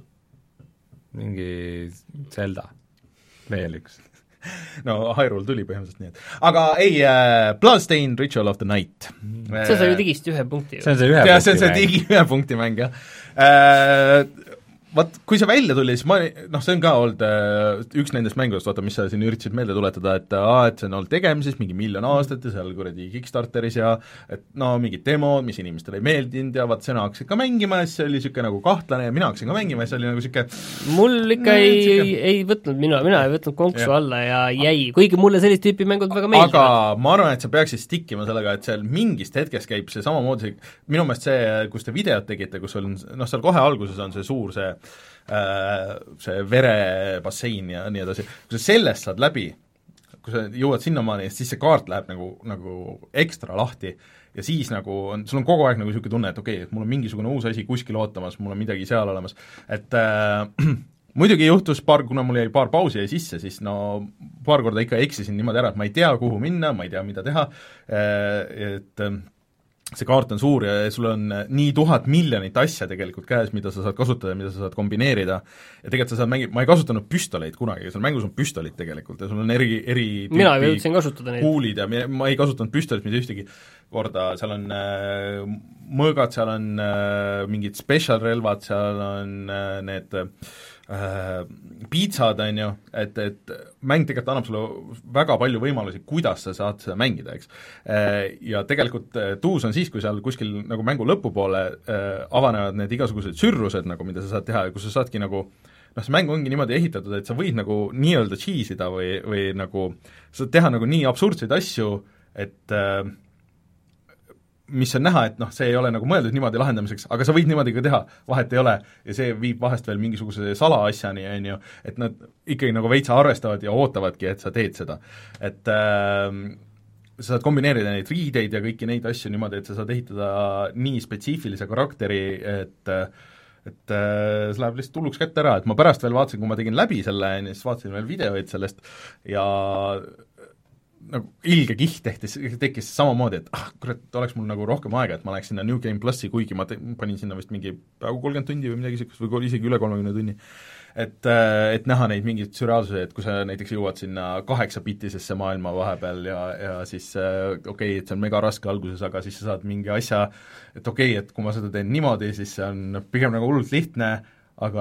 Mingi Zelda, veel üks no Hyrule tuli põhimõtteliselt nii, et aga ei äh,, Bloodstained Ritual of the Night. see sai ju digist ühe punkti. see on see ühe ja, punkti see on see digi ühe punkti mäng, jah äh,. Vaat, kui see välja tuli, siis ma, noh, see on ka olnud äh, üks nendest mängudest, vaata, mis sa siin üritasid meelde tuletada, et aa, et see on olnud tegemises mingi miljon aastat ja seal kuradi Kickstarteris ja et no mingid demod, mis inimestele ei meeldinud ja vaat sina hakkasid ka mängima ja siis see oli niisugune nagu kahtlane ja mina hakkasin ka mängima ja see oli nagu niisugune mul ikka no, ei, ei, ei võtnud, mina, mina ei võtnud konksu ja. alla ja jäi, kuigi mulle sellist tüüpi mängud väga meeldivad. Aga ma arvan, et sa peaksid stikkima sellega, et seal mingist hetkest käib see samamoodi, minu meelest see, kus te videot tegite, kus on, noh, seal kohe alguses on see suur see see verebassein ja nii edasi, kui sa sellest saad läbi, kui sa jõuad sinnamaani, siis see kaart läheb nagu, nagu ekstra lahti ja siis nagu on, sul on kogu aeg nagu niisugune tunne, et okei okay,, et mul on mingisugune uus asi kuskil ootamas, mul on midagi seal olemas, et äh, muidugi juhtus paar, kuna mul jäi paar pausi jäi sisse, siis no paar korda ikka eksisin niimoodi ära, et ma ei tea, kuhu minna, ma ei tea, mida teha, et see kaart on suur ja sul on nii tuhat miljonit asja tegelikult käes, mida sa saad kasutada ja mida sa saad kombineerida ja tegelikult sa saad mängida, ma ei kasutanud püstoleid kunagi, seal mängus on püstolid tegelikult ja sul on eri, eri mina jõudsin kasutada neid. kuulid ja ma ei kasutanud püstolit mitte ühtegi korda, seal on äh, mõõgad, seal on äh, mingid special relvad, seal on äh, need äh, piitsad, on ju, et, et mäng tegelikult annab sulle väga palju võimalusi, kuidas sa saad seda mängida, eks. Ja tegelikult tuus on siis, kui seal kuskil nagu mängu lõpupoole äh, avanevad need igasugused sürrused, nagu mida sa saad teha ja kus sa saadki nagu noh, see mäng ongi niimoodi ehitatud, et sa võid nagu nii-öelda cheese'ida või, või nagu sa saad teha nagu nii absurdseid asju, et äh, mis on näha, et noh, see ei ole nagu mõeldud niimoodi lahendamiseks, aga sa võid niimoodi ka teha, vahet ei ole, ja see viib vahest veel mingisuguse salaasjani, on ju, et nad ikkagi nagu veitsa arvestavad ja ootavadki, et sa teed seda. Et äh, sa saad kombineerida neid riideid ja kõiki neid asju niimoodi, et sa saad ehitada nii spetsiifilise karakteri, et et äh, see läheb lihtsalt hulluks kätte ära, et ma pärast veel vaatasin, kui ma tegin läbi selle, siis vaatasin veel videoid sellest ja nagu ilge kiht tehtis, tekkis samamoodi, et ah, kurat, oleks mul nagu rohkem aega, et ma läheks sinna New Game Plussi, kuigi ma te-, panin sinna vist mingi peaaegu kolmkümmend tundi või midagi siukest või isegi üle kolmekümne tunni. Et, et näha neid mingeid sürreaalsusi, et kui sa näiteks jõuad sinna kaheksabitisesse maailma vahepeal ja, ja siis okei okay,, et see on mega raske alguses, aga siis sa saad mingi asja, et okei okay,, et kui ma seda teen niimoodi, siis see on pigem nagu hullult lihtne, aga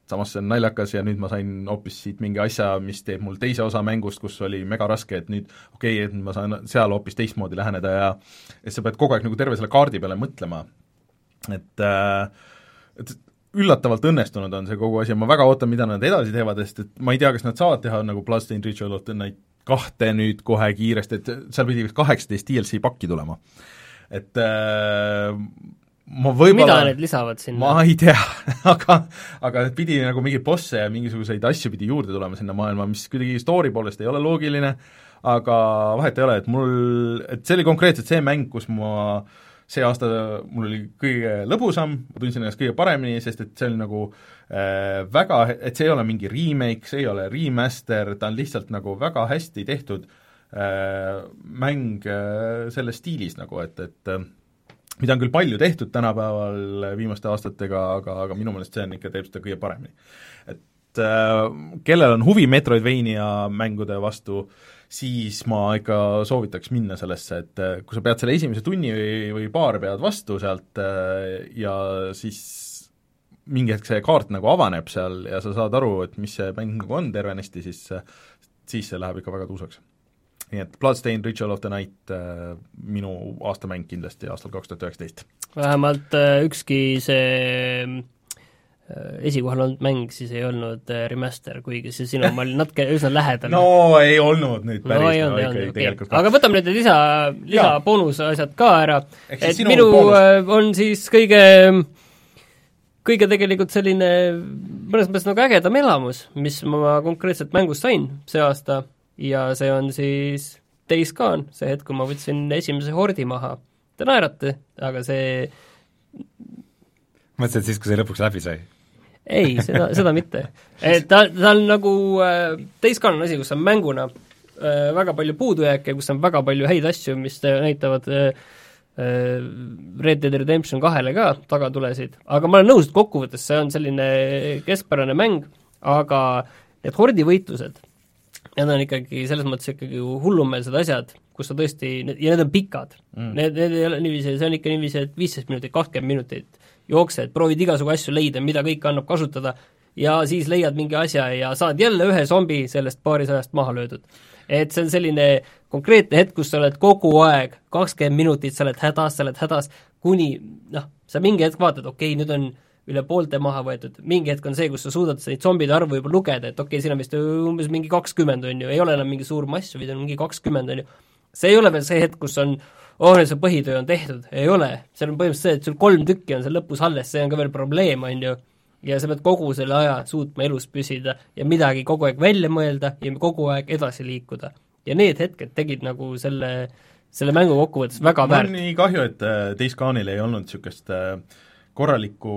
samas see on naljakas ja nüüd ma sain hoopis siit mingi asja, mis teeb mul teise osa mängust, kus oli mega raske, et nüüd okei okay,, et ma saan seal hoopis teistmoodi läheneda ja et sa pead kogu aeg nagu terve selle kaardi peale mõtlema, et äh, et üllatavalt õnnestunud on see kogu asi ja ma väga ootan, mida nad edasi teevad, sest et ma ei tea, kas nad saavad teha nagu Bloodstained Ritual of the Night kahte nüüd kohe kiiresti, et seal pidi kaheksateist D L C pakki tulema. Et äh, ma võib-olla mida need lisavad sinna? Ma ei tea, aga aga pidi nagu mingeid bosse ja mingisuguseid asju pidi juurde tulema sinna maailma, mis kuidagi story poolest ei ole loogiline, aga vahet ei ole, et mul, et see oli konkreetselt see mäng, kus ma see aasta mul oli kõige lõbusam, ma tundsin ennast kõige paremini, sest et see oli nagu äh, väga, et see ei ole mingi remake, see ei ole remaster, ta on lihtsalt nagu väga hästi tehtud äh, mäng äh, selles stiilis nagu, et, et äh, mida on küll palju tehtud tänapäeval viimaste aastatega, aga, aga minu meelest see on ikka, teeb seda kõige paremini. Et äh, kellel on huvi Metroidvania mängude vastu, siis ma ikka soovitaks minna sellesse, et kui sa pead selle esimese tunni või, või paar pead vastu sealt ja siis mingi hetk see kaart nagu avaneb seal ja sa saad aru, et mis see mäng nagu on tervenesti, siis, siis see läheb ikka väga tuusaks. Nii et Bloodstained Ritual of the Night minu aastamäng kindlasti aastal kaks tuhat üheksateist. Vähemalt ükski see esikohal olnud mäng siis ei olnud remaster, kuigi see sinu ma olin natuke üsna lähedal. No ei olnud nüüd päris no, olnud, no, olnud, okay. Aga võtame nüüd lisa, lisa boonusasjad ka ära, et minu boonus on siis kõige kõige tegelikult selline mõnes mõttes nagu ägedam elamus, mis ma konkreetselt mängust sain see aasta ja see on siis Days Gone, see hetk, kui ma võtsin esimese hordi maha. Te naerate, aga see mõtlesin, et siis, kui see lõpuks läbi sai? Ei, seda, seda mitte. Et ta, ta on nagu äh, Days Gone on asi, kus on mänguna äh, väga palju puudujääke, kus on väga palju häid asju, mis näitavad äh, Red Dead Redemption kahele ka tagatulesid, aga ma olen nõus, et kokkuvõttes see on selline keskpärane mäng, aga need hordivõitlused, need on ikkagi selles mõttes ikkagi hullumeelsed asjad, kus sa tõesti, ja need on pikad mm., need, need ei ole niiviisi, see on ikka niiviisi, et viisteist minutit, kakskümmend minutit jooksed, proovid igasugu asju leida, mida kõike annab kasutada ja siis leiad mingi asja ja saad jälle ühe zombi sellest paarisajast maha löödud. Et see on selline konkreetne hetk, kus sa oled kogu aeg, kakskümmend minutit, sa oled hädas, sa oled hädas, kuni noh, sa mingi hetk vaatad, okei okay,, nüüd on üle poolte maha võetud, mingi hetk on see, kus sa suudad neid zombide arvu juba lugeda, et okei okay,, siin on vist umbes mingi kakskümmend, on ju, ei ole enam mingi suur mass, vaid on mingi kakskümmend, on ju. See ei ole veel see hetk, kus on oh, nüüd see põhitöö on tehtud, ei ole, seal on põhimõtteliselt see, et sul kolm tükki on seal lõpus alles, see on ka veel probleem, on ju, ja sa pead kogu selle aja suutma elus püsida ja midagi kogu aeg välja mõelda ja kogu aeg edasi liikuda. Ja need hetked tegid nagu selle, selle mängu kokkuvõttes väga ma väärt. On nii kahju, et Days Gone'il ei olnud niisugust korralikku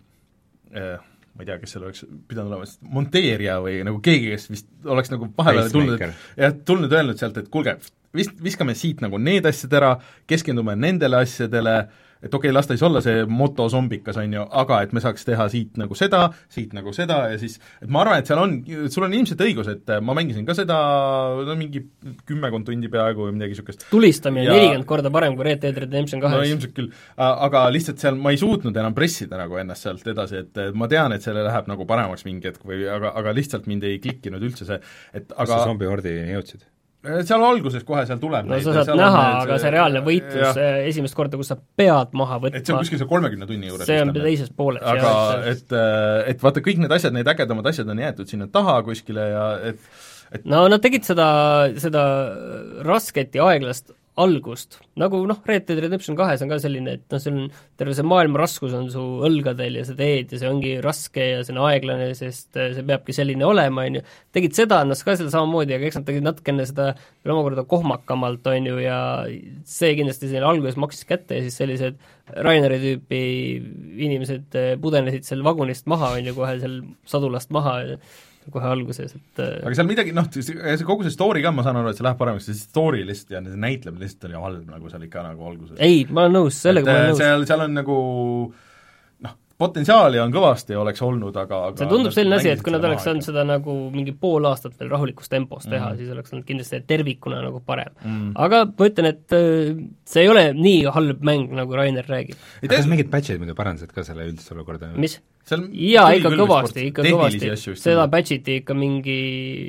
äh, ma ei tea, kes seal oleks pidanud olema, monteerija või nagu keegi, kes vist oleks nagu vahepeale tulnud, ja tulnud öelnud sealt, et kuulge, vist, viskame siit nagu need asjad ära, keskendume nendele asjadele, et okei okay,, las ta siis olla see motozombikas, on ju, aga et me saaks teha siit nagu seda, siit nagu seda ja siis, et ma arvan, et seal on, sul on ilmselt õigus, et ma mängisin ka seda no mingi kümmekond tundi peaaegu või midagi niisugust. Tulistamine nelikümmend korda parem kui Red Dead Redemption kahes. No ilmselt küll, aga lihtsalt seal ma ei suutnud enam pressida nagu ennast sealt edasi, et ma tean, et selle läheb nagu paremaks mingi hetk või aga, aga lihtsalt mind ei klikkinud üldse see, et aga kas sa zombihordi jõudsid? Seal alguses kohe seal tuleb no neid, sa saad näha, aga see, see reaalne võitlus ja. esimest korda, kus sa pead maha võtma. Et see on kuskil see kolmekümne tunni juures. See on teises pooles. Aga et, et vaata, kõik need asjad, need ägedamad asjad on jäetud sinna taha kuskile ja et, et no nad tegid seda, seda rasket ja aeglast algust, nagu noh, Red Dead Redemption kahes on ka selline, et noh, see on terve see maailma raskus on su õlgadel ja sa teed ja see ongi raske ja see on aeglane, sest see peabki selline olema, on ju. Tegid seda, nad ka seda samamoodi, aga eks nad tegid natukene seda veel omakorda kohmakamalt, on ju, ja see kindlasti selline alguses maksis kätte ja siis sellised Raineri tüüpi inimesed pudenesid seal vagunist maha, on ju, kohe seal sadulast maha kohe alguses, et aga seal midagi, noh, see kogu see story ka, ma saan aru, et see läheb paremaks, see story lihtsalt ja see näitlemine lihtsalt oli halb, nagu seal ikka nagu alguses. ei, ma olen nõus, sellega ma olen nõus. seal, seal on nagu noh, potentsiaali on kõvasti, oleks olnud, aga, aga see tundub selline asi, et kui nad oleks saanud seda nagu mingi pool aastat veel rahulikus tempos teha mm., siis oleks olnud kindlasti tervikuna nagu parem mm.. aga ma ütlen, et see ei ole nii halb mäng, nagu Rainer räägib. Aga kas mingid patchid muidu parandasid ka selle üldist olukorda? Mis? jaa, ikka kõvasti, ikka kõvasti. Seda patchiti ikka mingi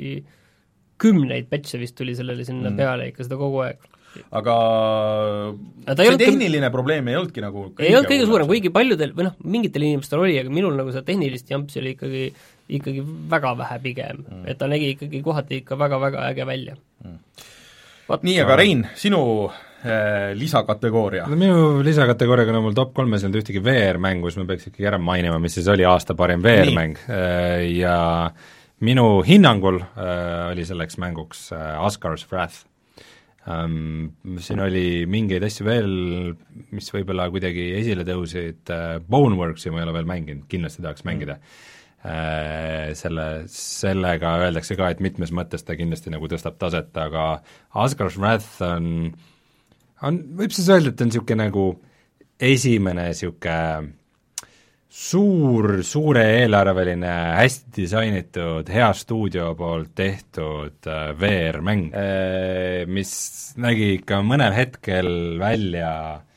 kümneid patche vist tuli sellele sinna mm. peale ikka seda kogu aeg. Aga see tehniline ka... probleem ei olnudki nagu ei olnud kõige suurem, kuigi paljudel, või noh, mingitel inimestel oli, aga minul nagu seda tehnilist jampsi oli ikkagi, ikkagi väga vähe pigem mm., et ta nägi ikkagi kohati ikka väga-väga äge välja mm.. nii, aga Rein, sinu äh, lisakategooria? No, minu lisakategooriaga on mul top kolmes ei olnud ühtegi V R-mängu, siis ma peaks ikkagi ära mainima, mis siis oli aasta parim V R-mäng äh, ja minu hinnangul äh, oli selleks mänguks äh, Asgar's Wrath. Um, siin oli mingeid asju veel, mis võib-olla kuidagi esile tõusid, uh, Boneworksi ma ei ole veel mänginud, kindlasti tahaks mängida uh, selle, sellega öeldakse ka, et mitmes mõttes ta kindlasti nagu tõstab taset, aga Asgar's Wrath on, on, võib siis öelda, et on niisugune nagu esimene niisugune suur, suure eelarveline, hästi disainitud, hea stuudio poolt tehtud V R-mäng, mis nägi ikka mõnel hetkel välja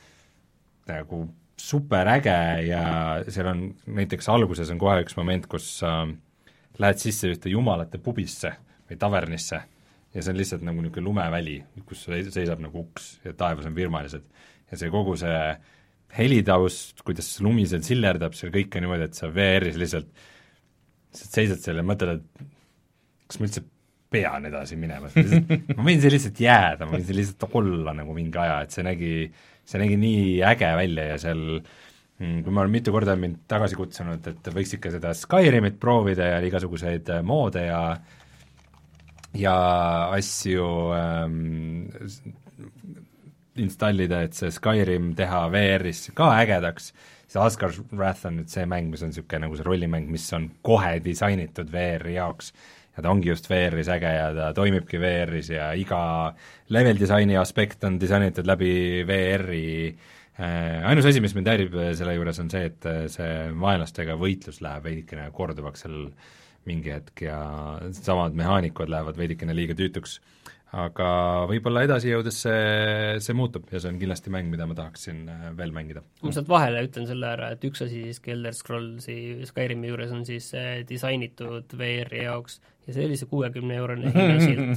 nagu superäge ja seal on näiteks alguses on kohe üks moment, kus äh, lähed sisse ühte jumalate pubisse või tavernisse ja see on lihtsalt nagu niisugune lumeväli, kus seisab nagu uks ja taevas on virmalised ja see kogu see helitaust, kuidas lumi seal sillerdab, seal kõik on niimoodi, et sa V R-is lihtsalt, lihtsalt seisad seal ja mõtled, et kas ma üldse pean edasi minema, ma võin see lihtsalt jääda, ma võin see lihtsalt olla nagu mingi aja, et see nägi, see nägi nii äge välja ja seal, kui ma olen mitu korda mind tagasi kutsunud, et võiks ikka seda Skyrimit proovida ja igasuguseid moode ja ja asju ähm, installida, et see Skyrim teha V R-is ka ägedaks, siis Asgar's Wrath on nüüd see mäng, mis on niisugune nagu see rollimäng, mis on kohe disainitud V R-i jaoks ja ta ongi just V R-is äge ja ta toimibki V R-is ja iga level disaini aspekt on disainitud läbi V R-i äh, ainus asi, mis mind häirib selle juures on see, et see vaenlastega võitlus läheb veidikene korduvaks seal mingi hetk ja samad mehaanikud lähevad veidikene liiga tüütuks, aga võib-olla edasi jõudes see, see muutub ja see on kindlasti mäng, mida ma tahaksin veel mängida. Ma sealt vahele ütlen selle ära, et üks asi siis Elder Scrollsi Skyrimi juures on siis disainitud V R-i jaoks ja see oli see kuuekümne eurone hinnasilt.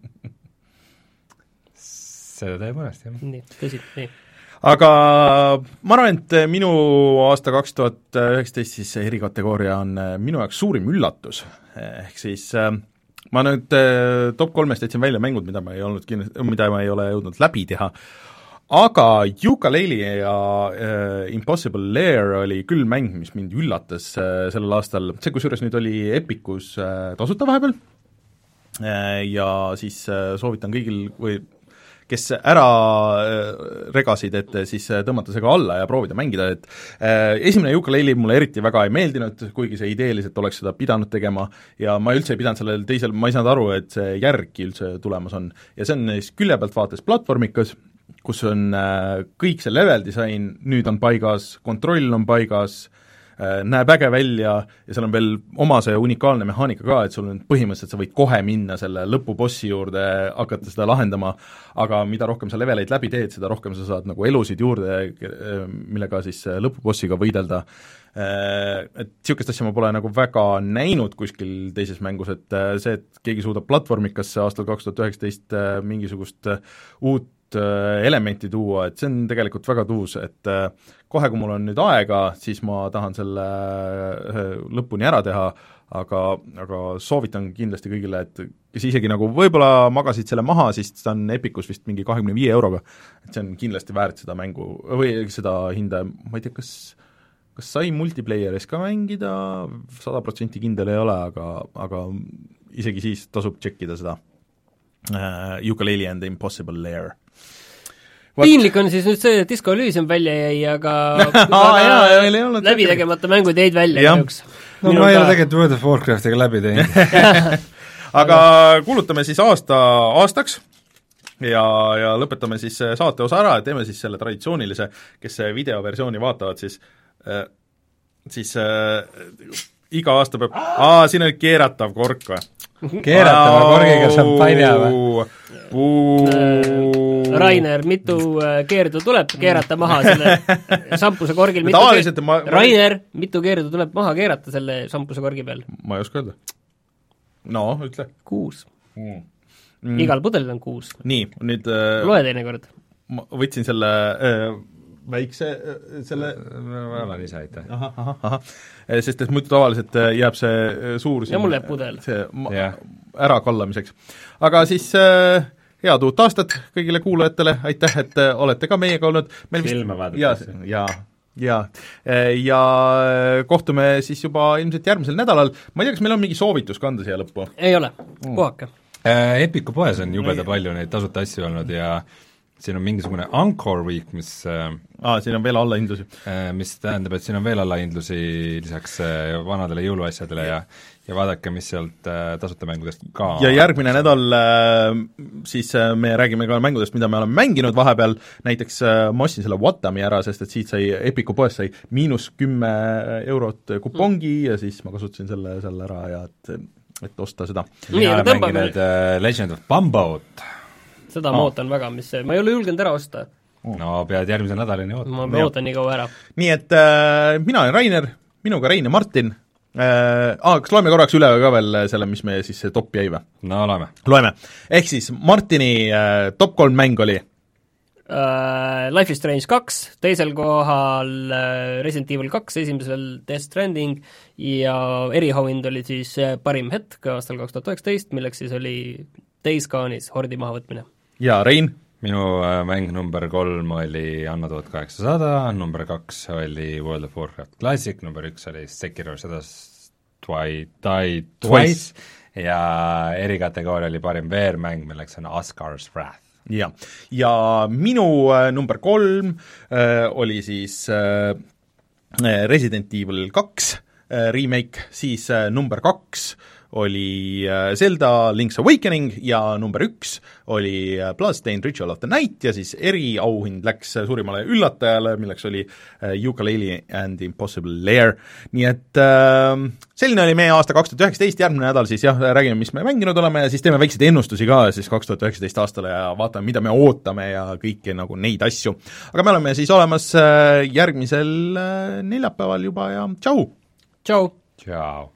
Seda tõepoolest, jah. Nii, tõsi, nii. Aga ma arvan, et minu aasta kaks tuhat üheksateist siis erikategooria on minu jaoks suurim üllatus, ehk siis ma nüüd top kolmest jätsin välja mängud, mida ma ei olnud kindlasti, mida ma ei ole jõudnud läbi teha, aga Yooka-Laylee ja äh, Impossible Lair oli küll mäng, mis mind üllatas äh, sellel aastal, see kusjuures nüüd oli Epicus äh, tasuta vahepeal äh, ja siis äh, soovitan kõigil või kes ära regasid, et siis tõmmata see ka alla ja proovida mängida, et äh, esimene Yooka-Laylee mulle eriti väga ei meeldinud, kuigi see ideeliselt oleks seda pidanud tegema ja ma üldse ei pidanud sellel teisel, ma ei saanud aru, et see järgi üldse tulemas on. Ja see on siis külje pealt vaates platvormikas, kus on äh, kõik see level disain, nüüd on paigas, kontroll on paigas, näeb äge välja ja seal on veel oma see unikaalne mehaanika ka, et sul on põhimõtteliselt, sa võid kohe minna selle lõpubossi juurde, hakata seda lahendama, aga mida rohkem sa leveleid läbi teed, seda rohkem sa saad nagu elusid juurde, millega siis lõpubossiga võidelda. Et niisugust asja ma pole nagu väga näinud kuskil teises mängus, et see, et keegi suudab platvormikasse aastal kaks tuhat üheksateist mingisugust uut elementi tuua, et see on tegelikult väga tuus, et kohe, kui mul on nüüd aega, siis ma tahan selle lõpuni ära teha, aga, aga soovitan kindlasti kõigile, et kes isegi nagu võib-olla magasid selle maha, siis ta on Epicus vist mingi kahekümne viie euroga, et see on kindlasti väärt seda mängu, või seda hinda, ma ei tea, kas kas sai multiplayeris ka mängida, sada protsenti kindel ei ole, aga, aga isegi siis tasub tšekkida seda uh, Yooka-Laylee and the Impossible Lair. What? Piinlik on siis nüüd see, et Disco Elysium välja jäi, aga ah, jah, meil ei olnud läbi tegemata mängud jäid välja. No Minu ma ei ole tegelikult World of Warcraftiga läbi teinud. Aga kuulutame siis aasta aastaks ja, ja lõpetame siis saate osa ära ja teeme siis selle traditsioonilise, kes videoversiooni vaatavad, siis äh, siis äh, iga aasta peab, aa, siin oli keeratav kork või? Keeratava korgiga šampanja või? Rainer, mitu keerdu tuleb keerata maha selle šampuse korgil, mitu tavaliselt ma, ma... Rainer, mitu keerdu tuleb maha keerata selle šampuse korgi peal? Ma ei oska öelda. No, ütle. Kuus. Mm. Mm. Igal pudelil on kuus. Nii, nüüd äh, loe teine kord. Ma võtsin selle äh, väikse selle ma olen ise, aitäh. Aha, aha, aha. Sest et muidu tavaliselt jääb see suur ja mul jääb pudel. See yeah. ära kallamiseks. Aga siis äh, head uut aastat kõigile kuulajatele, aitäh, et olete ka meiega olnud. Filme vaadatakse. Ja, ja, ja kohtume siis juba ilmselt järgmisel nädalal. Ma ei tea, kas meil on mingi soovitus kanda siia lõppu? Ei ole, puhake. Mm. Epiku poes on jubeda palju neid tasuta asju olnud ja siin on mingisugune Encore Week, mis Aa, siin on veel allahindlusi. Mis tähendab, et siin on veel allahindlusi lisaks vanadele jõuluasjadele ja, ja vaadake, mis sealt tasuta mängudest ka ja järgmine nädal siis me räägime ka mängudest, mida me oleme mänginud vahepeal, näiteks ma ostsin selle Watami ära, sest et siit sai Epiku poes sai miinus kümme eurot kupongi mm. ja siis ma kasutasin selle, selle ära ja et, et osta seda. mina olen mänginud uh, Legend of Bumboat. Seda ma oh. ootan väga, mis see, ma ei ole julgenud ära osta. No pead järgmise nädalini ootama. Ma ootan nii kaua ära. Nii et äh, mina olen Rainer, minuga Rein ja Martin. Äh, ah, kas loeme korraks üle ka veel selle, mis meie siis top jäi või? No loeme. Loeme. Ehk siis Martini äh, top kolm mäng oli? Uh, Life is Strange kaks, teisel kohal uh, Resident Evil kaks, esimesel Death Stranding ja erihovind oli siis uh, parim hetk aastal kaks tuhat üheksateist, milleks siis oli Days Gone'is hordi mahavõtmine. Ja Rein? Minu äh, mäng number kolm oli Anno tuhat kaheksasada, number kaks oli World of Warcraft Classic, number üks oli Sekiro seda Twi- Die Twice ja erikategooria oli parim V R-mäng, milleks on Asgar's Wrath. Ja, ja minu äh, number kolm äh, oli siis äh, Resident Evil kaks äh, remake, siis äh, number kaks oli Zelda Link's Awakening ja number üks oli Bloodstained Ritual of the Night ja siis eriauhind läks suurimale üllatajale, milleks oli Yooka-Laylee and Impossible Lair. Nii et äh, selline oli meie aasta kaks tuhat üheksateist, järgmine nädal siis jah, räägime, mis me mänginud oleme ja siis teeme väikseid ennustusi ka siis kaks tuhat üheksateist aastale ja vaatame, mida me ootame ja kõiki nagu neid asju. Aga me oleme siis olemas järgmisel neljapäeval juba ja tšau! Tšau! Tšau!